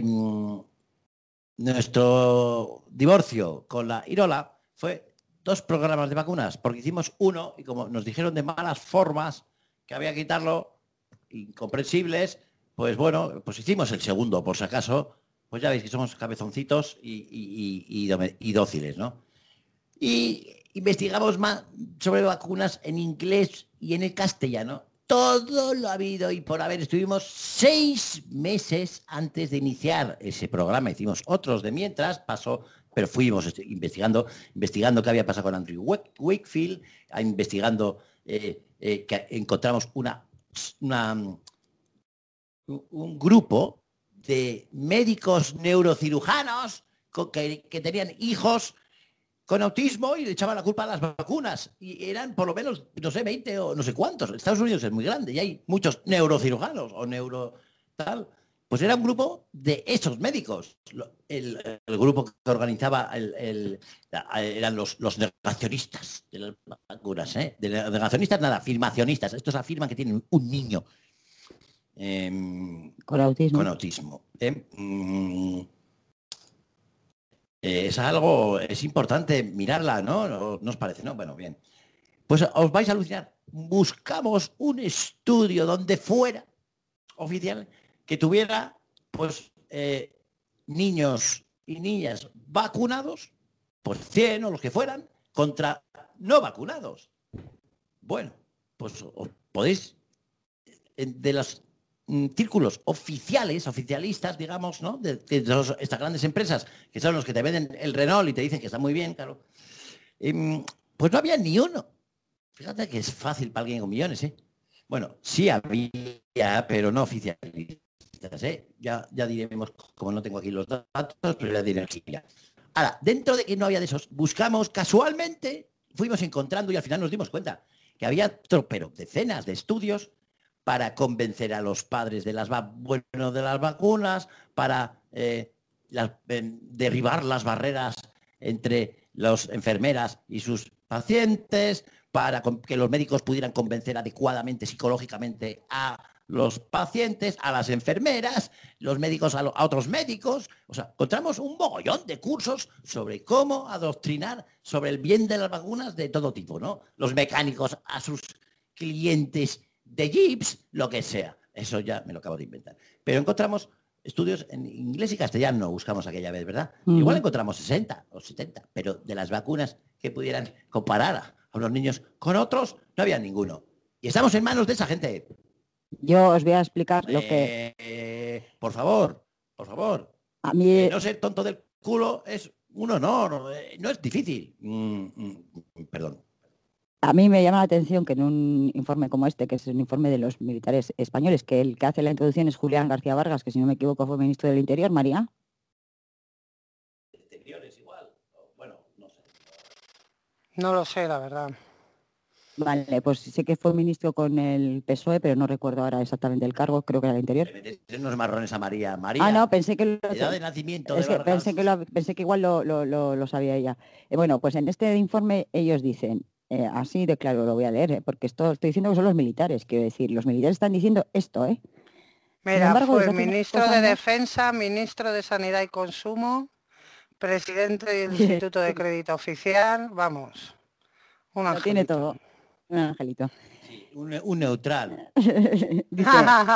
nuestro divorcio con la Irola, fue dos programas de vacunas, porque hicimos uno y como nos dijeron de malas formas que había que quitarlo, incomprensibles, pues bueno, pues hicimos el segundo, por si acaso, pues ya veis que somos cabezoncitos y, y, y, y, y dóciles, ¿no? Y investigamos más sobre vacunas en inglés y en el castellano. Todo lo ha habido y por haber. Estuvimos seis meses antes de iniciar ese programa. Hicimos otros de mientras, pasó... pero fuimos investigando, investigando qué había pasado con Andrew Wakefield, investigando eh, eh, que encontramos una, una, un grupo de médicos neurocirujanos con, que, que tenían hijos con autismo y le echaban la culpa a las vacunas. Y eran por lo menos, no sé, veinte o no sé cuántos. Estados Unidos es muy grande y hay muchos neurocirujanos o neuro tal. Pues era un grupo de esos médicos. El, el grupo que organizaba el, el, eran los, los negacionistas de las vacunas, ¿eh? De negacionistas nada, afirmacionistas. Estos afirman que tienen un niño eh, con autismo. Con autismo ¿eh? mm, eh, es algo, es importante mirarla, ¿no? ¿No, no os parece? ¿No? Bueno, bien. Pues os vais a alucinar. Buscamos un estudio donde fuera oficial que tuviera, pues, eh, niños y niñas vacunados, por cien o los que fueran, contra no vacunados. Bueno, pues os podéis, de los mm, círculos oficiales, oficialistas, digamos, ¿no? De, de los, estas grandes empresas, que son los que te venden el Renault y te dicen que está muy bien, claro, eh, pues no había ni uno. Fíjate que es fácil para alguien con millones, ¿eh? Bueno, sí había, pero no oficialistas. ¿Eh? Ya, ya diremos, como no tengo aquí los datos, pero ya diré aquí ya. Ahora, dentro de que no había de esos, buscamos casualmente, fuimos encontrando y al final nos dimos cuenta que había, pero decenas de estudios para convencer a los padres de las, bueno, de las vacunas, para eh, la, eh, derribar las barreras entre las enfermeras y sus pacientes, para que los médicos pudieran convencer adecuadamente, psicológicamente, a los pacientes, a las enfermeras, los médicos a, lo, a otros médicos. O sea, encontramos un mogollón de cursos sobre cómo adoctrinar sobre el bien de las vacunas de todo tipo, ¿no? Los mecánicos a sus clientes de jeeps, lo que sea. Eso ya me lo acabo de inventar. Pero encontramos estudios en inglés y castellano, buscamos aquella vez, ¿verdad? Uh-huh. Igual encontramos sesenta o setenta, pero de las vacunas que pudieran comparar a, a los niños con otros, no había ninguno. Y estamos en manos de esa gente. Yo os voy a explicar lo que... Eh, por favor, por favor. A mí... Eh, no ser tonto del culo es un honor, eh, no es difícil. Mm, mm, perdón. A mí me llama la atención que en un informe como este, que es un informe de los militares españoles, que el que hace la introducción es Julián García Vargas, que si no me equivoco fue ministro del Interior, María. Exteriores igual. Bueno, no sé. No lo sé, la verdad. Vale, pues sé que fue ministro con el P S O E, pero no recuerdo ahora exactamente el cargo, creo que era el Interior. Unos marrones a María. María. Ah, no, pensé que lo, edad de nacimiento es de que Vargas. pensé que lo, pensé que igual lo, lo, lo, lo sabía ella. Eh, bueno, pues en este informe ellos dicen, eh, así de claro lo voy a leer, eh, porque esto estoy diciendo que son los militares, quiero decir, los militares están diciendo esto, ¿eh? Sin Mira, embargo, fue desde hace ministro unos de años- Defensa, ministro de Sanidad y Consumo, presidente del Instituto de Crédito Oficial, vamos, un Lo tiene angelito. todo. Un angelito. Un, un neutral. Dice,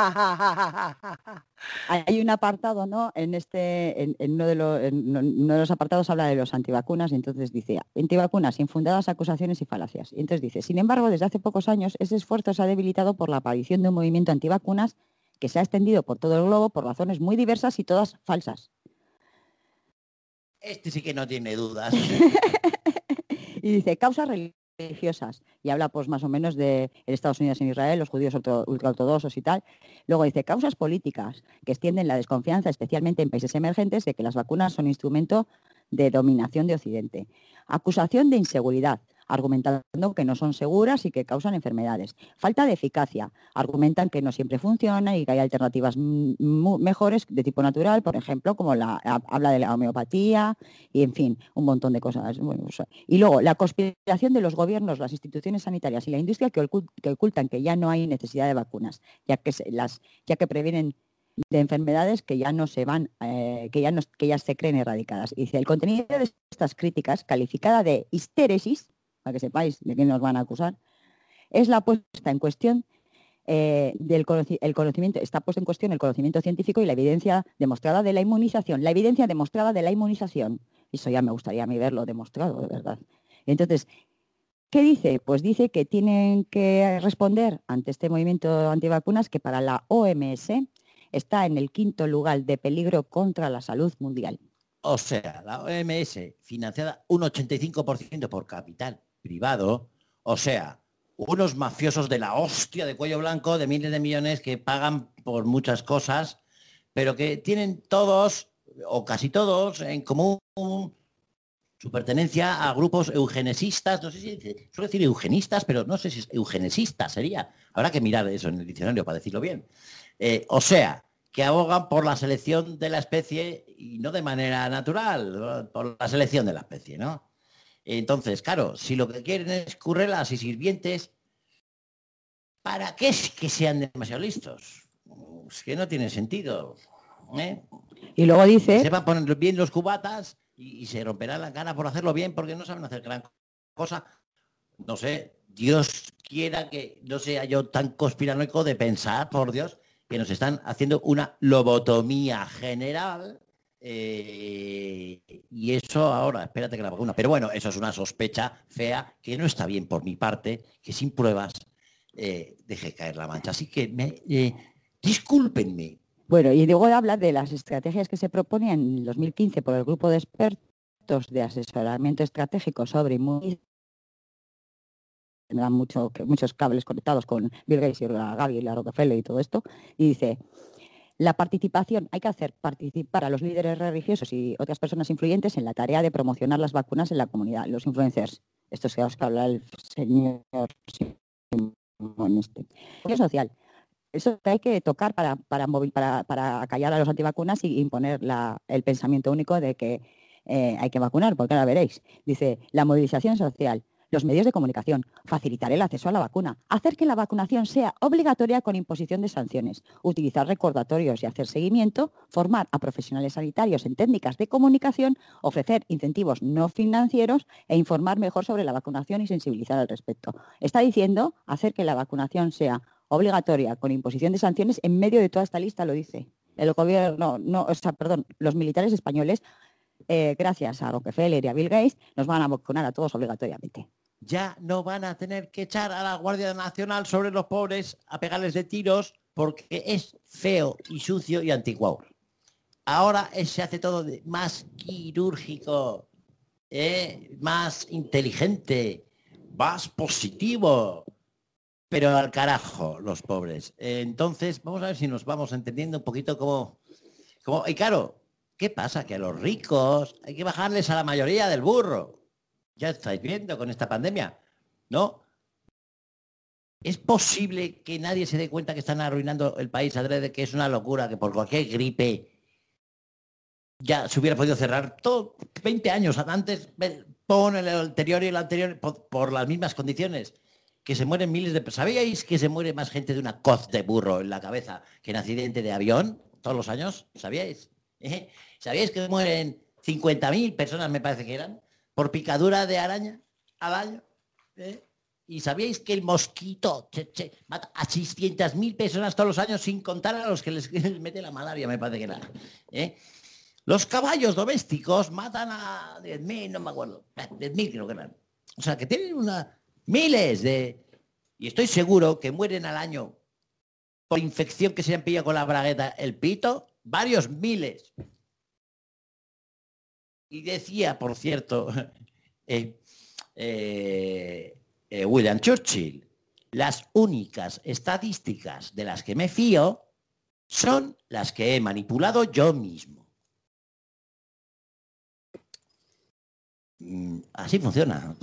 hay un apartado, ¿no? En este, en, en uno de los, en uno de los apartados habla de los antivacunas y entonces dice, antivacunas, infundadas acusaciones y falacias. Y entonces dice, sin embargo, desde hace pocos años ese esfuerzo se ha debilitado por la aparición de un movimiento antivacunas que se ha extendido por todo el globo por razones muy diversas y todas falsas. Este sí que no tiene dudas. Y dice, causas religiosas. Y habla pues más o menos de en Estados Unidos y en Israel, los judíos orto- ultraortodoxos y tal. Luego dice, causas políticas que extienden la desconfianza, especialmente en países emergentes, de que las vacunas son instrumento de dominación de Occidente. Acusación de inseguridad, argumentando que no son seguras y que causan enfermedades. Falta de eficacia, argumentan que no siempre funciona y que hay alternativas mm, mu- mejores de tipo natural, por ejemplo, como la ha- habla de la homeopatía y, en fin, un montón de cosas. Bueno, o sea, y luego, la conspiración de los gobiernos, las instituciones sanitarias y la industria que, ocult- que ocultan que ya no hay necesidad de vacunas, ya que, se, las, ya que previenen de enfermedades que ya no se van, eh, que, ya no, que ya se creen erradicadas. Y dice, el contenido de estas críticas, calificada de histéresis, para que sepáis de qué nos van a acusar, es la puesta en cuestión eh, del conoci- el conocimiento, está puesto en cuestión el conocimiento científico y la evidencia demostrada de la inmunización, la evidencia demostrada de la inmunización. Eso ya me gustaría a mí verlo demostrado, de verdad. Entonces, ¿qué dice? Pues dice que tienen que responder ante este movimiento antivacunas que para la O M S está en el quinto lugar de peligro contra la salud mundial. O sea, la O M S financiada un ochenta y cinco por ciento por capital privado, o sea, unos mafiosos de la hostia de cuello blanco de miles de millones que pagan por muchas cosas, pero que tienen todos, o casi todos, en común su pertenencia a grupos eugenesistas, no sé si suelo decir eugenistas, pero no sé si es eugenesista sería. Habrá que mirar eso en el diccionario para decirlo bien. Eh, o sea, que abogan por la selección de la especie y no de manera natural, ¿no? Por la selección de la especie, ¿no? Entonces, claro, si lo que quieren es currelas y sirvientes, ¿para qué es que sean demasiado listos? Es que no tiene sentido. ¿eh? Y luego dice... Que sepan poner bien los cubatas y, y se romperá la cara por hacerlo bien porque no saben hacer gran cosa. No sé, Dios quiera que no sea yo tan conspiranoico de pensar, por Dios, que nos están haciendo una lobotomía general eh, y eso ahora, espérate que la vacuna. Pero bueno, eso es una sospecha fea que no está bien por mi parte, que sin pruebas eh, deje caer la mancha. Así que me, eh, discúlpenme. Bueno, y luego habla de las estrategias que se proponían en dos mil quince por el grupo de expertos de asesoramiento estratégico sobre inmunidad. Tendrán mucho, que- muchos cables conectados con Bill Gates y la Gavi y la Rockefeller y todo esto. Y dice, la participación, hay que hacer participar a los líderes religiosos y otras personas influyentes en la tarea de promocionar las vacunas en la comunidad, los influencers. Esto es que os habla el señor Simón este. Apoyo social. Eso hay que tocar para, para, movi- para, para acallar a los antivacunas y imponer la- el pensamiento único de que eh, hay que vacunar, porque ahora veréis. Dice, la movilización social, los medios de comunicación, facilitar el acceso a la vacuna, hacer que la vacunación sea obligatoria con imposición de sanciones, utilizar recordatorios y hacer seguimiento, formar a profesionales sanitarios en técnicas de comunicación, ofrecer incentivos no financieros e informar mejor sobre la vacunación y sensibilizar al respecto. Está diciendo hacer que la vacunación sea obligatoria con imposición de sanciones en medio de toda esta lista, lo dice. El gobierno, no, o sea, perdón, los militares españoles, eh, gracias a Rockefeller y a Bill Gates, nos van a vacunar a todos obligatoriamente. Ya no van a tener que echar a la Guardia Nacional sobre los pobres a pegarles de tiros porque es feo y sucio y anticuado. Ahora es- se hace todo de- más quirúrgico, ¿eh? Más inteligente, más positivo. Pero al carajo, los pobres. Eh, Entonces, vamos a ver si nos vamos entendiendo un poquito cómo... cómo- y claro, ¿qué pasa? Que a los ricos hay que bajarles a la mayoría del burro. Ya estáis viendo con esta pandemia, ¿no? ¿Es posible que nadie se dé cuenta que están arruinando el país adrede, que es una locura, que por cualquier gripe ya se hubiera podido cerrar todo veinte años antes, ve- pon el anterior y el anterior por, por las mismas condiciones? Que se mueren miles de personas. ¿Sabíais que se muere más gente de una coz de burro en la cabeza que en accidente de avión todos los años? ¿Sabíais? ¿Eh? ¿Sabíais que mueren cincuenta mil personas, me parece que eran, por picadura de araña al año? ¿Eh? ¿Y sabíais que el mosquito che, che, mata a seiscientas mil personas todos los años, sin contar a los que les, les mete la malaria, me parece que era? ¿Eh? Los caballos domésticos matan a diez mil, no me acuerdo, diez mil creo que eran. O sea, que tienen una... miles de... Y estoy seguro que mueren al año por infección que se han pillado con la bragueta el pito, varios miles. Y decía, por cierto, eh, eh, eh, William Churchill, las únicas estadísticas de las que me fío son las que he manipulado yo mismo. Mm, Así funciona.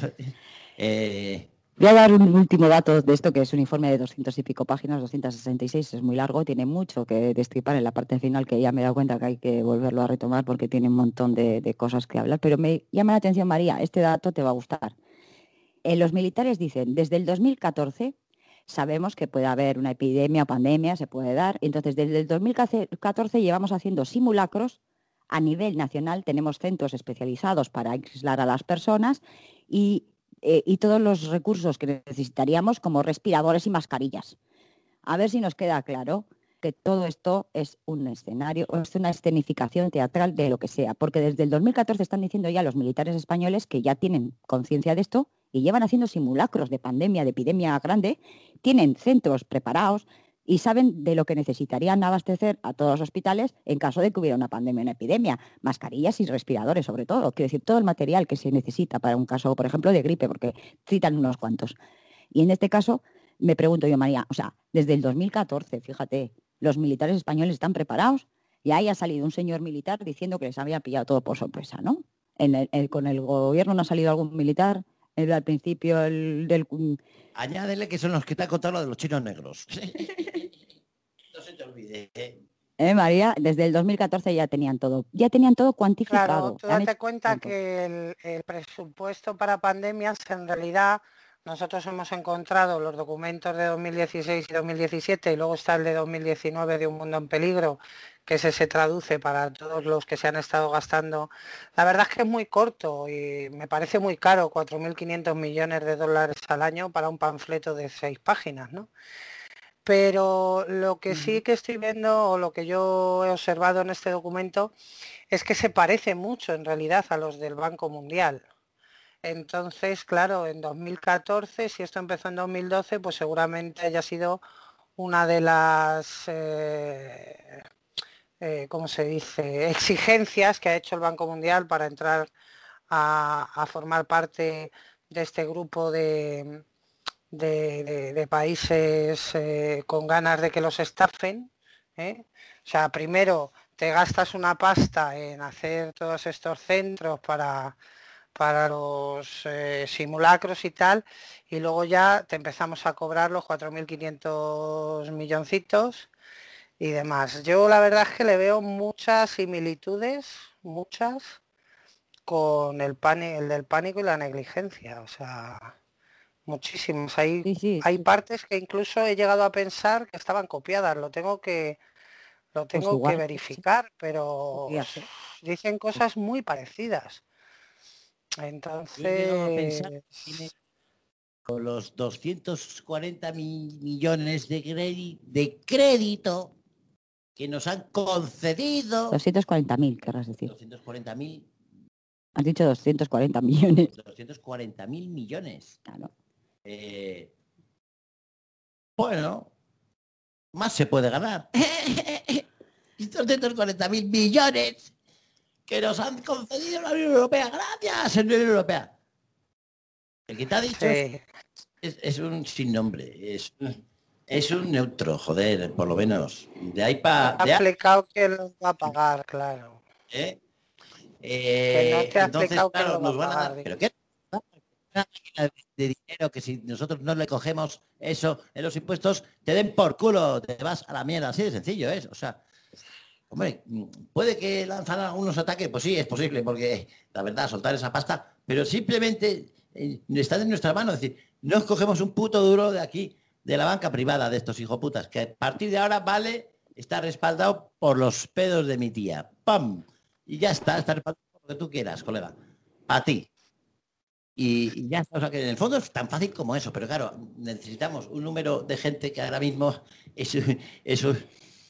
Eh, Voy a dar un último dato de esto, que es un informe de doscientas y pico páginas, doscientas sesenta y seis, es muy largo, tiene mucho que destripar en la parte final, que ya me he dado cuenta que hay que volverlo a retomar porque tiene un montón de, de cosas que hablar, pero me llama la atención, María, este dato te va a gustar. Eh, los militares dicen, desde el dos mil catorce sabemos que puede haber una epidemia o pandemia, se puede dar, entonces desde el dos mil catorce llevamos haciendo simulacros a nivel nacional, tenemos centros especializados para aislar a las personas y eh, y todos los recursos que necesitaríamos, como respiradores y mascarillas. A ver si nos queda claro que todo esto es un escenario, o es una escenificación teatral de lo que sea, porque desde el dos mil catorce están diciendo ya los militares españoles que ya tienen conciencia de esto y llevan haciendo simulacros de pandemia, de epidemia grande, tienen centros preparados y saben de lo que necesitarían abastecer a todos los hospitales en caso de que hubiera una pandemia o una epidemia. Mascarillas y respiradores, sobre todo. Quiero decir, todo el material que se necesita para un caso, por ejemplo, de gripe, porque citan unos cuantos. Y en este caso, me pregunto yo, María, o sea, desde el dos mil catorce, fíjate, los militares españoles están preparados y ahí ha salido un señor militar diciendo que les había pillado todo por sorpresa, ¿no? En el, el, con el gobierno no ha salido algún militar, el, al principio el, del... Añádele que son los que te han contado lo de los chinos negros. No se te olvide. ¿eh? ¿Eh, María? Desde el dos mil catorce ya tenían todo, ya tenían todo cuantificado. Claro, tú Han date hecho cuenta todo. que el, el presupuesto para pandemias, en realidad, nosotros hemos encontrado los documentos de dos mil dieciséis y dos mil diecisiete y luego está el de dos mil diecinueve de Un Mundo en Peligro, que ese se traduce para todos los que se han estado gastando. La verdad es que es muy corto y me parece muy caro, cuatro mil quinientos millones de dólares al año para un panfleto de seis páginas, ¿no? Pero lo que sí que estoy viendo, o lo que yo he observado en este documento, es que se parece mucho en realidad a los del Banco Mundial. Entonces, claro, en dos mil catorce, si esto empezó en dos mil doce, pues seguramente haya sido una de las, eh, eh, ¿cómo se dice?, exigencias que ha hecho el Banco Mundial para entrar a, a formar parte de este grupo de, de, de- de países eh, con ganas de que los estafen, ¿eh? O sea, primero te gastas una pasta en hacer todos estos centros para para los eh, simulacros y tal, y luego ya te empezamos a cobrar los cuatro mil quinientos milloncitos y demás. Yo la verdad es que le veo muchas similitudes, muchas, con el, pánico, el del pánico y la negligencia, o sea, muchísimas. Hay, Sí, sí, hay sí. partes que incluso he llegado a pensar que estaban copiadas, lo tengo que, lo Pues tengo que igual, sí, verificar, pero podría ser. dicen cosas muy parecidas. Yo he llegado a pensar Entonces, que tiene con los doscientos cuarenta mi- millones de, credi- de crédito que nos han concedido. doscientos cuarenta mil, querrás decir. doscientos cuarenta mil. Has dicho doscientos cuarenta millones. doscientos cuarenta mil millones. Claro. Eh, bueno, más se puede ganar. Y doscientos cuarenta mil millones que nos han concedido la Unión Europea. Gracias, Unión Europea. El que te ha dicho Sí. es, es un sin nombre, es, es un neutro, joder, por lo menos. De ahí para... Ha explicado que lo va a pagar, claro. ¿eh? Que no Eh, te ha entonces, explicado que claro, lo va nos van a a dar... pagar. ¿Pero qué? Una máquina de dinero que si nosotros no le cogemos eso en los impuestos, te den por culo, te vas a la mierda. Así de sencillo es. O sea, hombre, puede que lanzan algunos ataques, pues sí, es posible, porque la verdad, soltar esa pasta, pero simplemente eh, está en nuestra mano. Es decir, no cogemos un puto duro de aquí, de la banca privada de estos hijoputas, que a partir de ahora vale, está respaldado por los pedos de mi tía. ¡Pam! Y ya está, está respaldado por lo que tú quieras, colega. A ti. Y, y ya está, o sea que en el fondo es tan fácil como eso, pero claro, necesitamos un número de gente que ahora mismo es, es un-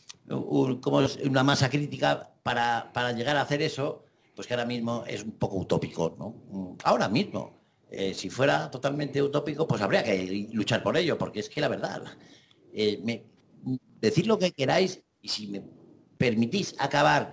un- como es una masa crítica para, para llegar a hacer eso, pues que ahora mismo es un poco utópico, ¿no? Ahora mismo, eh, si fuera totalmente utópico, pues habría que luchar por ello, porque es que la verdad, eh, me- decid lo que queráis y si me permitís acabar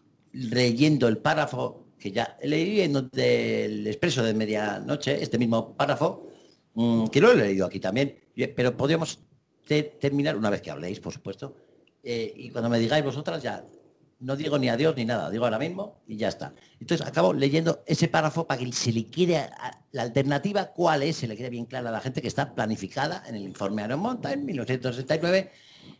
leyendo el párrafo que ya leí en del Expreso de Medianoche, este mismo párrafo, mmm, que lo he leído aquí también, pero podríamos te- terminar una vez que habléis, por supuesto, eh, y cuando me digáis vosotras ya no digo ni adiós ni nada, digo ahora mismo y ya está. Entonces acabo leyendo ese párrafo para que se le quede a- a- la alternativa, cuál es, se le quede bien clara a la gente, que está planificada en el informe Aaron Monta en mil novecientos sesenta y nueve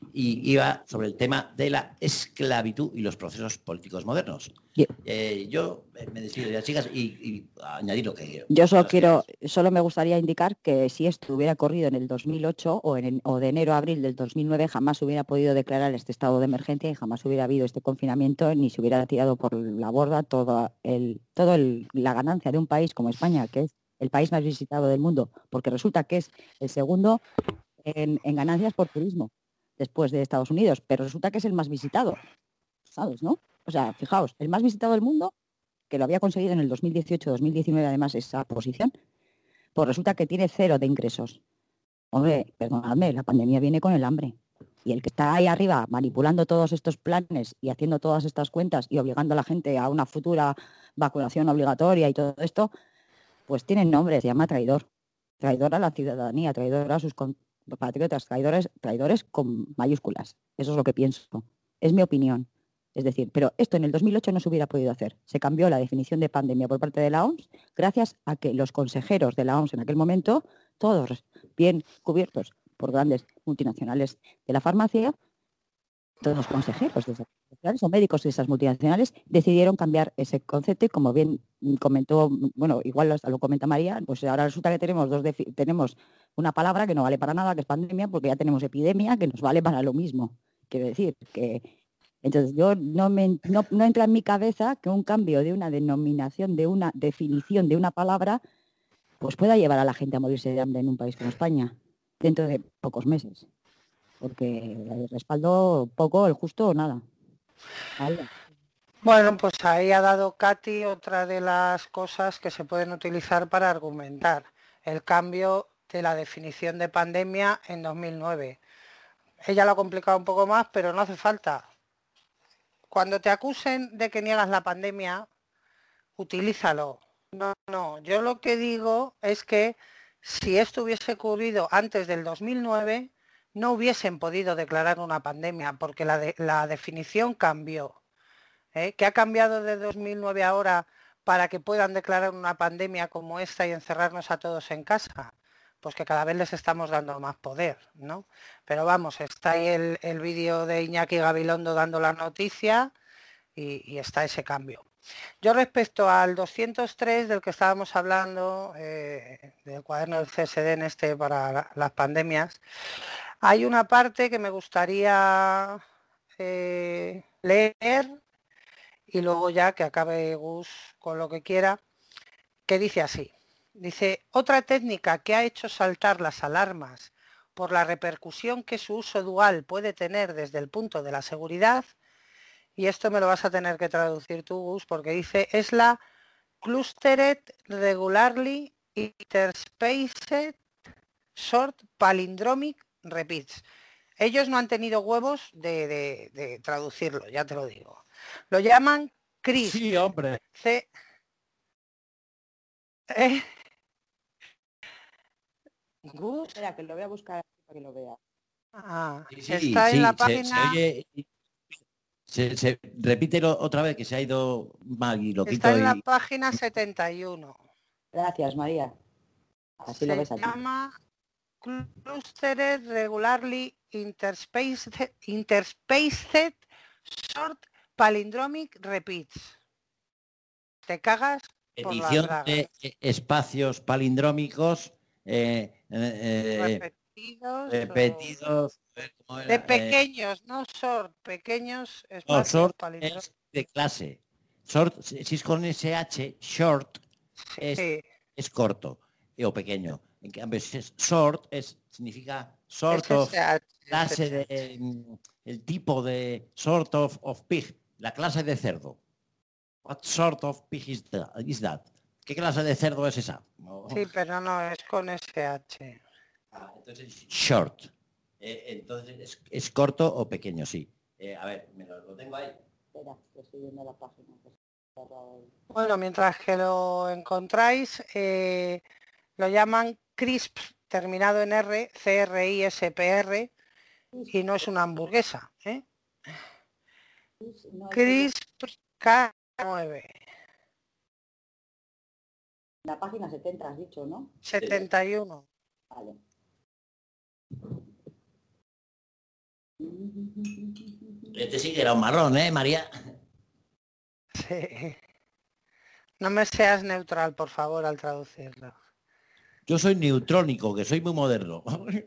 y iba sobre el tema de la esclavitud y los procesos políticos modernos. Eh, yo eh, me despido ya, chicas, y, y añadir lo que quiero. Yo solo quiero, solo me gustaría indicar que si esto hubiera ocurrido en el dos mil ocho o, en el- o de enero a abril del dos mil nueve, jamás se hubiera podido declarar este estado de emergencia y jamás hubiera habido este confinamiento ni se hubiera tirado por la borda toda el, todo el- la ganancia de un país como España, que es el país más visitado del mundo, porque resulta que es el segundo en, en ganancias por turismo después de Estados Unidos, pero resulta que es el más visitado, ¿sabes, no? O sea, fijaos, el más visitado del mundo, que lo había conseguido en el dos mil dieciocho dos mil diecinueve además esa posición, pues resulta que tiene cero de ingresos. Hombre, perdonadme, la pandemia viene con el hambre. Y el que está ahí arriba manipulando todos estos planes y haciendo todas estas cuentas y obligando a la gente a una futura vacunación obligatoria y todo esto, pues tiene nombre, se llama traidor. Traidor a la ciudadanía, traidor a sus compatriotas, traidores, traidores con mayúsculas. Eso es lo que pienso. Es mi opinión. Es decir, pero esto en el dos mil ocho no se hubiera podido hacer. Se cambió la definición de pandemia por parte de la O M S gracias a que los consejeros de la O M S en aquel momento, todos bien cubiertos por grandes multinacionales de la farmacia, todos los consejeros de esas multinacionales o médicos de esas multinacionales decidieron cambiar ese concepto y como bien comentó, bueno, igual lo, lo comenta María, pues ahora resulta que tenemos dos defi- tenemos una palabra que no vale para nada, que es pandemia, porque ya tenemos epidemia, que nos vale para lo mismo. Quiero decir que entonces yo no me no, no entra en mi cabeza que un cambio de una denominación, de una definición de una palabra, pues pueda llevar a la gente a morirse de hambre en un país como España dentro de pocos meses. Porque el respaldo poco, el justo o nada. Vale. Bueno, pues ahí ha dado Katy otra de las cosas que se pueden utilizar para argumentar el cambio de la definición de pandemia en dos mil nueve. Ella lo ha complicado un poco más, pero no hace falta. Cuando te acusen de que niegas la pandemia, utilízalo. No, no, yo lo que digo es que si esto hubiese ocurrido antes del dos mil nueve, no hubiesen podido declarar una pandemia, porque la, de, la definición cambió. ¿Eh? ¿Qué ha cambiado de dos mil nueve ahora para que puedan declarar una pandemia como esta y encerrarnos a todos en casa? Pues que cada vez les estamos dando más poder, ¿no? Pero vamos, está ahí el, el vídeo de Iñaki Gabilondo dando la noticia y, y está ese cambio. Yo respecto al doscientos tres del que estábamos hablando, eh, del cuaderno del C S D en este para la, las pandemias, hay una parte que me gustaría eh, leer y luego ya que acabe Gus con lo que quiera, que dice así. Dice, otra técnica que ha hecho saltar las alarmas por la repercusión que su uso dual puede tener desde el punto de la seguridad, y esto me lo vas a tener que traducir tú, Gus, porque dice, es la Clustered Regularly Interspaced Short Palindromic Repeats. Ellos no han tenido huevos de, de- de traducirlo, ya te lo digo. Lo llaman Crisp. Sí, hombre. C- ¿Eh? Gus. Espera, que lo voy a buscar para que lo vea. Ah, Sí, sí, está en sí, la se, página. se oye... Se, se, repítelo otra vez, que se ha ido mal y lo Está quito en la y... página setenta y uno. Gracias, María. Así lo Se ves aquí. llama Clustered Regularly Interspaced, Interspaced Short Palindromic Repeats. Te cagas por las Edición bragas. de eh, espacios palindrómicos eh, eh, eh, Repetidos. repetidos. a ver, ¿cómo o- era? De Eh, pequeños, no short, pequeños no, espacios short palindrómicos. es de clase. Short, si si es con ese H, short es, Sí. es corto eh, o pequeño. En cambio, si es short, es, significa sort of, S S H, clase S S H. de, mm, el tipo de sort of, of pig, la clase de cerdo. What sort of pig is that? is that? ¿Qué clase de cerdo es esa? No. Sí, pero no, es con S H. Ah, entonces, short. Eh, entonces, es, es corto o pequeño, sí. Eh, a ver, me lo, lo tengo ahí. Espera, que estoy viendo la página. que se ha cerrado el- Bueno, mientras que lo encontráis, eh, lo llaman CRISP, terminado en R, C R I S P R, y no es una hamburguesa. ¿eh? No, es CRISP K nueve, la página setenta has dicho, ¿no? setenta y uno. Vale. Este sí que era un marrón, ¿eh, María? Sí. No me seas neutral, por favor, al traducirlo. Yo soy neutrónico, que soy muy moderno.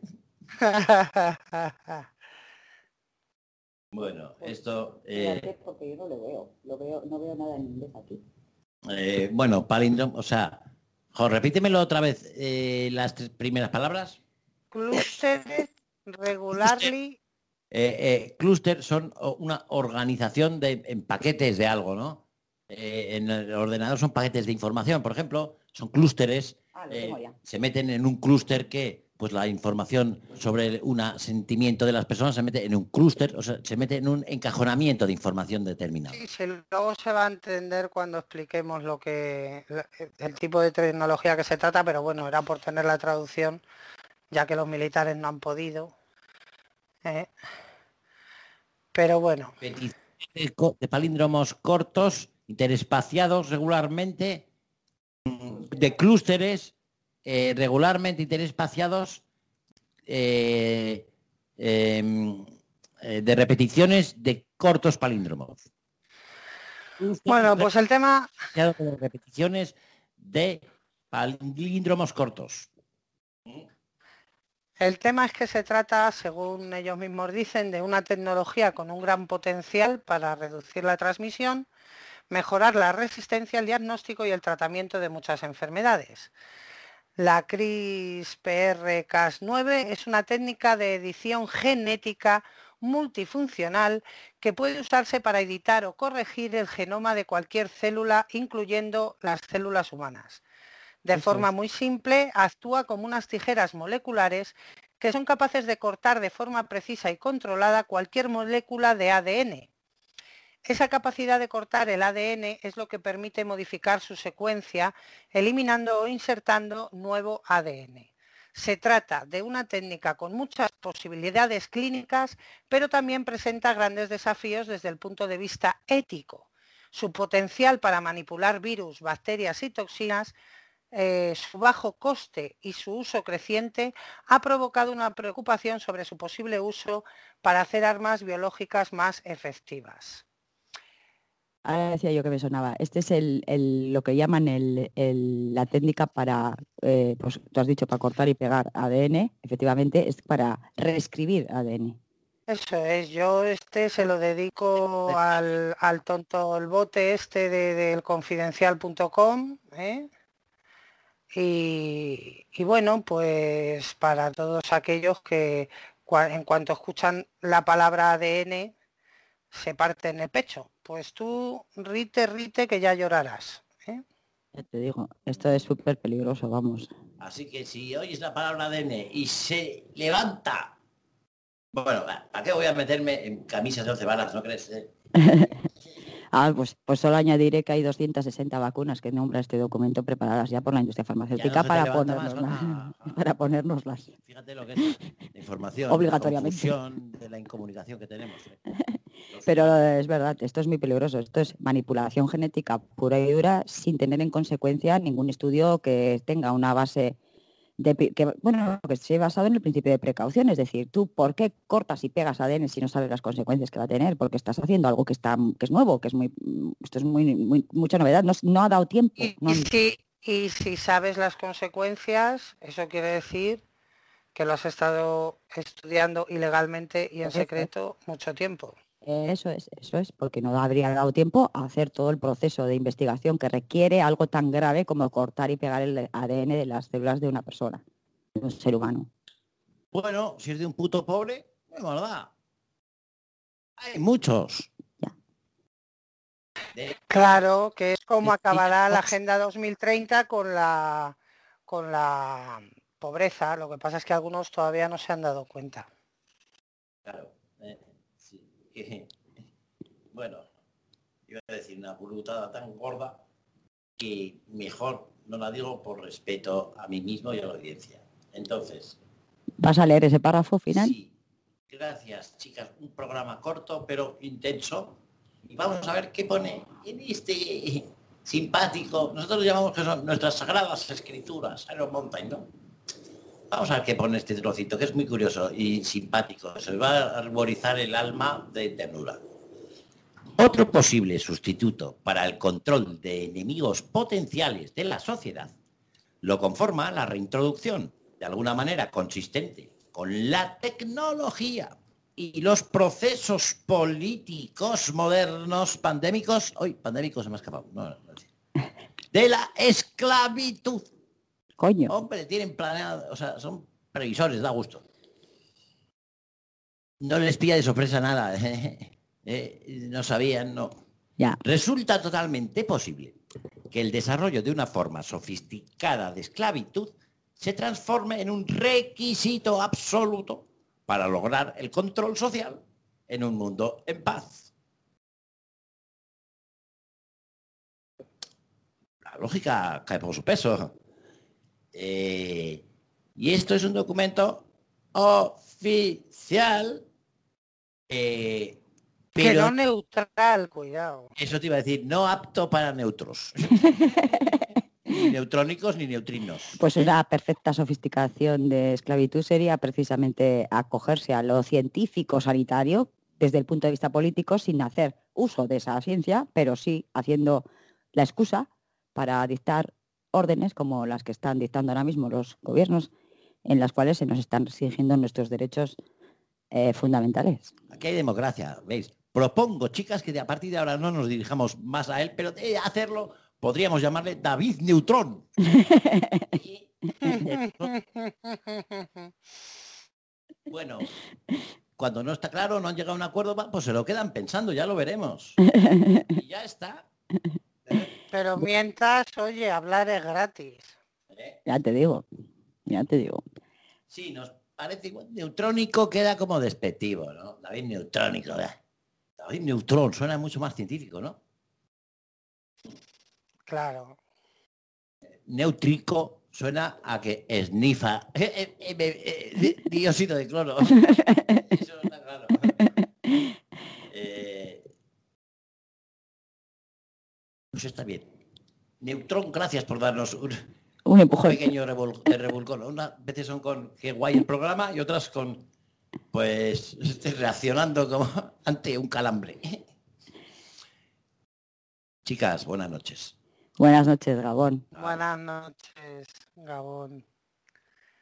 Bueno, esto... eh, Espérate, porque yo no lo veo. Lo veo, no veo nada en inglés aquí. eh, bueno, palíndromo, o sea... Jo, repítemelo otra vez, eh, las tres primeras palabras. Clustered Regularly. Eh, eh, clúster son o- una organización de en paquetes de algo, ¿no? Eh, en el ordenador son paquetes de información, por ejemplo, son clústeres. Ah, lo eh, tengo ya. se meten en un clúster que, pues la información sobre un sentimiento de las personas se mete en un clúster, o sea, se mete en un encajonamiento de información determinado. Sí, sí, luego se va a entender cuando expliquemos lo que el tipo de tecnología que se trata, pero bueno, era por tener la traducción, ya que los militares no han podido. ¿eh? Pero bueno, Peticiones de co- de palíndromos cortos, interespaciados regularmente, mm, de clústeres eh, regularmente interespaciados, eh, em, eh, de repeticiones de cortos palíndromos. bueno, pues el tema, De repeticiones de palíndromos cortos. el tema es que se trata, según ellos mismos dicen, de una tecnología con un gran potencial para reducir la transmisión, mejorar la resistencia, el diagnóstico y el tratamiento de muchas enfermedades. La CRISPR Cas nueve es una técnica de edición genética multifuncional que puede usarse para editar o corregir el genoma de cualquier célula, incluyendo las células humanas. De Eso forma es. muy simple, actúa como unas tijeras moleculares que son capaces de cortar de forma precisa y controlada cualquier molécula de A D N. Esa capacidad de cortar el A D N es lo que permite modificar su secuencia, eliminando o insertando nuevo A D N. Se trata de una técnica con muchas posibilidades clínicas, pero también presenta grandes desafíos desde el punto de vista ético. Su potencial para manipular virus, bacterias y toxinas, eh, su bajo coste y su uso creciente ha provocado una preocupación sobre su posible uso para hacer armas biológicas más efectivas. Ahora decía yo que me sonaba. Este es el, el- lo que llaman el, el- la técnica para, eh, pues tú has dicho, para cortar y pegar A D N. Efectivamente, es para reescribir A D N. Eso es, yo este se lo dedico al, al tonto, el bote este de, del confidencial punto com, ¿eh? y, y bueno, pues para todos aquellos que cua- en cuanto escuchan la palabra A D N se parten el pecho. Pues tú rite, rite, que ya llorarás. ¿eh? Ya te digo, esto es súper peligroso, vamos. Así que si oyes la palabra A D N y se levanta Bueno, ¿para qué voy a meterme en camisas de once varas, no crees? eh? Ah, pues, pues solo añadiré que hay doscientas sesenta vacunas que nombra este documento preparadas ya por la industria farmacéutica Ya no se te para, levanta más, ponernos, para ponernoslas. Fíjate lo que es la información, Obligatoriamente. la confusión de la incomunicación que tenemos. ¿eh? Pero es verdad, esto es muy peligroso. Esto es manipulación genética pura y dura sin tener en consecuencia ningún estudio que tenga una base de pi- que, bueno, que esté basado en el principio de precaución. Es decir, tú, ¿por qué cortas y pegas A D N si no sabes las consecuencias que va a tener? Porque estás haciendo algo que está que es nuevo, que es muy esto es muy, muy mucha novedad. No, no ha dado tiempo. no- Y si, y si sabes las consecuencias, eso quiere decir que lo has estado estudiando ilegalmente y en secreto mucho tiempo. Eso es, eso es, porque no habría dado tiempo a hacer todo el proceso de investigación que requiere algo tan grave como cortar y pegar el A D N de las células de una persona, de un ser humano. Bueno, si es de un puto pobre, es verdad. Hay muchos. De- Claro, que es como acabará la Agenda dos mil treinta con la con la pobreza. Lo que pasa es que algunos todavía no se han dado cuenta. Claro. eh, sí. Bueno, iba a decir una brutada tan gorda que mejor no la digo por respeto a mí mismo y a la audiencia. Entonces, ¿Vas a leer ese párrafo final? sí, gracias chicas, un programa corto pero intenso. Y vamos a ver qué pone en este simpático, nosotros llamamos que son nuestras sagradas escrituras, Iron Mountain, ¿no? Vamos a ver qué pone este trocito, que es muy curioso y simpático. Se va a arborizar el alma de ternura. Otro posible sustituto para el control de enemigos potenciales de la sociedad lo conforma la reintroducción, de alguna manera consistente, con la tecnología y los procesos políticos modernos pandémicos, hoy pandémicos se me ha escapado, no, no, no, de la esclavitud. Coño. Hombre, tienen planeado, o sea, son previsores, da gusto. No les pilla de sorpresa nada, ¿eh? Eh, no sabían, no. Ya. Resulta totalmente posible que el desarrollo de una forma sofisticada de esclavitud se transforme en un requisito absoluto para lograr el control social en un mundo en paz. La lógica cae por su peso. Eh, y esto es un documento oficial, eh, Que pero no neutral, cuidado. eso te iba a decir, no apto para neutros. Ni neutrónicos ni neutrinos. Pues una perfecta sofisticación de esclavitud sería precisamente acogerse a lo científico sanitario desde el punto de vista político sin hacer uso de esa ciencia, pero sí haciendo la excusa para dictar órdenes como las que están dictando ahora mismo los gobiernos, en las cuales se nos están restringiendo nuestros derechos eh, fundamentales. Aquí hay democracia, ¿veis? Propongo, chicas, que de a partir de ahora no nos dirijamos más a él, pero de hacerlo podríamos llamarle David Neutrón. Bueno, cuando no está claro, no han llegado a un acuerdo, pues se lo quedan pensando, ya lo veremos. Y ya está. Pero mientras, oye, hablar es gratis. Ya te digo, ya te digo. Sí, nos parece igual. Neutrónico queda como despectivo, ¿no? David Neutrónico, ¿verdad? David Neutrón suena mucho más científico, ¿no? Claro. Neutrico suena a que esnifa eh, eh, eh, eh, eh, dióxido de cloro. Eso no está claro. Eh, pues está bien. Neutrón, gracias por darnos un, un empujón. Un pequeño revol de revolcón. Unas veces son con qué guay el programa y otras con, pues, estoy reaccionando como ante un calambre. Chicas, buenas noches. Buenas noches, Gabón. Buenas noches, Gabón.